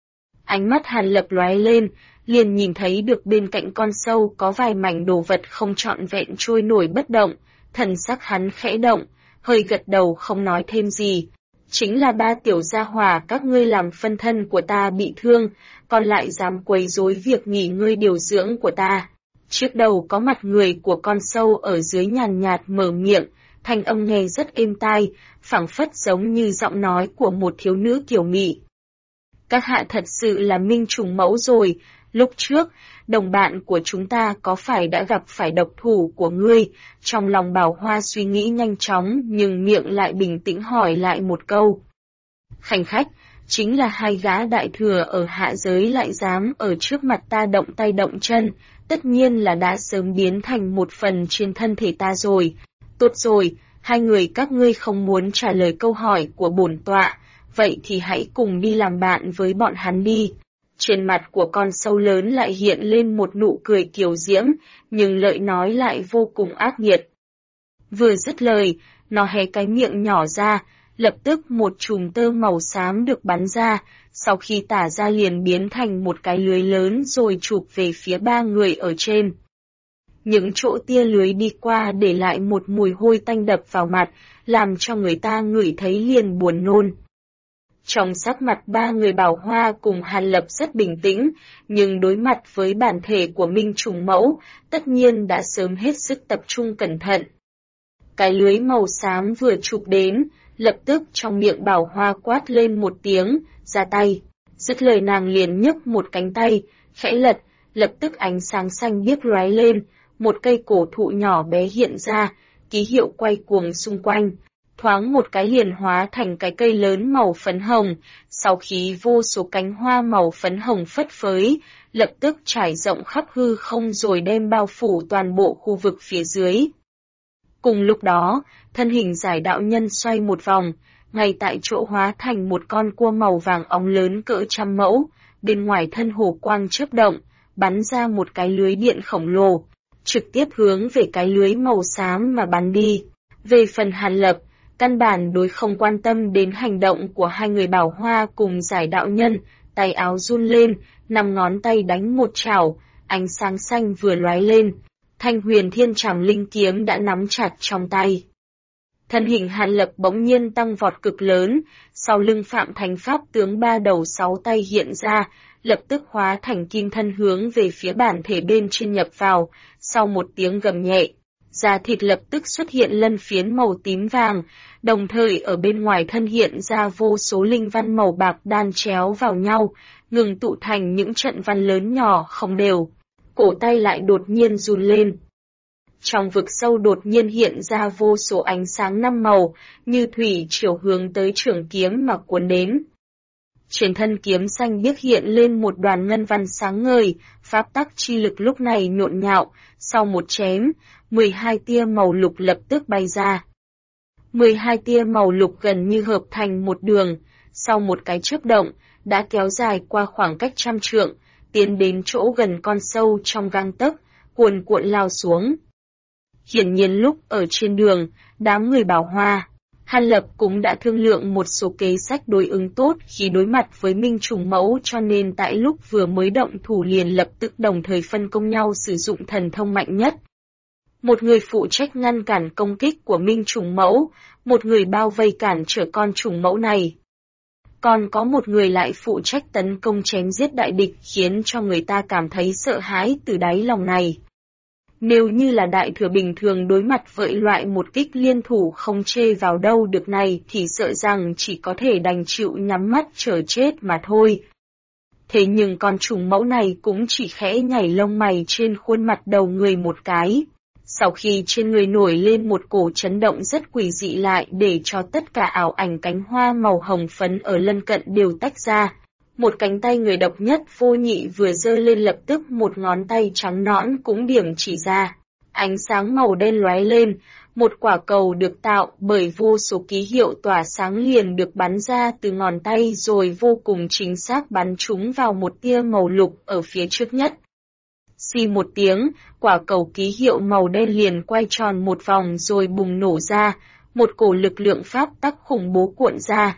Speaker 1: Ánh mắt Hàn Lập lóe lên, liền nhìn thấy được bên cạnh con sâu có vài mảnh đồ vật không trọn vẹn trôi nổi bất động, thần sắc hắn khẽ động, hơi gật đầu không nói thêm gì. Chính là 3 tiểu gia hỏa các ngươi làm phân thân của ta bị thương, còn lại dám quấy rối việc nghỉ ngơi điều dưỡng của ta. Trước đầu có mặt người của con sâu ở dưới nhàn nhạt mở miệng, thanh âm nghe rất êm tai, phảng phất giống như giọng nói của một thiếu nữ kiều mị. Các hạ thật sự là Minh Trùng Mẫu rồi, lúc trước, đồng bạn của chúng ta có phải đã gặp phải độc thủ của ngươi? Trong lòng Bảo Hoa suy nghĩ nhanh chóng nhưng miệng lại bình tĩnh hỏi lại một câu. Khanh khách, chính là 2 gã đại thừa ở hạ giới lại dám ở trước mặt ta động tay động chân, tất nhiên là đã sớm biến thành một phần trên thân thể ta rồi. Tốt rồi, 2 người các ngươi không muốn trả lời câu hỏi của bổn tọa, vậy thì hãy cùng đi làm bạn với bọn hắn đi. Trên mặt của con sâu lớn lại hiện lên một nụ cười kiều diễm, nhưng lời nói lại vô cùng ác nghiệt. Vừa dứt lời, nó hé cái miệng nhỏ ra, lập tức một chùm tơ màu xám được bắn ra, sau khi tả ra liền biến thành một cái lưới lớn rồi chụp về phía 3 người ở trên. Những chỗ tia lưới đi qua để lại một mùi hôi tanh đập vào mặt, làm cho người ta ngửi thấy liền buồn nôn. Trong sắc mặt 3 người Bảo Hoa cùng Hàn Lập rất bình tĩnh, nhưng đối mặt với bản thể của Minh Trùng Mẫu, tất nhiên đã sớm hết sức tập trung cẩn thận. Cái lưới màu xám vừa chụp đến, lập tức trong miệng Bảo Hoa quát lên một tiếng, ra tay. Dứt lời nàng liền nhấc một cánh tay, khẽ lật, lập tức ánh sáng xanh biếc lóe lên, một cây cổ thụ nhỏ bé hiện ra, ký hiệu quay cuồng xung quanh. Thoáng một cái liền hóa thành cái cây lớn màu phấn hồng, sau khi vô số cánh hoa màu phấn hồng phất phới, lập tức trải rộng khắp hư không rồi đem bao phủ toàn bộ khu vực phía dưới. Cùng lúc đó, thân hình Giải Đạo Nhân xoay một vòng, ngay tại chỗ hóa thành một con cua màu vàng óng lớn cỡ 100 mẫu, bên ngoài thân hồ quang chớp động, bắn ra một cái lưới điện khổng lồ, trực tiếp hướng về cái lưới màu xám mà bắn đi. Về phần Hàn Lập, căn bản đối không quan tâm đến hành động của 2 người Bảo Hoa cùng Giải Đạo Nhân, tay áo run lên, 5 ngón tay đánh một chảo, ánh sáng xanh vừa lóe lên, thanh huyền thiên trảm linh kiếm đã nắm chặt trong tay. Thân hình Hàn Lập bỗng nhiên tăng vọt cực lớn, sau lưng Phạm Thành Pháp tướng 3 đầu 6 tay hiện ra, lập tức hóa thành kim thân hướng về phía bản thể bên trên nhập vào, sau một tiếng gầm nhẹ. Da thịt lập tức xuất hiện lân phiến màu tím vàng, đồng thời ở bên ngoài thân hiện ra vô số linh văn màu bạc đan chéo vào nhau, ngừng tụ thành những trận văn lớn nhỏ không đều. Cổ tay lại đột nhiên run lên. Trong vực sâu đột nhiên hiện ra vô số ánh sáng năm màu, như thủy triều hướng tới trường kiếm mà cuốn đến. Trên thân kiếm xanh biếc hiện lên một đoàn ngân văn sáng ngời, pháp tắc chi lực lúc này nhộn nhạo, sau một chém, 12 tia màu lục lập tức bay ra. 12 tia màu lục gần như hợp thành một đường, sau một cái chớp động, đã kéo dài qua khoảng cách trăm trượng, tiến đến chỗ gần con sâu trong gang tấc, cuồn cuộn lao xuống. Hiển nhiên lúc ở trên đường, đám người Bảo Hoa, Hàn Lập cũng đã thương lượng một số kế sách đối ứng tốt khi đối mặt với Minh Trùng Mẫu, cho nên tại lúc vừa mới động thủ liền lập tức đồng thời phân công nhau sử dụng thần thông mạnh nhất. Một người phụ trách ngăn cản công kích của Minh Trùng Mẫu, một người bao vây cản trở con trùng mẫu này. Còn có một người lại phụ trách tấn công chém giết đại địch, khiến cho người ta cảm thấy sợ hãi từ đáy lòng này. Nếu như là đại thừa bình thường đối mặt với loại một kích liên thủ không chê vào đâu được này thì sợ rằng chỉ có thể đành chịu nhắm mắt chờ chết mà thôi. Thế nhưng con trùng mẫu này cũng chỉ khẽ nhảy lông mày trên khuôn mặt đầu người một cái. Sau khi trên người nổi lên một cổ chấn động rất quỷ dị lại để cho tất cả ảo ảnh cánh hoa màu hồng phấn ở lân cận đều tách ra. Một cánh tay người độc nhất vô nhị vừa giơ lên lập tức một ngón tay trắng nõn cũng điểm chỉ ra. Ánh sáng màu đen lóe lên, một quả cầu được tạo bởi vô số ký hiệu tỏa sáng liền được bắn ra từ ngón tay rồi vô cùng chính xác bắn trúng vào một tia màu lục ở phía trước nhất. Xì một tiếng, quả cầu ký hiệu màu đen liền quay tròn một vòng rồi bùng nổ ra, một cổ lực lượng pháp tắc khủng bố cuộn ra.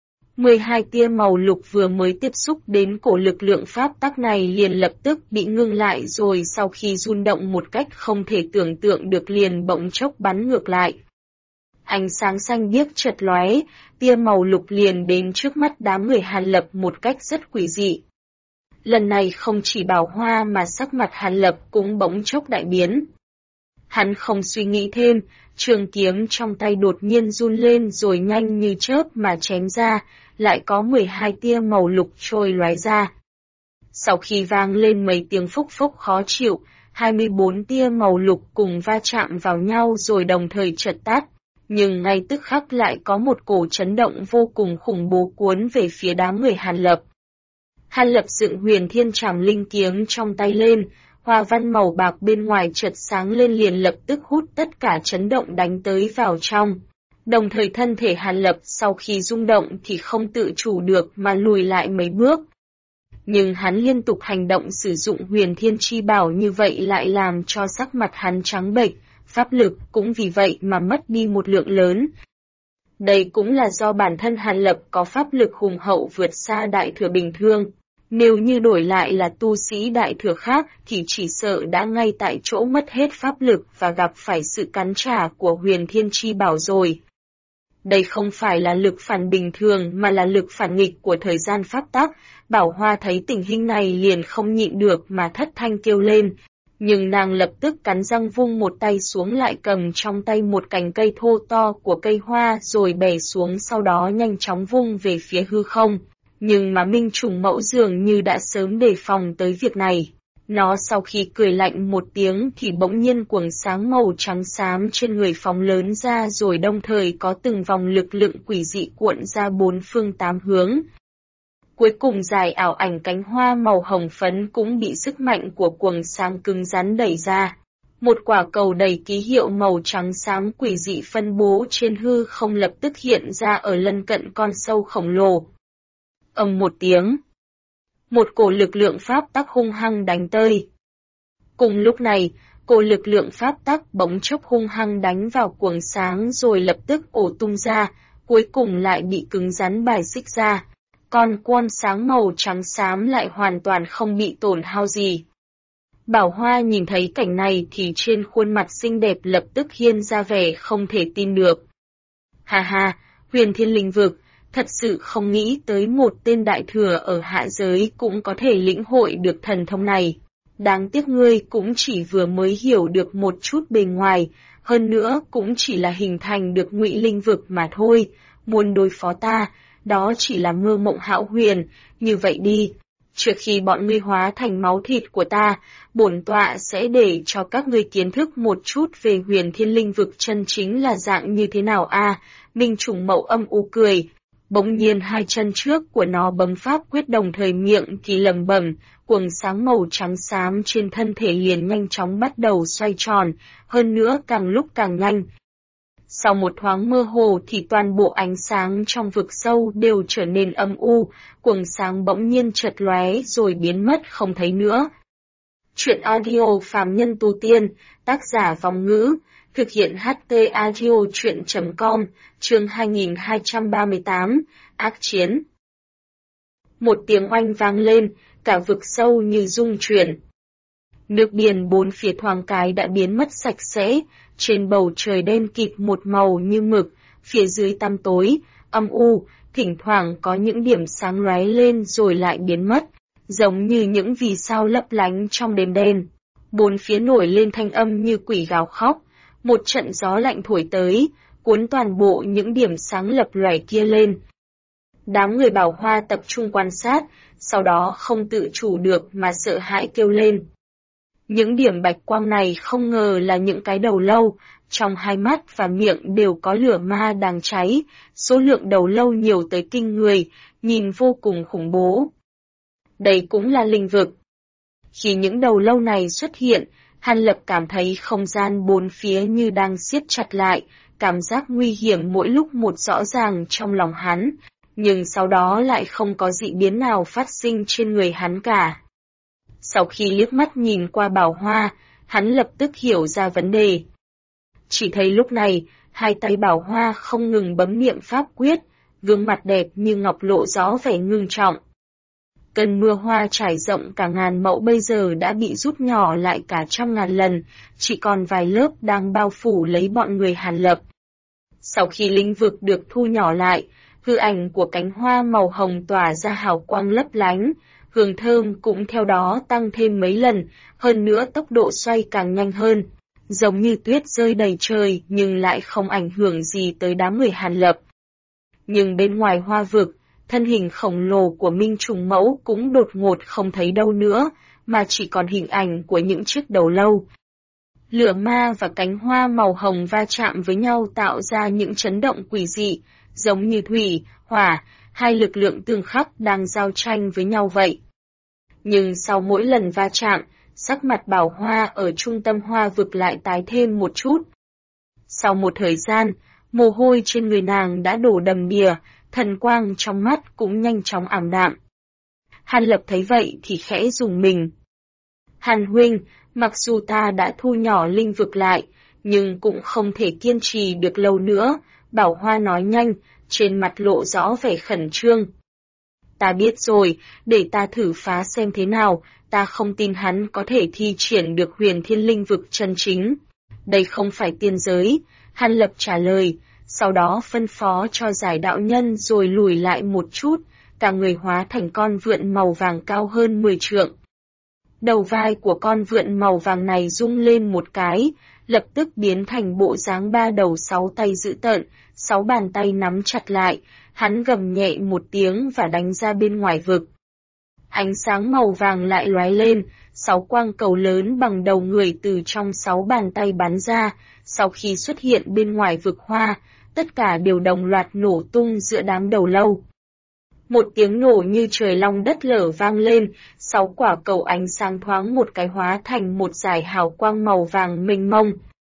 Speaker 1: 12 tia màu lục vừa mới tiếp xúc đến cổ lực lượng pháp tắc này liền lập tức bị ngưng lại rồi sau khi rung động một cách không thể tưởng tượng được liền bỗng chốc bắn ngược lại. Ánh sáng xanh biếc chợt lóe, tia màu lục liền đến trước mắt đám người Hàn Lập một cách rất quỷ dị. Lần này không chỉ Bảo Hoa mà sắc mặt Hàn Lập cũng bỗng chốc đại biến. Hắn không suy nghĩ thêm, trường kiếm trong tay đột nhiên run lên rồi nhanh như chớp mà chém ra, lại có 12 tia màu lục trôi lóe ra. Sau khi vang lên mấy tiếng phúc phúc khó chịu, 24 tia màu lục cùng va chạm vào nhau rồi đồng thời chợt tắt, nhưng ngay tức khắc lại có một cổ chấn động vô cùng khủng bố cuốn về phía đám người Hàn Lập. Hàn Lập dựng Huyền Thiên Trảm Linh kiếm trong tay lên, hoa văn màu bạc bên ngoài chợt sáng lên liền lập tức hút tất cả chấn động đánh tới vào trong. Đồng thời thân thể Hàn Lập sau khi rung động thì không tự chủ được mà lùi lại mấy bước. Nhưng hắn liên tục hành động sử dụng Huyền Thiên Chi Bảo như vậy lại làm cho sắc mặt hắn trắng bệch, pháp lực cũng vì vậy mà mất đi một lượng lớn. Đây cũng là do bản thân Hàn Lập có pháp lực hùng hậu vượt xa đại thừa bình thường. Nếu như đổi lại là tu sĩ đại thừa khác thì chỉ sợ đã ngay tại chỗ mất hết pháp lực và gặp phải sự cắn trả của Huyền Thiên Chi Bảo rồi. Đây không phải là lực phản bình thường mà là lực phản nghịch của thời gian pháp tắc. Bảo Hoa thấy tình hình này liền không nhịn được mà thất thanh kêu lên. Nhưng nàng lập tức cắn răng vung một tay xuống lại cầm trong tay một cành cây thô to của cây hoa rồi bẻ xuống sau đó nhanh chóng vung về phía hư không. Nhưng mà Minh Trùng Mẫu dường như đã sớm đề phòng tới việc này. Nó sau khi cười lạnh một tiếng thì bỗng nhiên quầng sáng màu trắng xám trên người phóng lớn ra rồi đồng thời có từng vòng lực lượng quỷ dị cuộn ra bốn phương tám hướng. Cuối cùng dài ảo ảnh cánh hoa màu hồng phấn cũng bị sức mạnh của quầng sáng cứng rắn đẩy ra. Một quả cầu đầy ký hiệu màu trắng xám quỷ dị phân bố trên hư không lập tức hiện ra ở lân cận con sâu khổng lồ. Ầm một tiếng. Một cổ lực lượng pháp tắc hung hăng đánh tới. Cùng lúc này, cổ lực lượng pháp tắc bỗng chốc hung hăng đánh vào quầng sáng rồi lập tức ổ tung ra, cuối cùng lại bị cứng rắn bài xích ra. Còn quang sáng màu trắng xám lại hoàn toàn không bị tổn hao gì. Bảo Hoa nhìn thấy cảnh này thì trên khuôn mặt xinh đẹp lập tức hiện ra vẻ không thể tin được. Ha ha, Huyền Thiên Linh Vực, thật sự không nghĩ tới một tên đại thừa ở hạ giới cũng có thể lĩnh hội được thần thông này. Đáng tiếc ngươi cũng chỉ vừa mới hiểu được một chút bề ngoài, hơn nữa cũng chỉ là hình thành được ngụy linh vực mà thôi, muốn đối phó ta, đó chỉ là mơ mộng hão huyền, như vậy đi. Trước khi bọn ngươi hóa thành máu thịt của ta, bổn tọa sẽ để cho các ngươi kiến thức một chút về huyền thiên linh vực chân chính là dạng như thế nào a. Minh Trùng Mậu âm u cười. Bỗng nhiên hai chân trước của nó bấm pháp quyết đồng thời miệng thì lẩm bẩm, quầng sáng màu trắng xám trên thân thể liền nhanh chóng bắt đầu xoay tròn, hơn nữa càng lúc càng nhanh. Sau một thoáng mơ hồ thì toàn bộ ánh sáng trong vực sâu đều trở nên âm u, quầng sáng bỗng nhiên chợt lóe rồi biến mất không thấy nữa. Chuyện audio phàm nhân tu tiên, tác giả Vong Ngữ, thực hiện HT Audio Chuyện.com, chương 2238, Ác Chiến. Một tiếng oanh vang lên, cả vực sâu như rung chuyển. Nước biển bốn phía thoáng cái đã biến mất sạch sẽ, trên bầu trời đen kịt một màu như mực, phía dưới tăm tối, âm u, thỉnh thoảng có những điểm sáng lóe lên rồi lại biến mất, giống như những vì sao lấp lánh trong đêm đen. Bốn phía nổi lên thanh âm như quỷ gào khóc, một trận gió lạnh thổi tới, cuốn toàn bộ những điểm sáng lập lòe kia lên. Đám người Bảo Hoa tập trung quan sát, sau đó không tự chủ được mà sợ hãi kêu lên. Những điểm bạch quang này không ngờ là những cái đầu lâu, trong hai mắt và miệng đều có lửa ma đang cháy, số lượng đầu lâu nhiều tới kinh người, nhìn vô cùng khủng bố. Đây cũng là linh vực. Khi những đầu lâu này xuất hiện, Hàn Lập cảm thấy không gian bốn phía như đang siết chặt lại, cảm giác nguy hiểm mỗi lúc một rõ ràng trong lòng hắn, nhưng sau đó lại không có dị biến nào phát sinh trên người hắn cả. Sau khi liếc mắt nhìn qua Bảo Hoa, hắn lập tức hiểu ra vấn đề. Chỉ thấy lúc này, hai tay Bảo Hoa không ngừng bấm niệm pháp quyết, gương mặt đẹp như ngọc lộ rõ vẻ ngưng trọng. Cơn mưa hoa trải rộng cả ngàn mẫu bây giờ đã bị rút nhỏ lại cả trăm ngàn lần, chỉ còn vài lớp đang bao phủ lấy bọn người Hàn Lập. Sau khi linh vực được thu nhỏ lại, hư ảnh của cánh hoa màu hồng tỏa ra hào quang lấp lánh, hương thơm cũng theo đó tăng thêm mấy lần, hơn nữa tốc độ xoay càng nhanh hơn, giống như tuyết rơi đầy trời nhưng lại không ảnh hưởng gì tới đám người Hàn Lập. Nhưng bên ngoài hoa vực, thân hình khổng lồ của Minh Trùng Mẫu cũng đột ngột không thấy đâu nữa, mà chỉ còn hình ảnh của những chiếc đầu lâu. Lửa ma và cánh hoa màu hồng va chạm với nhau tạo ra những chấn động quỷ dị, giống như thủy, hỏa, hai lực lượng tương khắc đang giao tranh với nhau vậy. Nhưng sau mỗi lần va chạm, sắc mặt Bảo Hoa ở trung tâm hoa vực lại tái thêm một chút. Sau một thời gian, mồ hôi trên người nàng đã đổ đầm đìa, thần quang trong mắt cũng nhanh chóng ảm đạm. Hàn Lập thấy vậy thì khẽ rùng mình. Hàn huynh, mặc dù ta đã thu nhỏ linh vực lại, nhưng cũng không thể kiên trì được lâu nữa, Bảo Hoa nói nhanh, trên mặt lộ rõ vẻ khẩn trương. Ta biết rồi, để ta thử phá xem thế nào, ta không tin hắn có thể thi triển được huyền thiên linh vực chân chính. Đây không phải tiên giới, Hàn Lập trả lời, sau đó phân phó cho giải đạo nhân rồi lùi lại một chút, cả người hóa thành con vượn màu vàng cao hơn 10 trượng. Đầu vai của con vượn màu vàng này rung lên một cái, lập tức biến thành bộ dáng 3 đầu 6 tay dữ tợn, 6 bàn tay nắm chặt lại, hắn gầm nhẹ một tiếng và đánh ra bên ngoài vực. Ánh sáng màu vàng lại lóe lên, 6 quang cầu lớn bằng đầu người từ trong 6 bàn tay bắn ra, sau khi xuất hiện bên ngoài vực hoa, tất cả đều đồng loạt nổ tung giữa đám đầu lâu. Một tiếng nổ như trời long đất lở vang lên, 6 quả cầu ánh sáng thoáng một cái hóa thành một dải hào quang màu vàng mênh mông.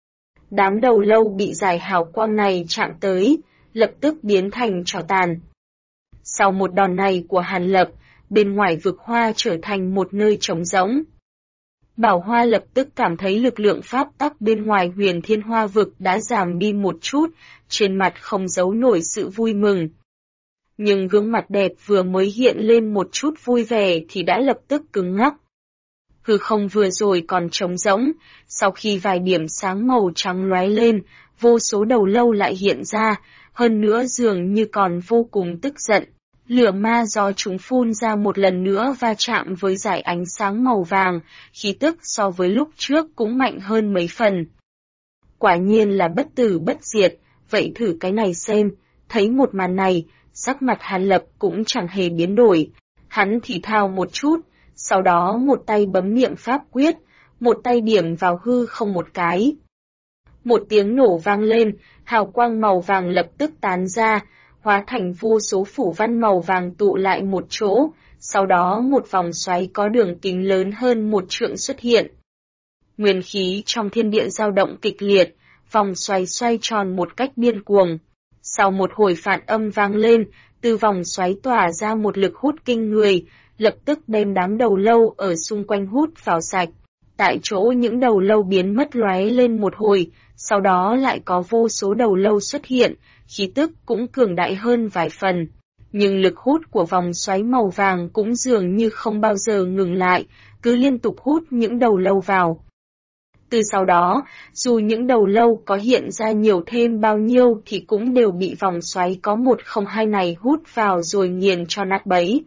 Speaker 1: Đám đầu lâu bị dải hào quang này chạm tới, lập tức biến thành tro tàn. Sau một đòn này của Hàn Lập, bên ngoài vực hoa trở thành một nơi trống rỗng. Bảo Hoa lập tức cảm thấy lực lượng pháp tắc bên ngoài huyền thiên hoa vực đã giảm đi một chút, trên mặt không giấu nổi sự vui mừng. Nhưng gương mặt đẹp vừa mới hiện lên một chút vui vẻ thì đã lập tức cứng ngắc. Hư không vừa rồi còn trống rỗng, sau khi vài điểm sáng màu trắng lóe lên, vô số đầu lâu lại hiện ra, hơn nữa dường như còn vô cùng tức giận. Lửa ma do chúng phun ra một lần nữa va chạm với dải ánh sáng màu vàng, khí tức so với lúc trước cũng mạnh hơn mấy phần. Quả nhiên là bất tử bất diệt, vậy thử cái này xem. Thấy một màn này, sắc mặt Hàn Lập cũng chẳng hề biến đổi. Hắn thì thào một chút, sau đó một tay bấm niệm pháp quyết, một tay điểm vào hư không một cái. Một tiếng nổ vang lên, hào quang màu vàng lập tức tán ra, hóa thành vô số phủ văn màu vàng tụ lại một chỗ, sau đó một vòng xoáy có đường kính lớn hơn 1 trượng xuất hiện. Nguyên khí trong thiên địa dao động kịch liệt, vòng xoáy xoay tròn một cách điên cuồng. Sau một hồi phản âm vang lên, từ vòng xoáy tỏa ra một lực hút kinh người, lập tức đem đám đầu lâu ở xung quanh hút vào sạch. Tại chỗ những đầu lâu biến mất lóe lên một hồi, sau đó lại có vô số đầu lâu xuất hiện, khí tức cũng cường đại hơn vài phần. Nhưng lực hút của vòng xoáy màu vàng cũng dường như không bao giờ ngừng lại, cứ liên tục hút những đầu lâu vào. Từ sau đó, dù những đầu lâu có hiện ra nhiều thêm bao nhiêu thì cũng đều bị vòng xoáy có 102 này hút vào rồi nghiền cho nát bấy.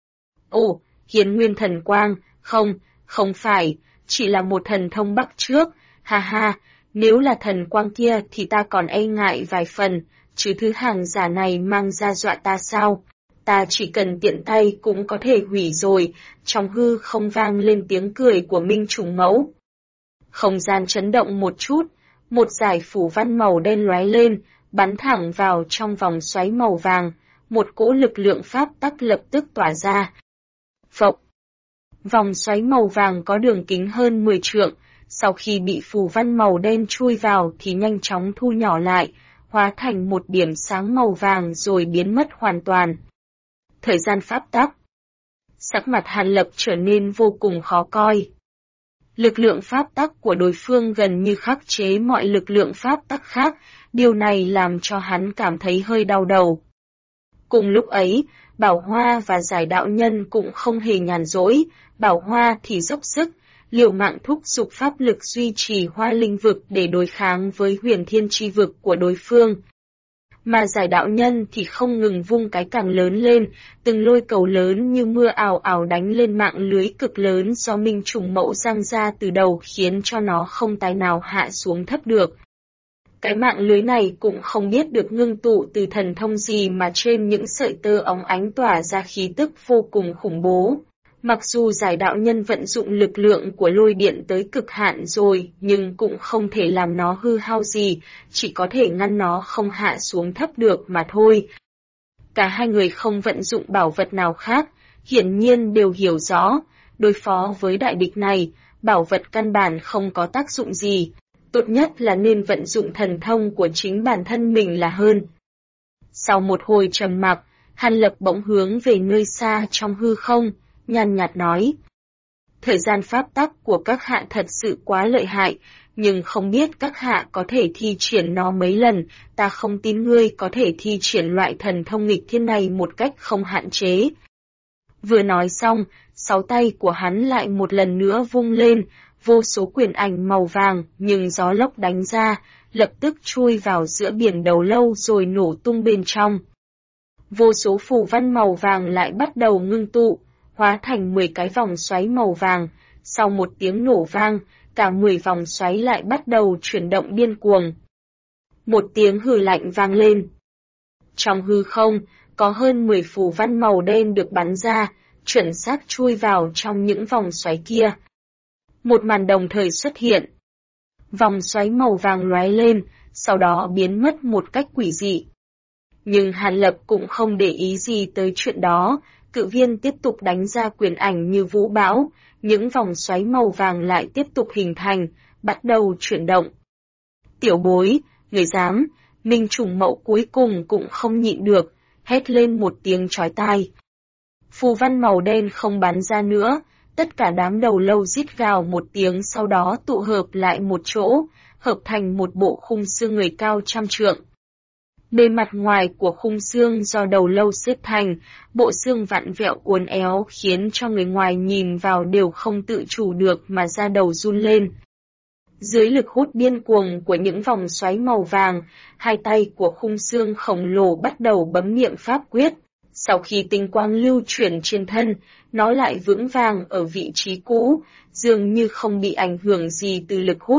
Speaker 1: Ồ, Hiến Nguyên Thần Quang, không phải, chỉ là một thần thông bắt trước, ha ha, nếu là thần quang kia thì ta còn e ngại vài phần, chứ thứ hàng giả này mang ra dọa ta sao? Ta chỉ cần tiện tay cũng có thể hủy rồi, trong hư không vang lên tiếng cười của Minh Trùng Mẫu. Không gian chấn động một chút, một dải phủ văn màu đen lóe lên, bắn thẳng vào trong vòng xoáy màu vàng, một cỗ lực lượng pháp tắc lập tức tỏa ra. Phộc! Vòng xoáy màu vàng có đường kính hơn 10 trượng, sau khi bị phù văn màu đen chui vào thì nhanh chóng thu nhỏ lại, hóa thành một điểm sáng màu vàng rồi biến mất hoàn toàn. Thời gian pháp tắc. Sắc mặt Hàn Lập trở nên vô cùng khó coi. Lực lượng pháp tắc của đối phương gần như khắc chế mọi lực lượng pháp tắc khác, điều này làm cho hắn cảm thấy hơi đau đầu. Cùng lúc ấy, Bảo Hoa và Giải Đạo Nhân cũng không hề nhàn rỗi, Bảo Hoa thì dốc sức, liều mạng thúc giục pháp lực duy trì Hoa Linh vực để đối kháng với Huyền Thiên Chi vực của đối phương. Mà Giải Đạo Nhân thì không ngừng vung cái càng lớn lên, từng lôi cầu lớn như mưa ào ào đánh lên mạng lưới cực lớn do Minh Trùng Mẫu giăng ra từ đầu khiến cho nó không tài nào hạ xuống thấp được. Cái mạng lưới này cũng không biết được ngưng tụ từ thần thông gì mà trên những sợi tơ óng ánh tỏa ra khí tức vô cùng khủng bố. Mặc dù Giải Đạo Nhân vận dụng lực lượng của lôi điện tới cực hạn rồi, nhưng cũng không thể làm nó hư hao gì, chỉ có thể ngăn nó không hạ xuống thấp được mà thôi. Cả hai người không vận dụng bảo vật nào khác, hiển nhiên đều hiểu rõ, đối phó với đại địch này, bảo vật căn bản không có tác dụng gì, tốt nhất là nên vận dụng thần thông của chính bản thân mình là hơn. Sau một hồi trầm mặc, Hàn Lập bỗng hướng về nơi xa trong hư không, nhàn nhạt nói. Thời gian pháp tắc của các hạ thật sự quá lợi hại, nhưng không biết các hạ có thể thi triển nó mấy lần, ta không tin ngươi có thể thi triển loại thần thông nghịch thiên này một cách không hạn chế. Vừa nói xong, 6 tay của hắn lại một lần nữa vung lên, vô số quyền ảnh màu vàng nhưng gió lốc đánh ra, lập tức chui vào giữa biển đầu lâu rồi nổ tung bên trong. Vô số phù văn màu vàng lại bắt đầu ngưng tụ, hóa thành 10 cái vòng xoáy màu vàng, sau một tiếng nổ vang, cả 10 vòng xoáy lại bắt đầu chuyển động điên cuồng. Một tiếng hừ lạnh vang lên. Trong hư không, có hơn 10 phù văn màu đen được bắn ra, chuẩn xác chui vào trong những vòng xoáy kia. Một màn đồng thời xuất hiện. Vòng xoáy màu vàng lóe lên, sau đó biến mất một cách quỷ dị. Nhưng Hàn Lập cũng không để ý gì tới chuyện đó, cự viên tiếp tục đánh ra quyền ảnh như vũ bão, những vòng xoáy màu vàng lại tiếp tục hình thành, bắt đầu chuyển động. Tiểu bối, người dám, Minh Trùng Mẫu cuối cùng cũng không nhịn được, hét lên một tiếng chói tai. Phù văn màu đen không bắn ra nữa, tất cả đám đầu lâu rít gào một tiếng sau đó tụ hợp lại một chỗ, hợp thành một bộ khung xương người cao 100 trượng. Bề mặt ngoài của khung xương do đầu lâu xếp thành, bộ xương vặn vẹo uốn éo khiến cho người ngoài nhìn vào đều không tự chủ được mà da đầu run lên. Dưới lực hút điên cuồng của những vòng xoáy màu vàng, hai tay của khung xương khổng lồ bắt đầu bấm niệm pháp quyết. Sau khi tinh quang lưu chuyển trên thân, nó lại vững vàng ở vị trí cũ, dường như không bị ảnh hưởng gì từ lực hút.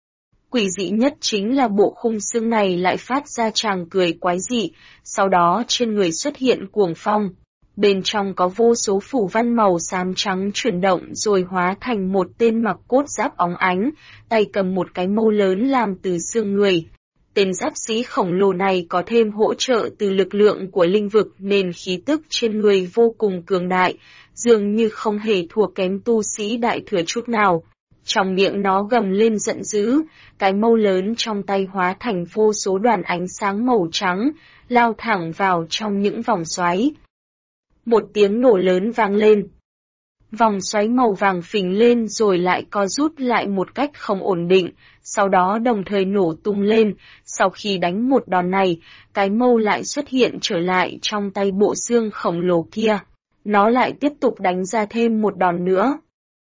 Speaker 1: Quỷ dị nhất chính là bộ khung xương này lại phát ra tràng cười quái dị, sau đó trên người xuất hiện cuồng phong. Bên trong có vô số phủ văn màu xám trắng chuyển động rồi hóa thành một tên mặc cốt giáp óng ánh, tay cầm một cái mâu lớn làm từ xương người. Tên giáp sĩ khổng lồ này có thêm hỗ trợ từ lực lượng của linh vực nên khí tức trên người vô cùng cường đại, dường như không hề thua kém tu sĩ đại thừa chút nào. Trong miệng nó gầm lên giận dữ, cái mâu lớn trong tay hóa thành vô số đoàn ánh sáng màu trắng, lao thẳng vào trong những vòng xoáy. Một tiếng nổ lớn vang lên. Vòng xoáy màu vàng phình lên rồi lại co rút lại một cách không ổn định, sau đó đồng thời nổ tung lên. Sau khi đánh một đòn này, cái mâu lại xuất hiện trở lại trong tay bộ xương khổng lồ kia. Nó lại tiếp tục đánh ra thêm một đòn nữa.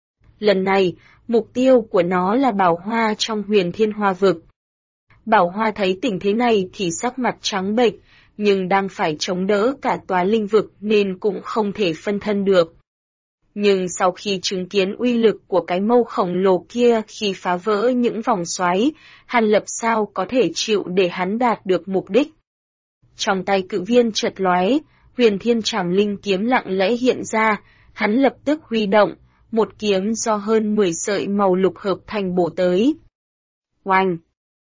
Speaker 1: Lần này, mục tiêu của nó là Bảo Hoa trong Huyền Thiên Hoa Vực. Bảo Hoa thấy tình thế này thì sắc mặt trắng bệch, nhưng đang phải chống đỡ cả tòa linh vực nên cũng không thể phân thân được. Nhưng sau khi chứng kiến uy lực của cái mâu khổng lồ kia khi phá vỡ những vòng xoáy, Hàn Lập sao có thể chịu để hắn đạt được mục đích. Trong tay cự viên chợt lóe, Huyền Thiên Trảm Linh kiếm lặng lẽ hiện ra, hắn lập tức huy động, một kiếm do hơn 10 sợi màu lục hợp thành bổ tới. Oanh!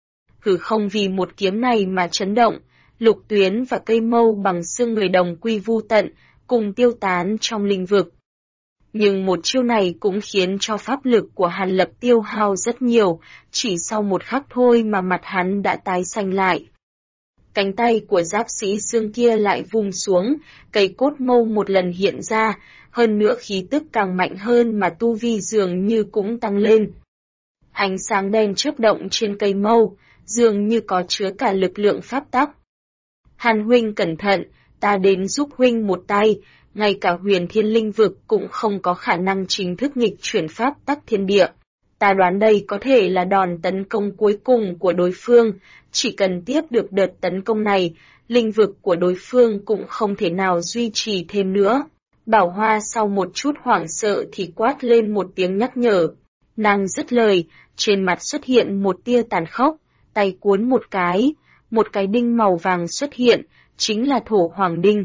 Speaker 1: Hư không vì một kiếm này mà chấn động, lục tuyến và cây mâu bằng xương người đồng quy vu tận, cùng tiêu tán trong linh vực. Nhưng một chiêu này cũng khiến cho pháp lực của Hàn Lập tiêu hao rất nhiều, chỉ sau một khắc thôi mà mặt hắn đã tái xanh lại. Cánh tay của giáp sĩ xương kia lại vung xuống, cây cốt mâu một lần hiện ra, hơn nữa khí tức càng mạnh hơn mà tu vi dường như cũng tăng lên. Ánh sáng đen chớp động trên cây mâu, dường như có chứa cả lực lượng pháp tắc. Hàn huynh cẩn thận, ta đến giúp huynh một tay, ngay cả Huyền Thiên Linh Vực cũng không có khả năng chính thức nghịch chuyển pháp tắc thiên địa. Ta đoán đây có thể là đòn tấn công cuối cùng của đối phương, chỉ cần tiếp được đợt tấn công này, linh vực của đối phương cũng không thể nào duy trì thêm nữa. Bảo Hoa sau một chút hoảng sợ thì quát lên một tiếng nhắc nhở. Nàng dứt lời, trên mặt xuất hiện một tia tàn khốc, tay cuốn một cái đinh màu vàng xuất hiện, chính là Thổ Hoàng Đinh.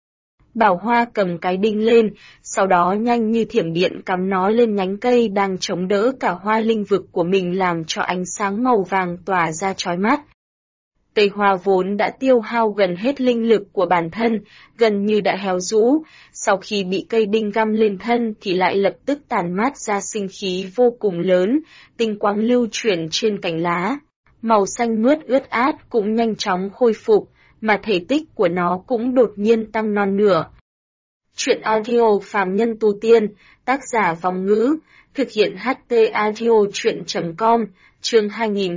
Speaker 1: Bảo Hoa cầm cái đinh lên, sau đó nhanh như thiểm điện cắm nó lên nhánh cây đang chống đỡ cả hoa linh vực của mình làm cho ánh sáng màu vàng tỏa ra chói mắt. Cây hoa vốn đã tiêu hao gần hết linh lực của bản thân, gần như đã héo rũ, sau khi bị cây đinh găm lên thân thì lại lập tức tản mát ra sinh khí vô cùng lớn, tinh quang lưu chuyển trên cành lá. Màu xanh mướt ướt át cũng nhanh chóng khôi phục, mà thể tích của nó cũng đột nhiên tăng non nửa. Chuyện audio phàm nhân tu tiên, tác giả Vong Ngữ, thực hiện HT audio chuyện.com, chương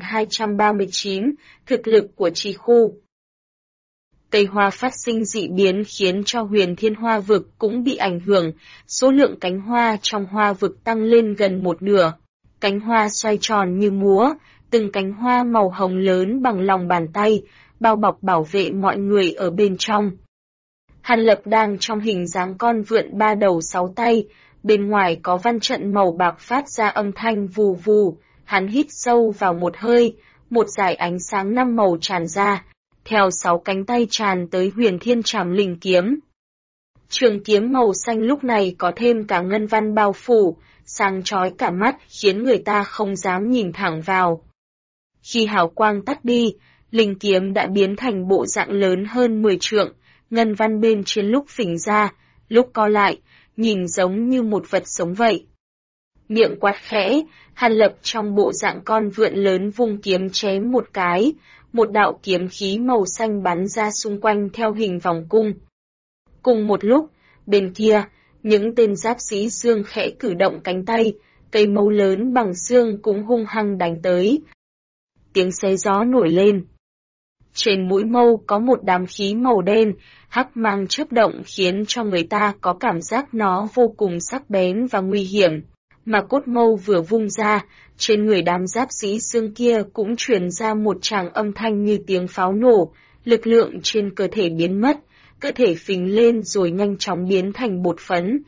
Speaker 1: 2239, thực lực của trì khu. Cây hoa phát sinh dị biến khiến cho Huyền Thiên Hoa Vực cũng bị ảnh hưởng, số lượng cánh hoa trong hoa vực tăng lên gần một nửa. Cánh hoa xoay tròn như múa, từng cánh hoa màu hồng lớn bằng lòng bàn tay, bao bọc bảo vệ mọi người ở bên trong. Hàn Lập đang trong hình dáng con vượn 3 đầu 6 tay, bên ngoài có văn trận màu bạc phát ra âm thanh vù vù, hắn hít sâu vào một hơi, một dải ánh sáng 5 màu tràn ra, theo 6 cánh tay tràn tới Huyền Thiên Trảm Linh kiếm. Trường kiếm màu xanh lúc này có thêm cả ngân văn bao phủ, sáng chói cả mắt khiến người ta không dám nhìn thẳng vào. Khi hào quang tắt đi, linh kiếm đã biến thành bộ dạng lớn hơn 10 trượng, ngân văn bên trên lúc phình ra, lúc co lại, nhìn giống như một vật sống vậy. Miệng quát khẽ, Hàn Lập trong bộ dạng con vượn lớn vung kiếm chém một cái, một đạo kiếm khí màu xanh bắn ra xung quanh theo hình vòng cung. Cùng một lúc, bên kia, những tên giáp sĩ xương khẽ cử động cánh tay, cây mâu lớn bằng xương cũng hung hăng đánh tới. Tiếng xé gió nổi lên. Trên mũi mâu có một đám khí màu đen, hắc mang chớp động khiến cho người ta có cảm giác nó vô cùng sắc bén và nguy hiểm. Mà cốt mâu vừa vung ra, trên người đám giáp sĩ xương kia cũng truyền ra một tràng âm thanh như tiếng pháo nổ, lực lượng trên cơ thể biến mất, cơ thể phình lên rồi nhanh chóng biến thành bột phấn.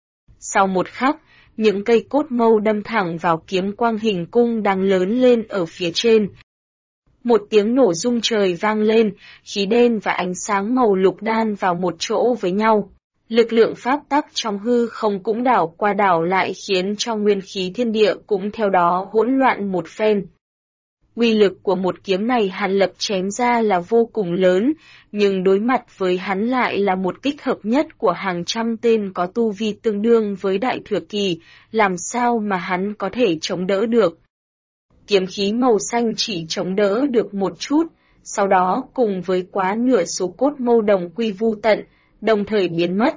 Speaker 1: Sau một khắc, những cây cốt mâu đâm thẳng vào kiếm quang hình cung đang lớn lên ở phía trên. Một tiếng nổ rung trời vang lên, khí đen và ánh sáng màu lục đan vào một chỗ với nhau. Lực lượng pháp tắc trong hư không cũng đảo qua đảo lại khiến cho nguyên khí thiên địa cũng theo đó hỗn loạn một phen. Uy lực của một kiếm này Hàn Lập chém ra là vô cùng lớn, nhưng đối mặt với hắn lại là một kích hợp nhất của hàng trăm tên có tu vi tương đương với đại thừa kỳ, làm sao mà hắn có thể chống đỡ được. Kiếm khí màu xanh chỉ chống đỡ được một chút, sau đó cùng với quá nửa số cốt mâu đồng quy vu tận, đồng thời biến mất.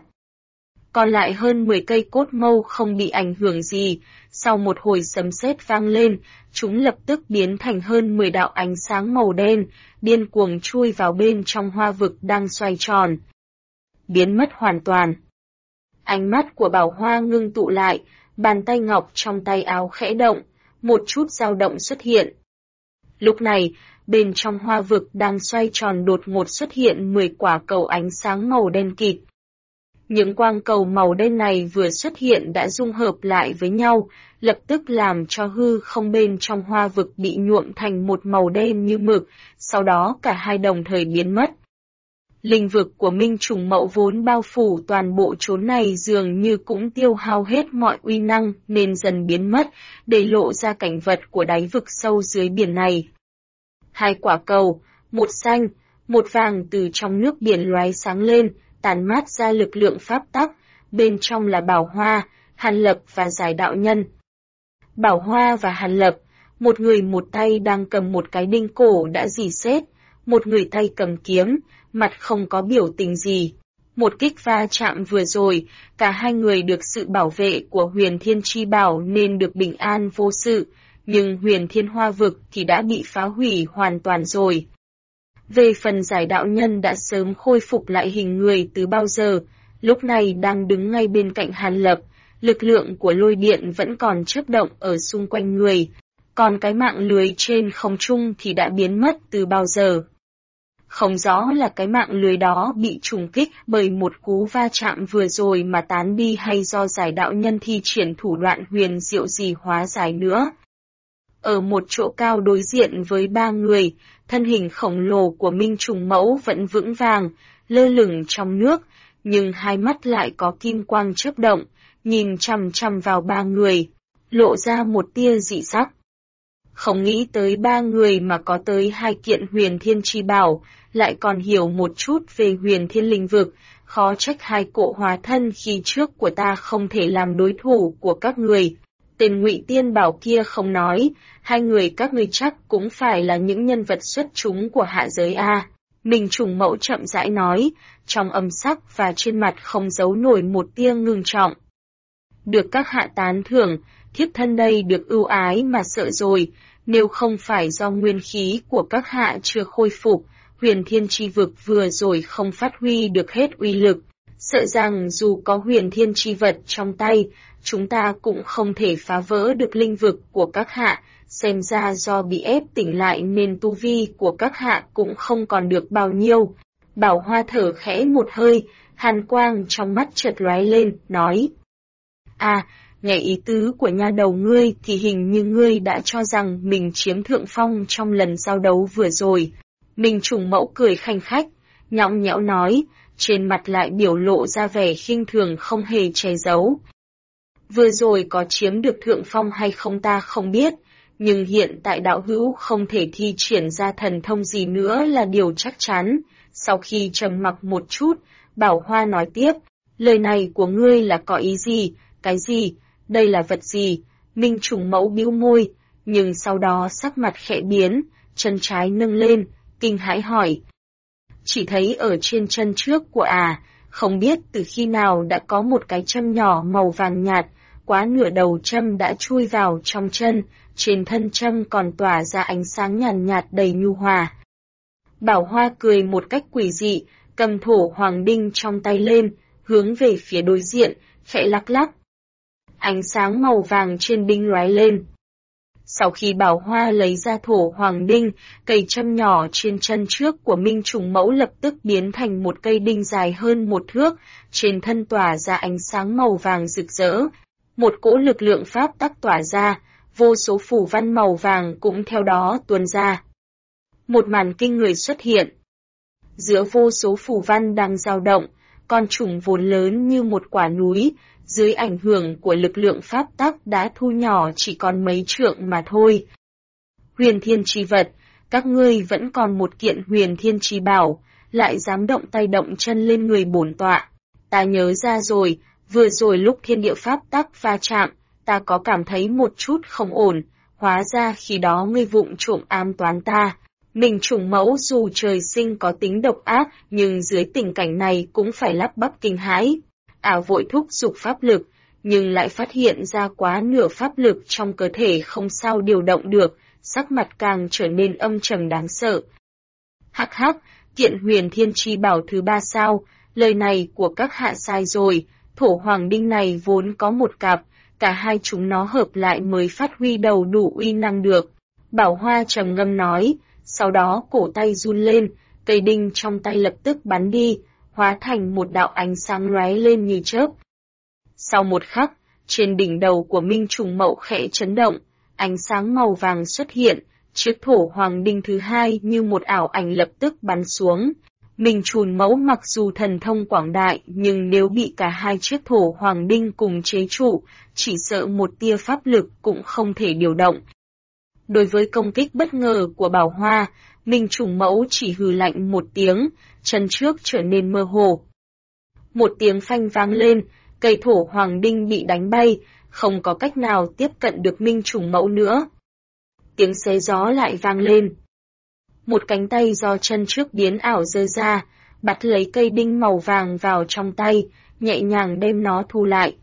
Speaker 1: Còn lại hơn 10 cây cốt mâu không bị ảnh hưởng gì, sau một hồi sấm sét vang lên, chúng lập tức biến thành hơn 10 đạo ánh sáng màu đen, điên cuồng chui vào bên trong hoa vực đang xoay tròn. Biến mất hoàn toàn. Ánh mắt của Bảo Hoa ngưng tụ lại, bàn tay ngọc trong tay áo khẽ động, một chút dao động xuất hiện. Lúc này, bên trong hoa vực đang xoay tròn đột ngột xuất hiện 10 quả cầu ánh sáng màu đen kịt. Những quang cầu màu đen này vừa xuất hiện đã dung hợp lại với nhau, lập tức làm cho hư không bên trong hoa vực bị nhuộm thành một màu đen như mực, sau đó cả hai đồng thời biến mất. Linh vực của Minh Trùng Mậu vốn bao phủ toàn bộ chốn này dường như cũng tiêu hao hết mọi uy năng nên dần biến mất, để lộ ra cảnh vật của đáy vực sâu dưới biển này. Hai quả cầu, một xanh, một vàng từ trong nước biển lóe sáng lên, tản mát ra lực lượng pháp tắc, bên trong là Bảo Hoa, Hàn Lập và Giải Đạo Nhân. Bảo Hoa và Hàn Lập, một người một tay đang cầm một cái đinh cổ đã rỉ sét, một người tay cầm kiếm, mặt không có biểu tình gì. Một kích va chạm vừa rồi, cả hai người được sự bảo vệ của Huyền Thiên Chi Bảo nên được bình an vô sự, nhưng Huyền Thiên Hoa Vực thì đã bị phá hủy hoàn toàn rồi. Về phần Giải Đạo Nhân đã sớm khôi phục lại hình người từ bao giờ, lúc này đang đứng ngay bên cạnh Hàn Lập, lực lượng của lôi điện vẫn còn chớp động ở xung quanh người, còn cái mạng lưới trên không trung thì đã biến mất từ bao giờ. Không rõ là cái mạng lưới đó bị trùng kích bởi một cú va chạm vừa rồi mà tán đi hay do Giải Đạo Nhân thi triển thủ đoạn huyền diệu gì hóa giải nữa. Ở một chỗ cao đối diện với ba người, thân hình khổng lồ của Minh Trùng Mẫu vẫn vững vàng, lơ lửng trong nước, nhưng hai mắt lại có kim quang chớp động, nhìn chằm chằm vào ba người, lộ ra một tia dị sắc. Không nghĩ tới ba người mà có tới 2 kiện Huyền Thiên Chi Bảo, lại còn hiểu một chút về Huyền Thiên Linh Vực, khó trách hai cỗ hóa thân khi trước của ta không thể làm đối thủ của các người. Tên Ngụy Tiên Bảo kia không nói, hai người các ngươi chắc cũng phải là những nhân vật xuất chúng của hạ giới a. Minh Trùng Mẫu chậm rãi nói, trong âm sắc và trên mặt không giấu nổi một tia ngưng trọng. Được các hạ tán thưởng, thiếp thân đây được ưu ái mà sợ rồi, nếu không phải do nguyên khí của các hạ chưa khôi phục, Huyền Thiên Chi Vực vừa rồi không phát huy được hết uy lực, sợ rằng dù có Huyền Thiên Chi Vật trong tay, chúng ta cũng không thể phá vỡ được linh vực của các hạ, xem ra do bị ép tỉnh lại nên tu vi của các hạ cũng không còn được bao nhiêu. Bảo Hoa thở khẽ một hơi, hàn quang trong mắt chợt lóe lên, nói. Nghe ý tứ của nha đầu ngươi thì hình như ngươi đã cho rằng mình chiếm thượng phong trong lần giao đấu vừa rồi. Minh Trùng Mẫu cười khanh khách, nhõng nhẽo nói, trên mặt lại biểu lộ ra vẻ khinh thường không hề che giấu. Vừa rồi có chiếm được thượng phong hay không ta không biết, nhưng hiện tại đạo hữu không thể thi triển ra thần thông gì nữa là điều chắc chắn. Sau khi trầm mặc một chút, Bảo Hoa nói tiếp, lời này của ngươi là có ý gì, cái gì, đây là vật gì? Minh Trùng Mẫu bĩu môi, nhưng sau đó sắc mặt khẽ biến, chân trái nâng lên, kinh hãi hỏi. Chỉ thấy ở trên chân trước của không biết từ khi nào đã có một cái châm nhỏ màu vàng nhạt, quá nửa đầu châm đã chui vào trong chân, trên thân châm còn tỏa ra ánh sáng nhàn nhạt đầy nhu hòa. Bảo Hoa cười một cách quỷ dị, cầm thổ hoàng đinh trong tay lên, hướng về phía đối diện, khẽ lắc lắc. Ánh sáng màu vàng trên đinh lóe lên. Sau khi Bảo Hoa lấy ra thổ hoàng đinh, cây châm nhỏ trên chân trước của Minh Trùng Mẫu lập tức biến thành một cây đinh dài hơn 1 thước, trên thân tỏa ra ánh sáng màu vàng rực rỡ. Một cỗ lực lượng pháp tắc tỏa ra, vô số phù văn màu vàng cũng theo đó tuôn ra. Một màn kinh người xuất hiện. Giữa vô số phù văn đang dao động, con trùng vốn lớn như một quả núi, dưới ảnh hưởng của lực lượng pháp tắc đã thu nhỏ chỉ còn mấy trượng mà thôi. Huyền thiên chi vật, các ngươi vẫn còn một kiện huyền thiên chi bảo, lại dám động tay động chân lên người bổn tọa. Ta nhớ ra rồi, vừa rồi lúc thiên địa pháp tắc va chạm, ta có cảm thấy một chút không ổn, hóa ra khi đó ngươi vụng trộm ám toán ta. Minh Trùng Mẫu dù trời sinh có tính độc ác, nhưng dưới tình cảnh này cũng phải lắp bắp kinh hãi. Ảo vội thúc giục pháp lực, nhưng lại phát hiện ra quá nửa pháp lực trong cơ thể không sao điều động được, sắc mặt càng trở nên âm trầm đáng sợ. Hắc hắc, kiện huyền thiên chi bảo thứ 3 sao, lời này của các hạ sai rồi, thổ hoàng đinh này vốn có một cặp, cả hai chúng nó hợp lại mới phát huy đầu đủ uy năng được. Bảo Hoa trầm ngâm nói, sau đó cổ tay run lên, cây đinh trong tay lập tức bắn đi, hóa thành một đạo ánh sáng lóe lên như chớp. Sau một khắc, trên đỉnh đầu của Minh Trùng Mẫu khẽ chấn động, ánh sáng màu vàng xuất hiện, chiếc thổ hoàng đinh thứ 2 như một ảo ảnh lập tức bắn xuống. Minh Trùng Mẫu mặc dù thần thông quảng đại, nhưng nếu bị cả hai chiếc thổ hoàng đinh cùng chế trụ, chỉ sợ một tia pháp lực cũng không thể điều động. Đối với công kích bất ngờ của Bảo Hoa, Minh Trùng Mẫu chỉ hừ lạnh một tiếng, chân trước trở nên mơ hồ. Một tiếng phanh vang lên, cây thổ hoàng đinh bị đánh bay, không có cách nào tiếp cận được Minh Trùng Mẫu nữa. Tiếng xé gió lại vang lên. Một cánh tay do chân trước biến ảo giơ ra, bắt lấy cây đinh màu vàng vào trong tay, nhẹ nhàng đem nó thu lại.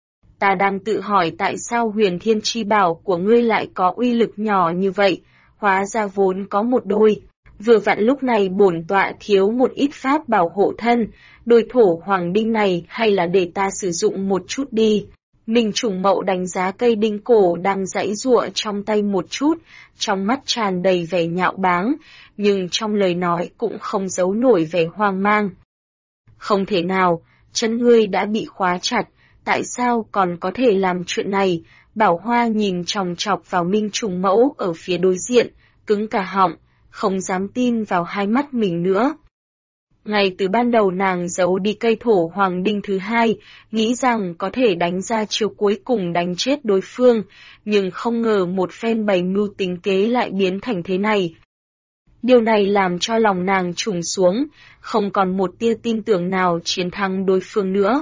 Speaker 1: Ta đang tự hỏi tại sao huyền thiên chi bảo của ngươi lại có uy lực nhỏ như vậy, hóa ra vốn có một đôi. Vừa vặn lúc này bổn tọa thiếu một ít pháp bảo hộ thân, đôi thổ hoàng đinh này hay là để ta sử dụng một chút đi. Minh Trùng Mẫu đánh giá cây đinh cổ đang giãy giụa trong tay một chút, trong mắt tràn đầy vẻ nhạo báng, nhưng trong lời nói cũng không giấu nổi vẻ hoang mang. Không thể nào, chân ngươi đã bị khóa chặt, tại sao còn có thể làm chuyện này? Bảo Hoa nhìn chòng chọc vào Minh Trùng Mẫu ở phía đối diện, cứng cả họng, không dám tin vào hai mắt mình nữa. Ngay từ ban đầu nàng giấu đi cây thổ hoàng đinh thứ 2, nghĩ rằng có thể đánh ra chiêu cuối cùng đánh chết đối phương, nhưng không ngờ một phen bày mưu tính kế lại biến thành thế này. Điều này làm cho lòng nàng trùng xuống, không còn một tia tin tưởng nào chiến thắng đối phương nữa.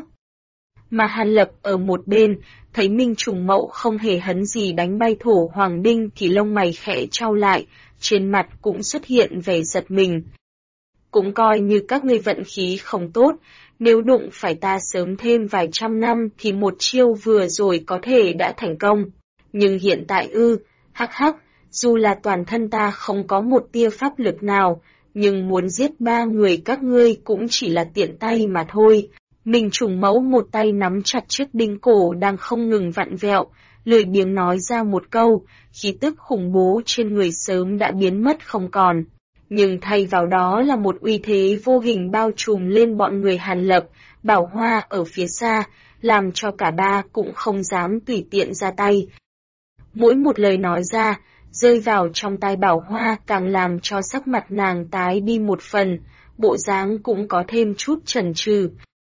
Speaker 1: Mà Hàn Lập ở một bên, thấy Minh Trùng Mẫu không hề hấn gì đánh bay thổ hoàng đinh thì lông mày khẽ trao lại, trên mặt cũng xuất hiện vẻ giật mình. Cũng coi như các ngươi vận khí không tốt, nếu đụng phải ta sớm thêm vài trăm năm thì một chiêu vừa rồi có thể đã thành công. Nhưng hiện tại hắc hắc, dù là toàn thân ta không có một tia pháp lực nào, nhưng muốn giết 3 người các ngươi cũng chỉ là tiện tay mà thôi. Minh Trùng Mẫu một tay nắm chặt chiếc đinh cổ đang không ngừng vặn vẹo, lười biếng nói ra một câu, khí tức khủng bố trên người sớm đã biến mất không còn. Nhưng thay vào đó là một uy thế vô hình bao trùm lên bọn người Hàn Lập, Bảo Hoa ở phía xa, làm cho cả ba cũng không dám tùy tiện ra tay. Mỗi một lời nói ra, rơi vào trong tai Bảo Hoa càng làm cho sắc mặt nàng tái đi một phần, bộ dáng cũng có thêm chút chần chừ.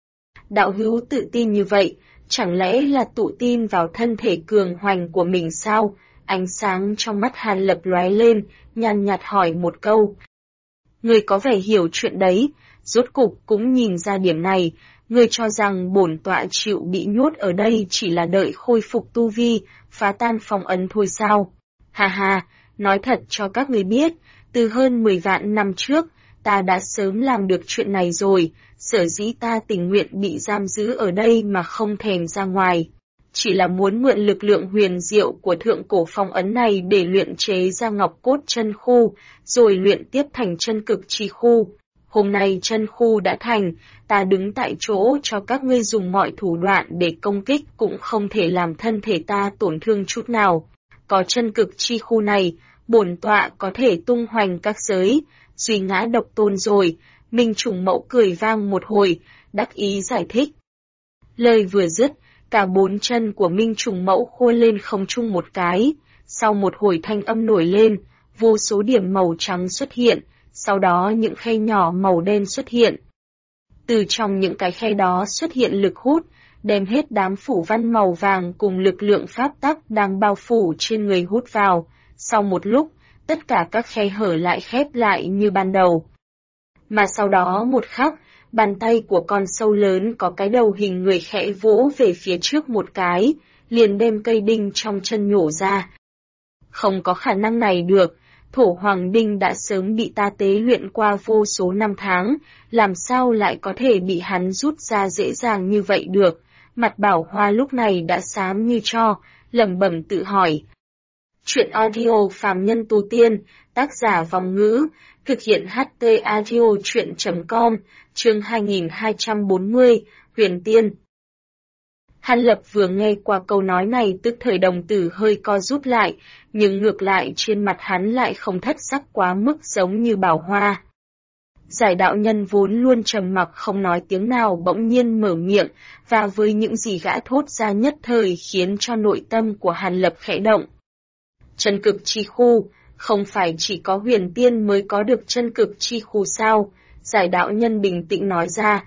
Speaker 1: Đạo hữu tự tin như vậy, chẳng lẽ là tự tin vào thân thể cường hoành của mình sao? Ánh sáng trong mắt Hàn Lập lóe lên, nhàn nhạt hỏi một câu. Ngươi có vẻ hiểu chuyện đấy, rốt cục cũng nhìn ra điểm này, ngươi cho rằng bổn tọa chịu bị nhốt ở đây chỉ là đợi khôi phục tu vi, phá tan phong ấn thôi sao? Ha ha, nói thật cho các ngươi biết, từ hơn 10 vạn năm trước, ta đã sớm làm được chuyện này rồi, sở dĩ ta tình nguyện bị giam giữ ở đây mà không thèm ra ngoài. Chỉ là muốn mượn lực lượng huyền diệu của thượng cổ phong ấn này để luyện chế ra ngọc cốt chân khu, rồi luyện tiếp thành chân cực chi khu. Hôm nay chân khu đã thành, ta đứng tại chỗ cho các ngươi dùng mọi thủ đoạn để công kích cũng không thể làm thân thể ta tổn thương chút nào. có chân cực chi khu này, bổn tọa có thể tung hoành các giới, duy ngã độc tôn rồi. Minh Trùng Mẫu cười vang một hồi, đắc ý giải thích. Lời vừa dứt, cả 4 chân của Minh Trùng Mẫu khua lên không trung một cái, sau một hồi thanh âm nổi lên, vô số điểm màu trắng xuất hiện, sau đó những khe nhỏ màu đen xuất hiện. Từ trong những cái khe đó xuất hiện lực hút, đem hết đám phủ văn màu vàng cùng lực lượng pháp tắc đang bao phủ trên người hút vào. Sau một lúc, tất cả các khe hở lại khép lại như ban đầu. Mà sau đó một khắc, bàn tay của con sâu lớn có cái đầu hình người khẽ vỗ về phía trước một cái, liền đem cây đinh trong chân nhổ ra. Không có khả năng này được, Thổ Hoàng Đinh đã sớm bị ta tế luyện qua vô số năm tháng, làm sao lại có thể bị hắn rút ra dễ dàng như vậy được. Mặt Bảo Hoa lúc này đã xám như tro, lẩm bẩm tự hỏi. Chuyện audio phàm nhân tu tiên, tác giả Vòng Ngữ, thực hiện HT Audio chuyện.com, chương 2240, Huyền Tiên. Hàn Lập vừa nghe qua câu nói này tức thời đồng tử hơi co rút lại, nhưng ngược lại trên mặt hắn lại không thất sắc quá mức giống như Bảo Hoa. Giải đạo nhân vốn luôn trầm mặc không nói tiếng nào bỗng nhiên mở miệng, và với những gì gã thốt ra nhất thời khiến cho nội tâm của Hàn Lập khẽ động. Chân cực chi khu, không phải chỉ có huyền tiên mới có được chân cực chi khu sao? Giải đạo nhân bình tĩnh nói ra.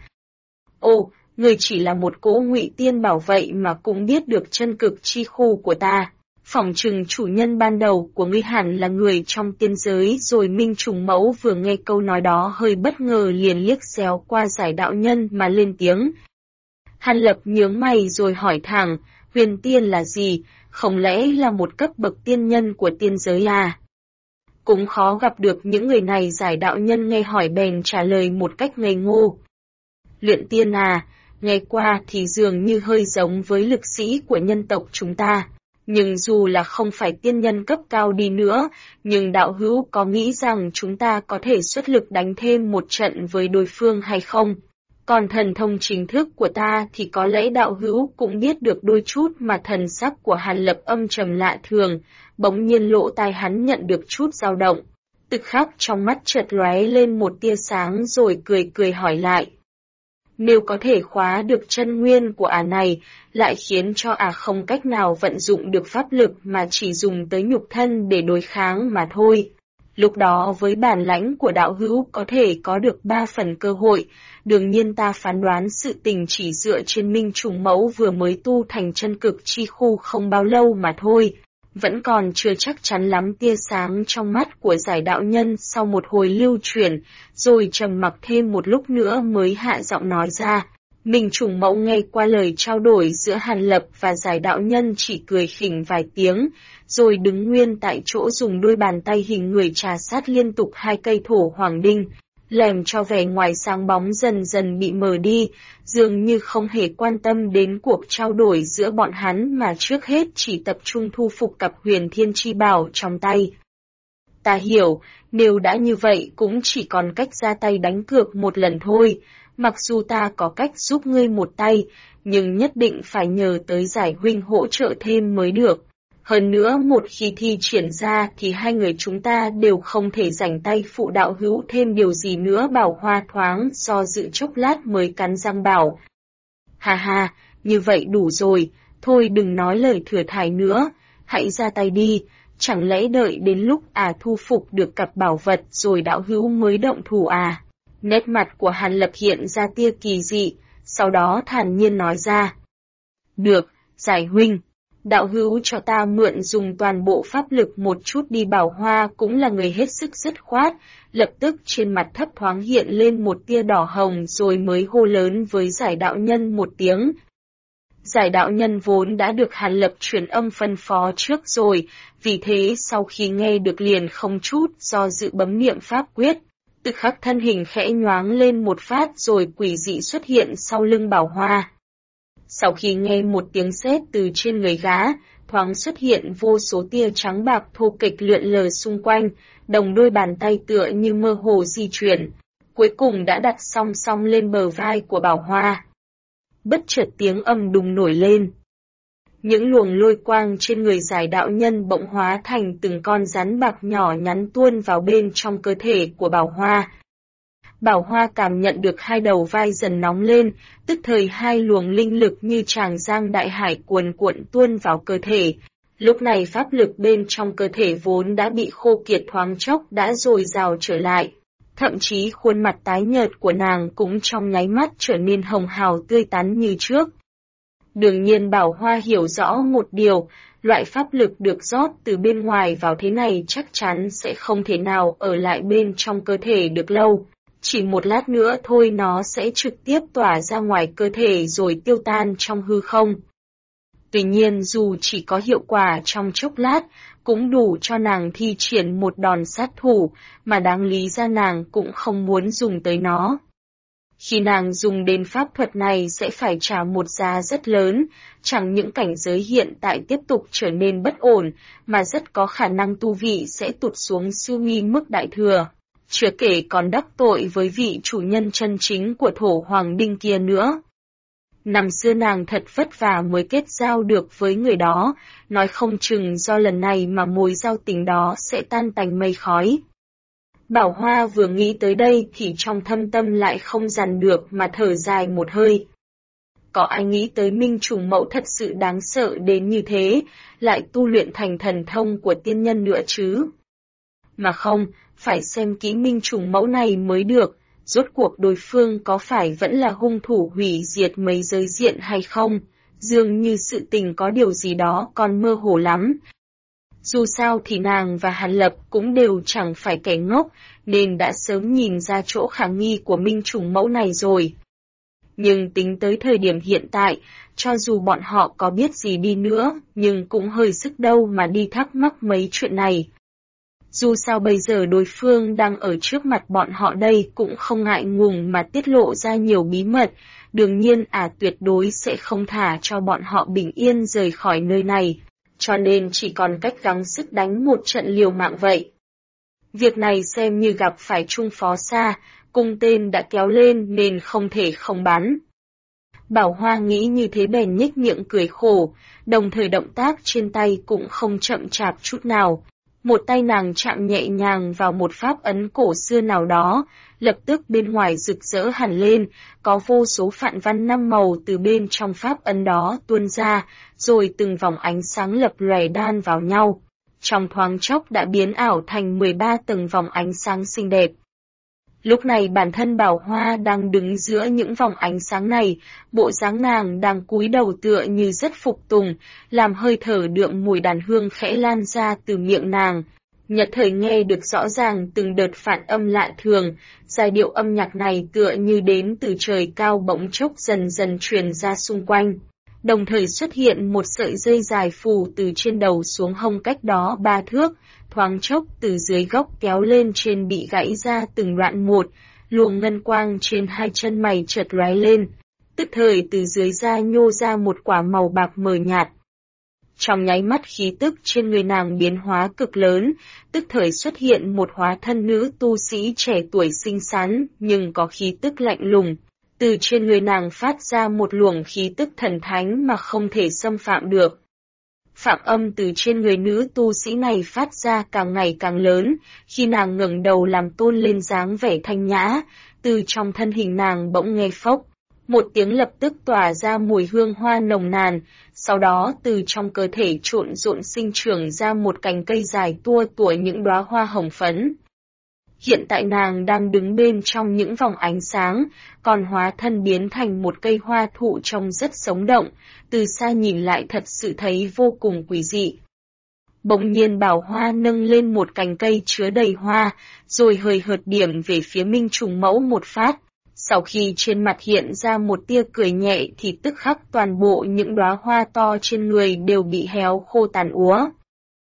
Speaker 1: Ồ, người chỉ là một cỗ ngụy tiên bảo vậy mà cũng biết được chân cực chi khu của ta. Phỏng chừng chủ nhân ban đầu của ngươi hẳn là người trong tiên giới. Rồi Minh Trùng Mẫu vừa nghe câu nói đó hơi bất ngờ liền liếc xéo qua giải đạo nhân mà lên tiếng. Hàn Lập nhướng mày rồi hỏi thẳng, huyền tiên là gì? Không lẽ là một cấp bậc tiên nhân của tiên giới à? Cũng khó gặp được những người này. Giải đạo nhân nghe hỏi bèn trả lời một cách ngây ngô. Luyện tiên à, nghe qua thì dường như hơi giống với lực sĩ của nhân tộc chúng ta. Nhưng dù là không phải tiên nhân cấp cao đi nữa, nhưng đạo hữu có nghĩ rằng chúng ta có thể xuất lực đánh thêm một trận với đối phương hay không? Còn thần thông chính thức của ta thì có lẽ đạo hữu cũng biết được đôi chút. Mà thần sắc của Hàn Lập âm trầm lạ thường, bỗng nhiên lỗ tai hắn nhận được chút dao động. Tức khắc trong mắt chợt lóe lên một tia sáng rồi cười cười hỏi lại. Nếu có thể khóa được chân nguyên của này, lại khiến cho không cách nào vận dụng được pháp lực mà chỉ dùng tới nhục thân để đối kháng mà thôi. Lúc đó với bản lãnh của đạo hữu có thể có được 3 phần cơ hội. Đương nhiên ta phán đoán sự tình chỉ dựa trên Minh Trùng Mẫu vừa mới tu thành chân cực chi khu không bao lâu mà thôi. Vẫn còn chưa chắc chắn lắm. Tia sáng trong mắt của giải đạo nhân sau một hồi lưu chuyển, rồi trầm mặc thêm một lúc nữa mới hạ giọng nói ra. Minh Trùng Mẫu nghe qua lời trao đổi giữa Hàn Lập và giải đạo nhân chỉ cười khỉnh vài tiếng, rồi đứng nguyên tại chỗ dùng đôi bàn tay hình người trà sát liên tục 2 cây thổ hoàng đinh, làm cho vẻ ngoài sáng bóng dần dần bị mờ đi, dường như không hề quan tâm đến cuộc trao đổi giữa bọn hắn mà trước hết chỉ tập trung thu phục cặp huyền thiên chi bảo trong tay. Ta hiểu, nếu đã như vậy cũng chỉ còn cách ra tay đánh cược một lần thôi. Mặc dù ta có cách giúp ngươi một tay, nhưng nhất định phải nhờ tới giải huynh hỗ trợ thêm mới được. Hơn nữa một khi thi triển ra thì hai người chúng ta đều không thể rảnh tay phụ đạo hữu thêm điều gì nữa. Bảo Hoa thoáng do dự chốc lát mới cắn răng bảo. Ha ha, như vậy đủ rồi, thôi đừng nói lời thừa thải nữa, hãy ra tay đi. Chẳng lẽ đợi đến lúc thu phục được cặp bảo vật rồi đạo hữu mới động thủ à? Nét mặt của Hàn Lập hiện ra tia kỳ dị, sau đó thản nhiên nói ra. Được, giải huynh, đạo hữu cho ta mượn dùng toàn bộ pháp lực một chút đi. Bảo Hoa cũng là người hết sức dứt khoát, lập tức trên mặt thấp thoáng hiện lên một tia đỏ hồng rồi mới hô lớn với giải đạo nhân một tiếng. Giải đạo nhân vốn đã được Hàn Lập truyền âm phân phó trước rồi, vì thế sau khi nghe được liền không chút do dự bấm niệm pháp quyết. Tức khắc thân hình khẽ nhoáng lên một phát rồi quỷ dị xuất hiện sau lưng Bảo Hoa. Sau khi nghe một tiếng sét từ trên người gã, thoáng xuất hiện vô số tia trắng bạc thô kịch lượn lờ xung quanh, đồng đôi bàn tay tựa như mơ hồ di chuyển, cuối cùng đã đặt song song lên bờ vai của Bảo Hoa. Bất chợt tiếng ầm đùng nổi lên. Những luồng lôi quang trên người giải đạo nhân bỗng hóa thành từng con rắn bạc nhỏ nhắn tuôn vào bên trong cơ thể của Bảo Hoa. Bảo Hoa cảm nhận được hai đầu vai dần nóng lên, tức thời hai luồng linh lực như tràng giang đại hải cuồn cuộn tuôn vào cơ thể. Lúc này pháp lực bên trong cơ thể vốn đã bị khô kiệt thoáng chốc đã dồi dào trở lại. Thậm chí khuôn mặt tái nhợt của nàng cũng trong nháy mắt trở nên hồng hào tươi tắn như trước. Đương nhiên Bảo Hoa hiểu rõ một điều, loại pháp lực được rót từ bên ngoài vào thế này chắc chắn sẽ không thể nào ở lại bên trong cơ thể được lâu. Chỉ một lát nữa thôi nó sẽ trực tiếp tỏa ra ngoài cơ thể rồi tiêu tan trong hư không. Tuy nhiên dù chỉ có hiệu quả trong chốc lát, cũng đủ cho nàng thi triển một đòn sát thủ, mà đáng lý ra nàng cũng không muốn dùng tới nó. Khi nàng dùng đến pháp thuật này sẽ phải trả một giá rất lớn, chẳng những cảnh giới hiện tại tiếp tục trở nên bất ổn, mà rất có khả năng tu vị sẽ tụt xuống siêu nghi mức đại thừa. Chưa kể còn đắc tội với vị chủ nhân chân chính của Thổ Hoàng Đinh kia nữa. Năm xưa nàng thật vất vả mới kết giao được với người đó, nói không chừng do lần này mà mối giao tình đó sẽ tan tành mây khói. Bảo Hoa vừa nghĩ tới đây thì trong thâm tâm lại không dằn được mà thở dài một hơi. Có ai nghĩ tới Minh Trùng Mẫu thật sự đáng sợ đến như thế, lại tu luyện thành thần thông của tiên nhân nữa chứ? Mà không, phải xem kỹ Minh Trùng Mẫu này mới được, rốt cuộc đối phương có phải vẫn là hung thủ hủy diệt mấy giới diện hay không, dường như sự tình có điều gì đó còn mơ hồ lắm. Dù sao thì nàng và Hàn Lập cũng đều chẳng phải kẻ ngốc, nên đã sớm nhìn ra chỗ khả nghi của Minh Trùng Mẫu này rồi. Nhưng tính tới thời điểm hiện tại, cho dù bọn họ có biết gì đi nữa, nhưng cũng hơi sức đâu mà đi thắc mắc mấy chuyện này. Dù sao bây giờ đối phương đang ở trước mặt bọn họ đây cũng không ngại ngùng mà tiết lộ ra nhiều bí mật, đương nhiên tuyệt đối sẽ không thả cho bọn họ bình yên rời khỏi nơi này, cho nên chỉ còn cách gắng sức đánh một trận liều mạng vậy. Việc này xem như gặp phải Trung Phó Sa, cung tên đã kéo lên nên không thể không bắn. Bảo Hoa nghĩ như thế bèn nhếch miệng cười khổ, đồng thời động tác trên tay cũng không chậm chạp chút nào. Một tay nàng chạm nhẹ nhàng vào một pháp ấn cổ xưa nào đó, lập tức bên ngoài rực rỡ hẳn lên, có vô số phạn văn 5 màu từ bên trong pháp ấn đó tuôn ra, rồi từng vòng ánh sáng lập lòe đan vào nhau. Trong thoáng chốc đã biến ảo thành 13 tầng vòng ánh sáng xinh đẹp. Lúc này bản thân Bảo Hoa đang đứng giữa những vòng ánh sáng này, bộ dáng nàng đang cúi đầu tựa như rất phục tùng, làm hơi thở đượm mùi đàn hương khẽ lan ra từ miệng nàng. Nhất thời nghe được rõ ràng từng đợt phản âm lạ thường, giai điệu âm nhạc này tựa như đến từ trời cao bỗng chốc dần dần truyền ra xung quanh. Đồng thời xuất hiện một sợi dây dài phù từ trên đầu xuống hông cách đó 3 thước, thoáng chốc từ dưới gốc kéo lên trên bị gãy ra từng đoạn một, luồng ngân quang trên hai chân mày chợt lóe lên, tức thời từ dưới da nhô ra một quả màu bạc mờ nhạt. Trong nháy mắt khí tức trên người nàng biến hóa cực lớn, tức thời xuất hiện một hóa thân nữ tu sĩ trẻ tuổi xinh xắn nhưng có khí tức lạnh lùng. Từ trên người nàng phát ra một luồng khí tức thần thánh mà không thể xâm phạm được. Phạm âm từ trên người nữ tu sĩ này phát ra càng ngày càng lớn, khi nàng ngẩng đầu làm tôn lên dáng vẻ thanh nhã, từ trong thân hình nàng bỗng nghe phốc. Một tiếng lập tức tỏa ra mùi hương hoa nồng nàn, sau đó từ trong cơ thể trộn rộn sinh trưởng ra một cành cây dài tua tủa những đóa hoa hồng phấn. Hiện tại nàng đang đứng bên trong những vòng ánh sáng, còn hóa thân biến thành một cây hoa thụ trông rất sống động, từ xa nhìn lại thật sự thấy vô cùng quỷ dị. Bỗng nhiên Bảo Hoa nâng lên một cành cây chứa đầy hoa, rồi hời hợt điểm về phía Minh Trùng Mẫu một phát. Sau khi trên mặt hiện ra một tia cười nhẹ thì tức khắc toàn bộ những đóa hoa to trên người đều bị héo khô tàn úa.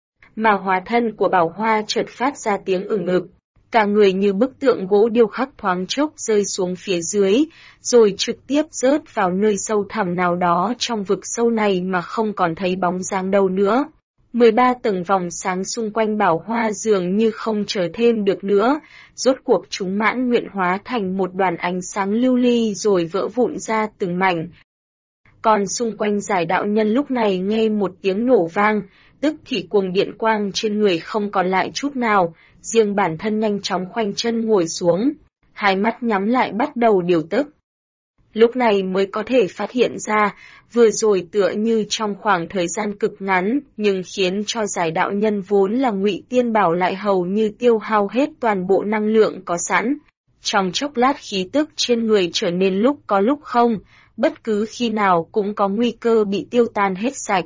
Speaker 1: Mà hóa thân của Bảo Hoa chợt phát ra tiếng ửng ực. Cả người như bức tượng gỗ điêu khắc thoáng chốc rơi xuống phía dưới, rồi trực tiếp rớt vào nơi sâu thẳm nào đó trong vực sâu này mà không còn thấy bóng dáng đâu nữa. 13 tầng vòng sáng xung quanh Bảo Hoa dường như không chờ thêm được nữa, rốt cuộc chúng mãn nguyện hóa thành một đoàn ánh sáng lưu ly rồi vỡ vụn ra từng mảnh. Còn xung quanh giải đạo nhân lúc này nghe một tiếng nổ vang, tức thì cuồng điện quang trên người không còn lại chút nào, riêng bản thân nhanh chóng khoanh chân ngồi xuống, hai mắt nhắm lại bắt đầu điều tức. Lúc này mới có thể phát hiện ra, vừa rồi tựa như trong khoảng thời gian cực ngắn, nhưng khiến cho giải đạo nhân vốn là Ngụy Tiên Bảo lại hầu như tiêu hao hết toàn bộ năng lượng có sẵn. Trong chốc lát khí tức trên người trở nên lúc có lúc không, bất cứ khi nào cũng có nguy cơ bị tiêu tan hết sạch.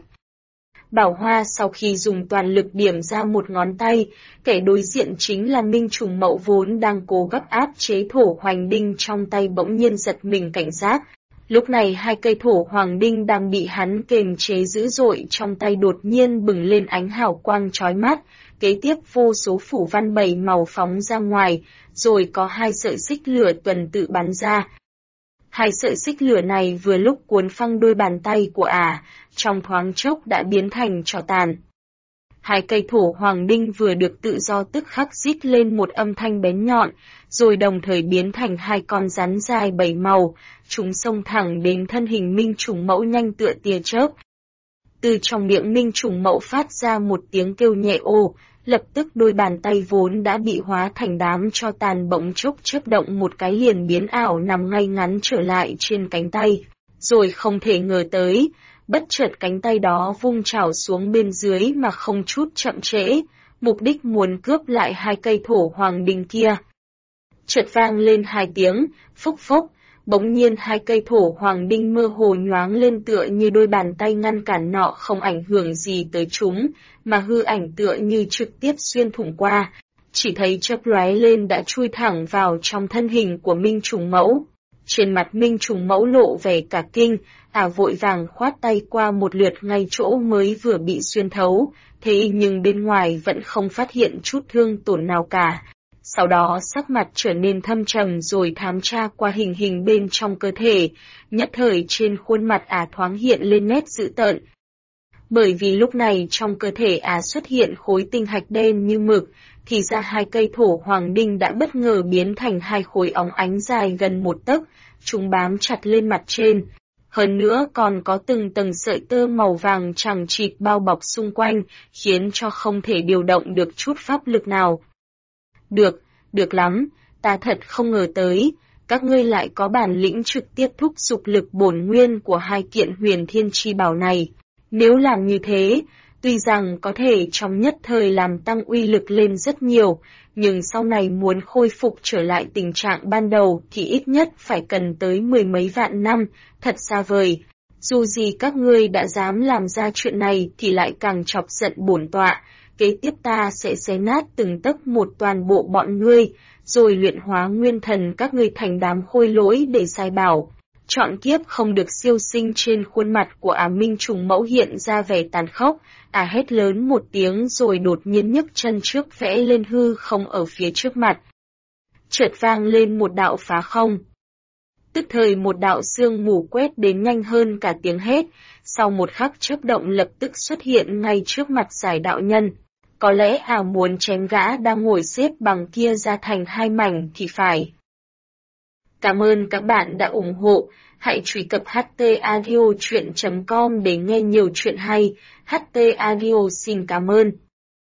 Speaker 1: Bảo Hoa sau khi dùng toàn lực điểm ra một ngón tay, kẻ đối diện chính là Minh Trùng Mậu vốn đang cố gấp áp chế thổ hoành đinh trong tay bỗng nhiên giật mình cảnh giác. Lúc này hai cây thổ hoàng đinh đang bị hắn kềm chế dữ dội trong tay đột nhiên bừng lên ánh hào quang chói mắt, kế tiếp vô số phủ văn bảy màu phóng ra ngoài, rồi có hai sợi xích lửa tuần tự bắn ra. Hai sợi xích lửa này vừa lúc cuốn phăng đôi bàn tay của trong thoáng chốc đã biến thành tro tàn. Hai cây thổ hoàng đinh vừa được tự do tức khắc rít lên một âm thanh bén nhọn, rồi đồng thời biến thành hai con rắn dài bảy màu, chúng xông thẳng đến thân hình Minh Trùng Mẫu nhanh tựa tia chớp. Từ trong miệng Minh Trùng Mẫu phát ra một tiếng kêu nhẹ ô, lập tức đôi bàn tay vốn đã bị hóa thành đám tro tàn bỗng chốc chớp động một cái liền biến ảo nằm ngay ngắn trở lại trên cánh tay, rồi không thể ngờ tới, bất chợt cánh tay đó vung chảo xuống bên dưới mà không chút chậm trễ, mục đích muốn cướp lại hai cây thổ hoàng đinh kia. Chợt vang lên hai tiếng, phốc phốc, bỗng nhiên hai cây thổ hoàng đinh mơ hồ nhoáng lên tựa như đôi bàn tay ngăn cản nọ không ảnh hưởng gì tới chúng, mà hư ảnh tựa như trực tiếp xuyên thủng qua, chỉ thấy chớp lóe lên đã chui thẳng vào trong thân hình của Minh Trùng Mẫu. Trên mặt Minh Trùng Mẫu lộ vẻ cả kinh, vội vàng khoát tay qua một lượt ngay chỗ mới vừa bị xuyên thấu, thế nhưng bên ngoài vẫn không phát hiện chút thương tổn nào cả. Sau đó sắc mặt trở nên thâm trầm rồi thám tra qua hình hình bên trong cơ thể, nhất thời trên khuôn mặt thoáng hiện lên nét dữ tợn. Bởi vì lúc này trong cơ thể xuất hiện khối tinh hạch đen như mực, thì ra hai cây thổ hoàng đinh đã bất ngờ biến thành hai khối óng ánh dài gần một tấc, chúng bám chặt lên mặt trên. Hơn nữa còn có từng tầng sợi tơ màu vàng chằng chịt bao bọc xung quanh, khiến cho không thể điều động được chút pháp lực nào. Được lắm, ta thật không ngờ tới, các ngươi lại có bản lĩnh trực tiếp thúc giục lực bổn nguyên của hai kiện huyền thiên chi bảo này. Nếu làm như thế, tuy rằng có thể trong nhất thời làm tăng uy lực lên rất nhiều, nhưng sau này muốn khôi phục trở lại tình trạng ban đầu thì ít nhất phải cần tới mười mấy vạn năm, thật xa vời. Dù gì các ngươi đã dám làm ra chuyện này thì lại càng chọc giận bổn tọa, kế tiếp ta sẽ xé nát từng tấc một toàn bộ bọn ngươi, rồi luyện hóa nguyên thần các ngươi thành đám khôi lỗi để sai bảo. Chọn kiếp không được siêu sinh. Trên khuôn mặt của Minh Trùng Mẫu hiện ra vẻ tàn khốc, hét lớn một tiếng rồi đột nhiên nhấc chân trước vẽ lên hư không ở phía trước mặt. Chợt vang lên một đạo phá không. Tức thời một đạo sương mù quét đến nhanh hơn cả tiếng hét, sau một khắc chớp động lập tức xuất hiện ngay trước mặt giải đạo nhân. Có lẽ muốn chém gã đang ngồi xếp bằng kia ra thành hai mảnh thì phải. Cảm ơn các bạn đã ủng hộ, hãy truy cập htaudio.com để nghe nhiều chuyện hay. HT Audio xin cảm ơn.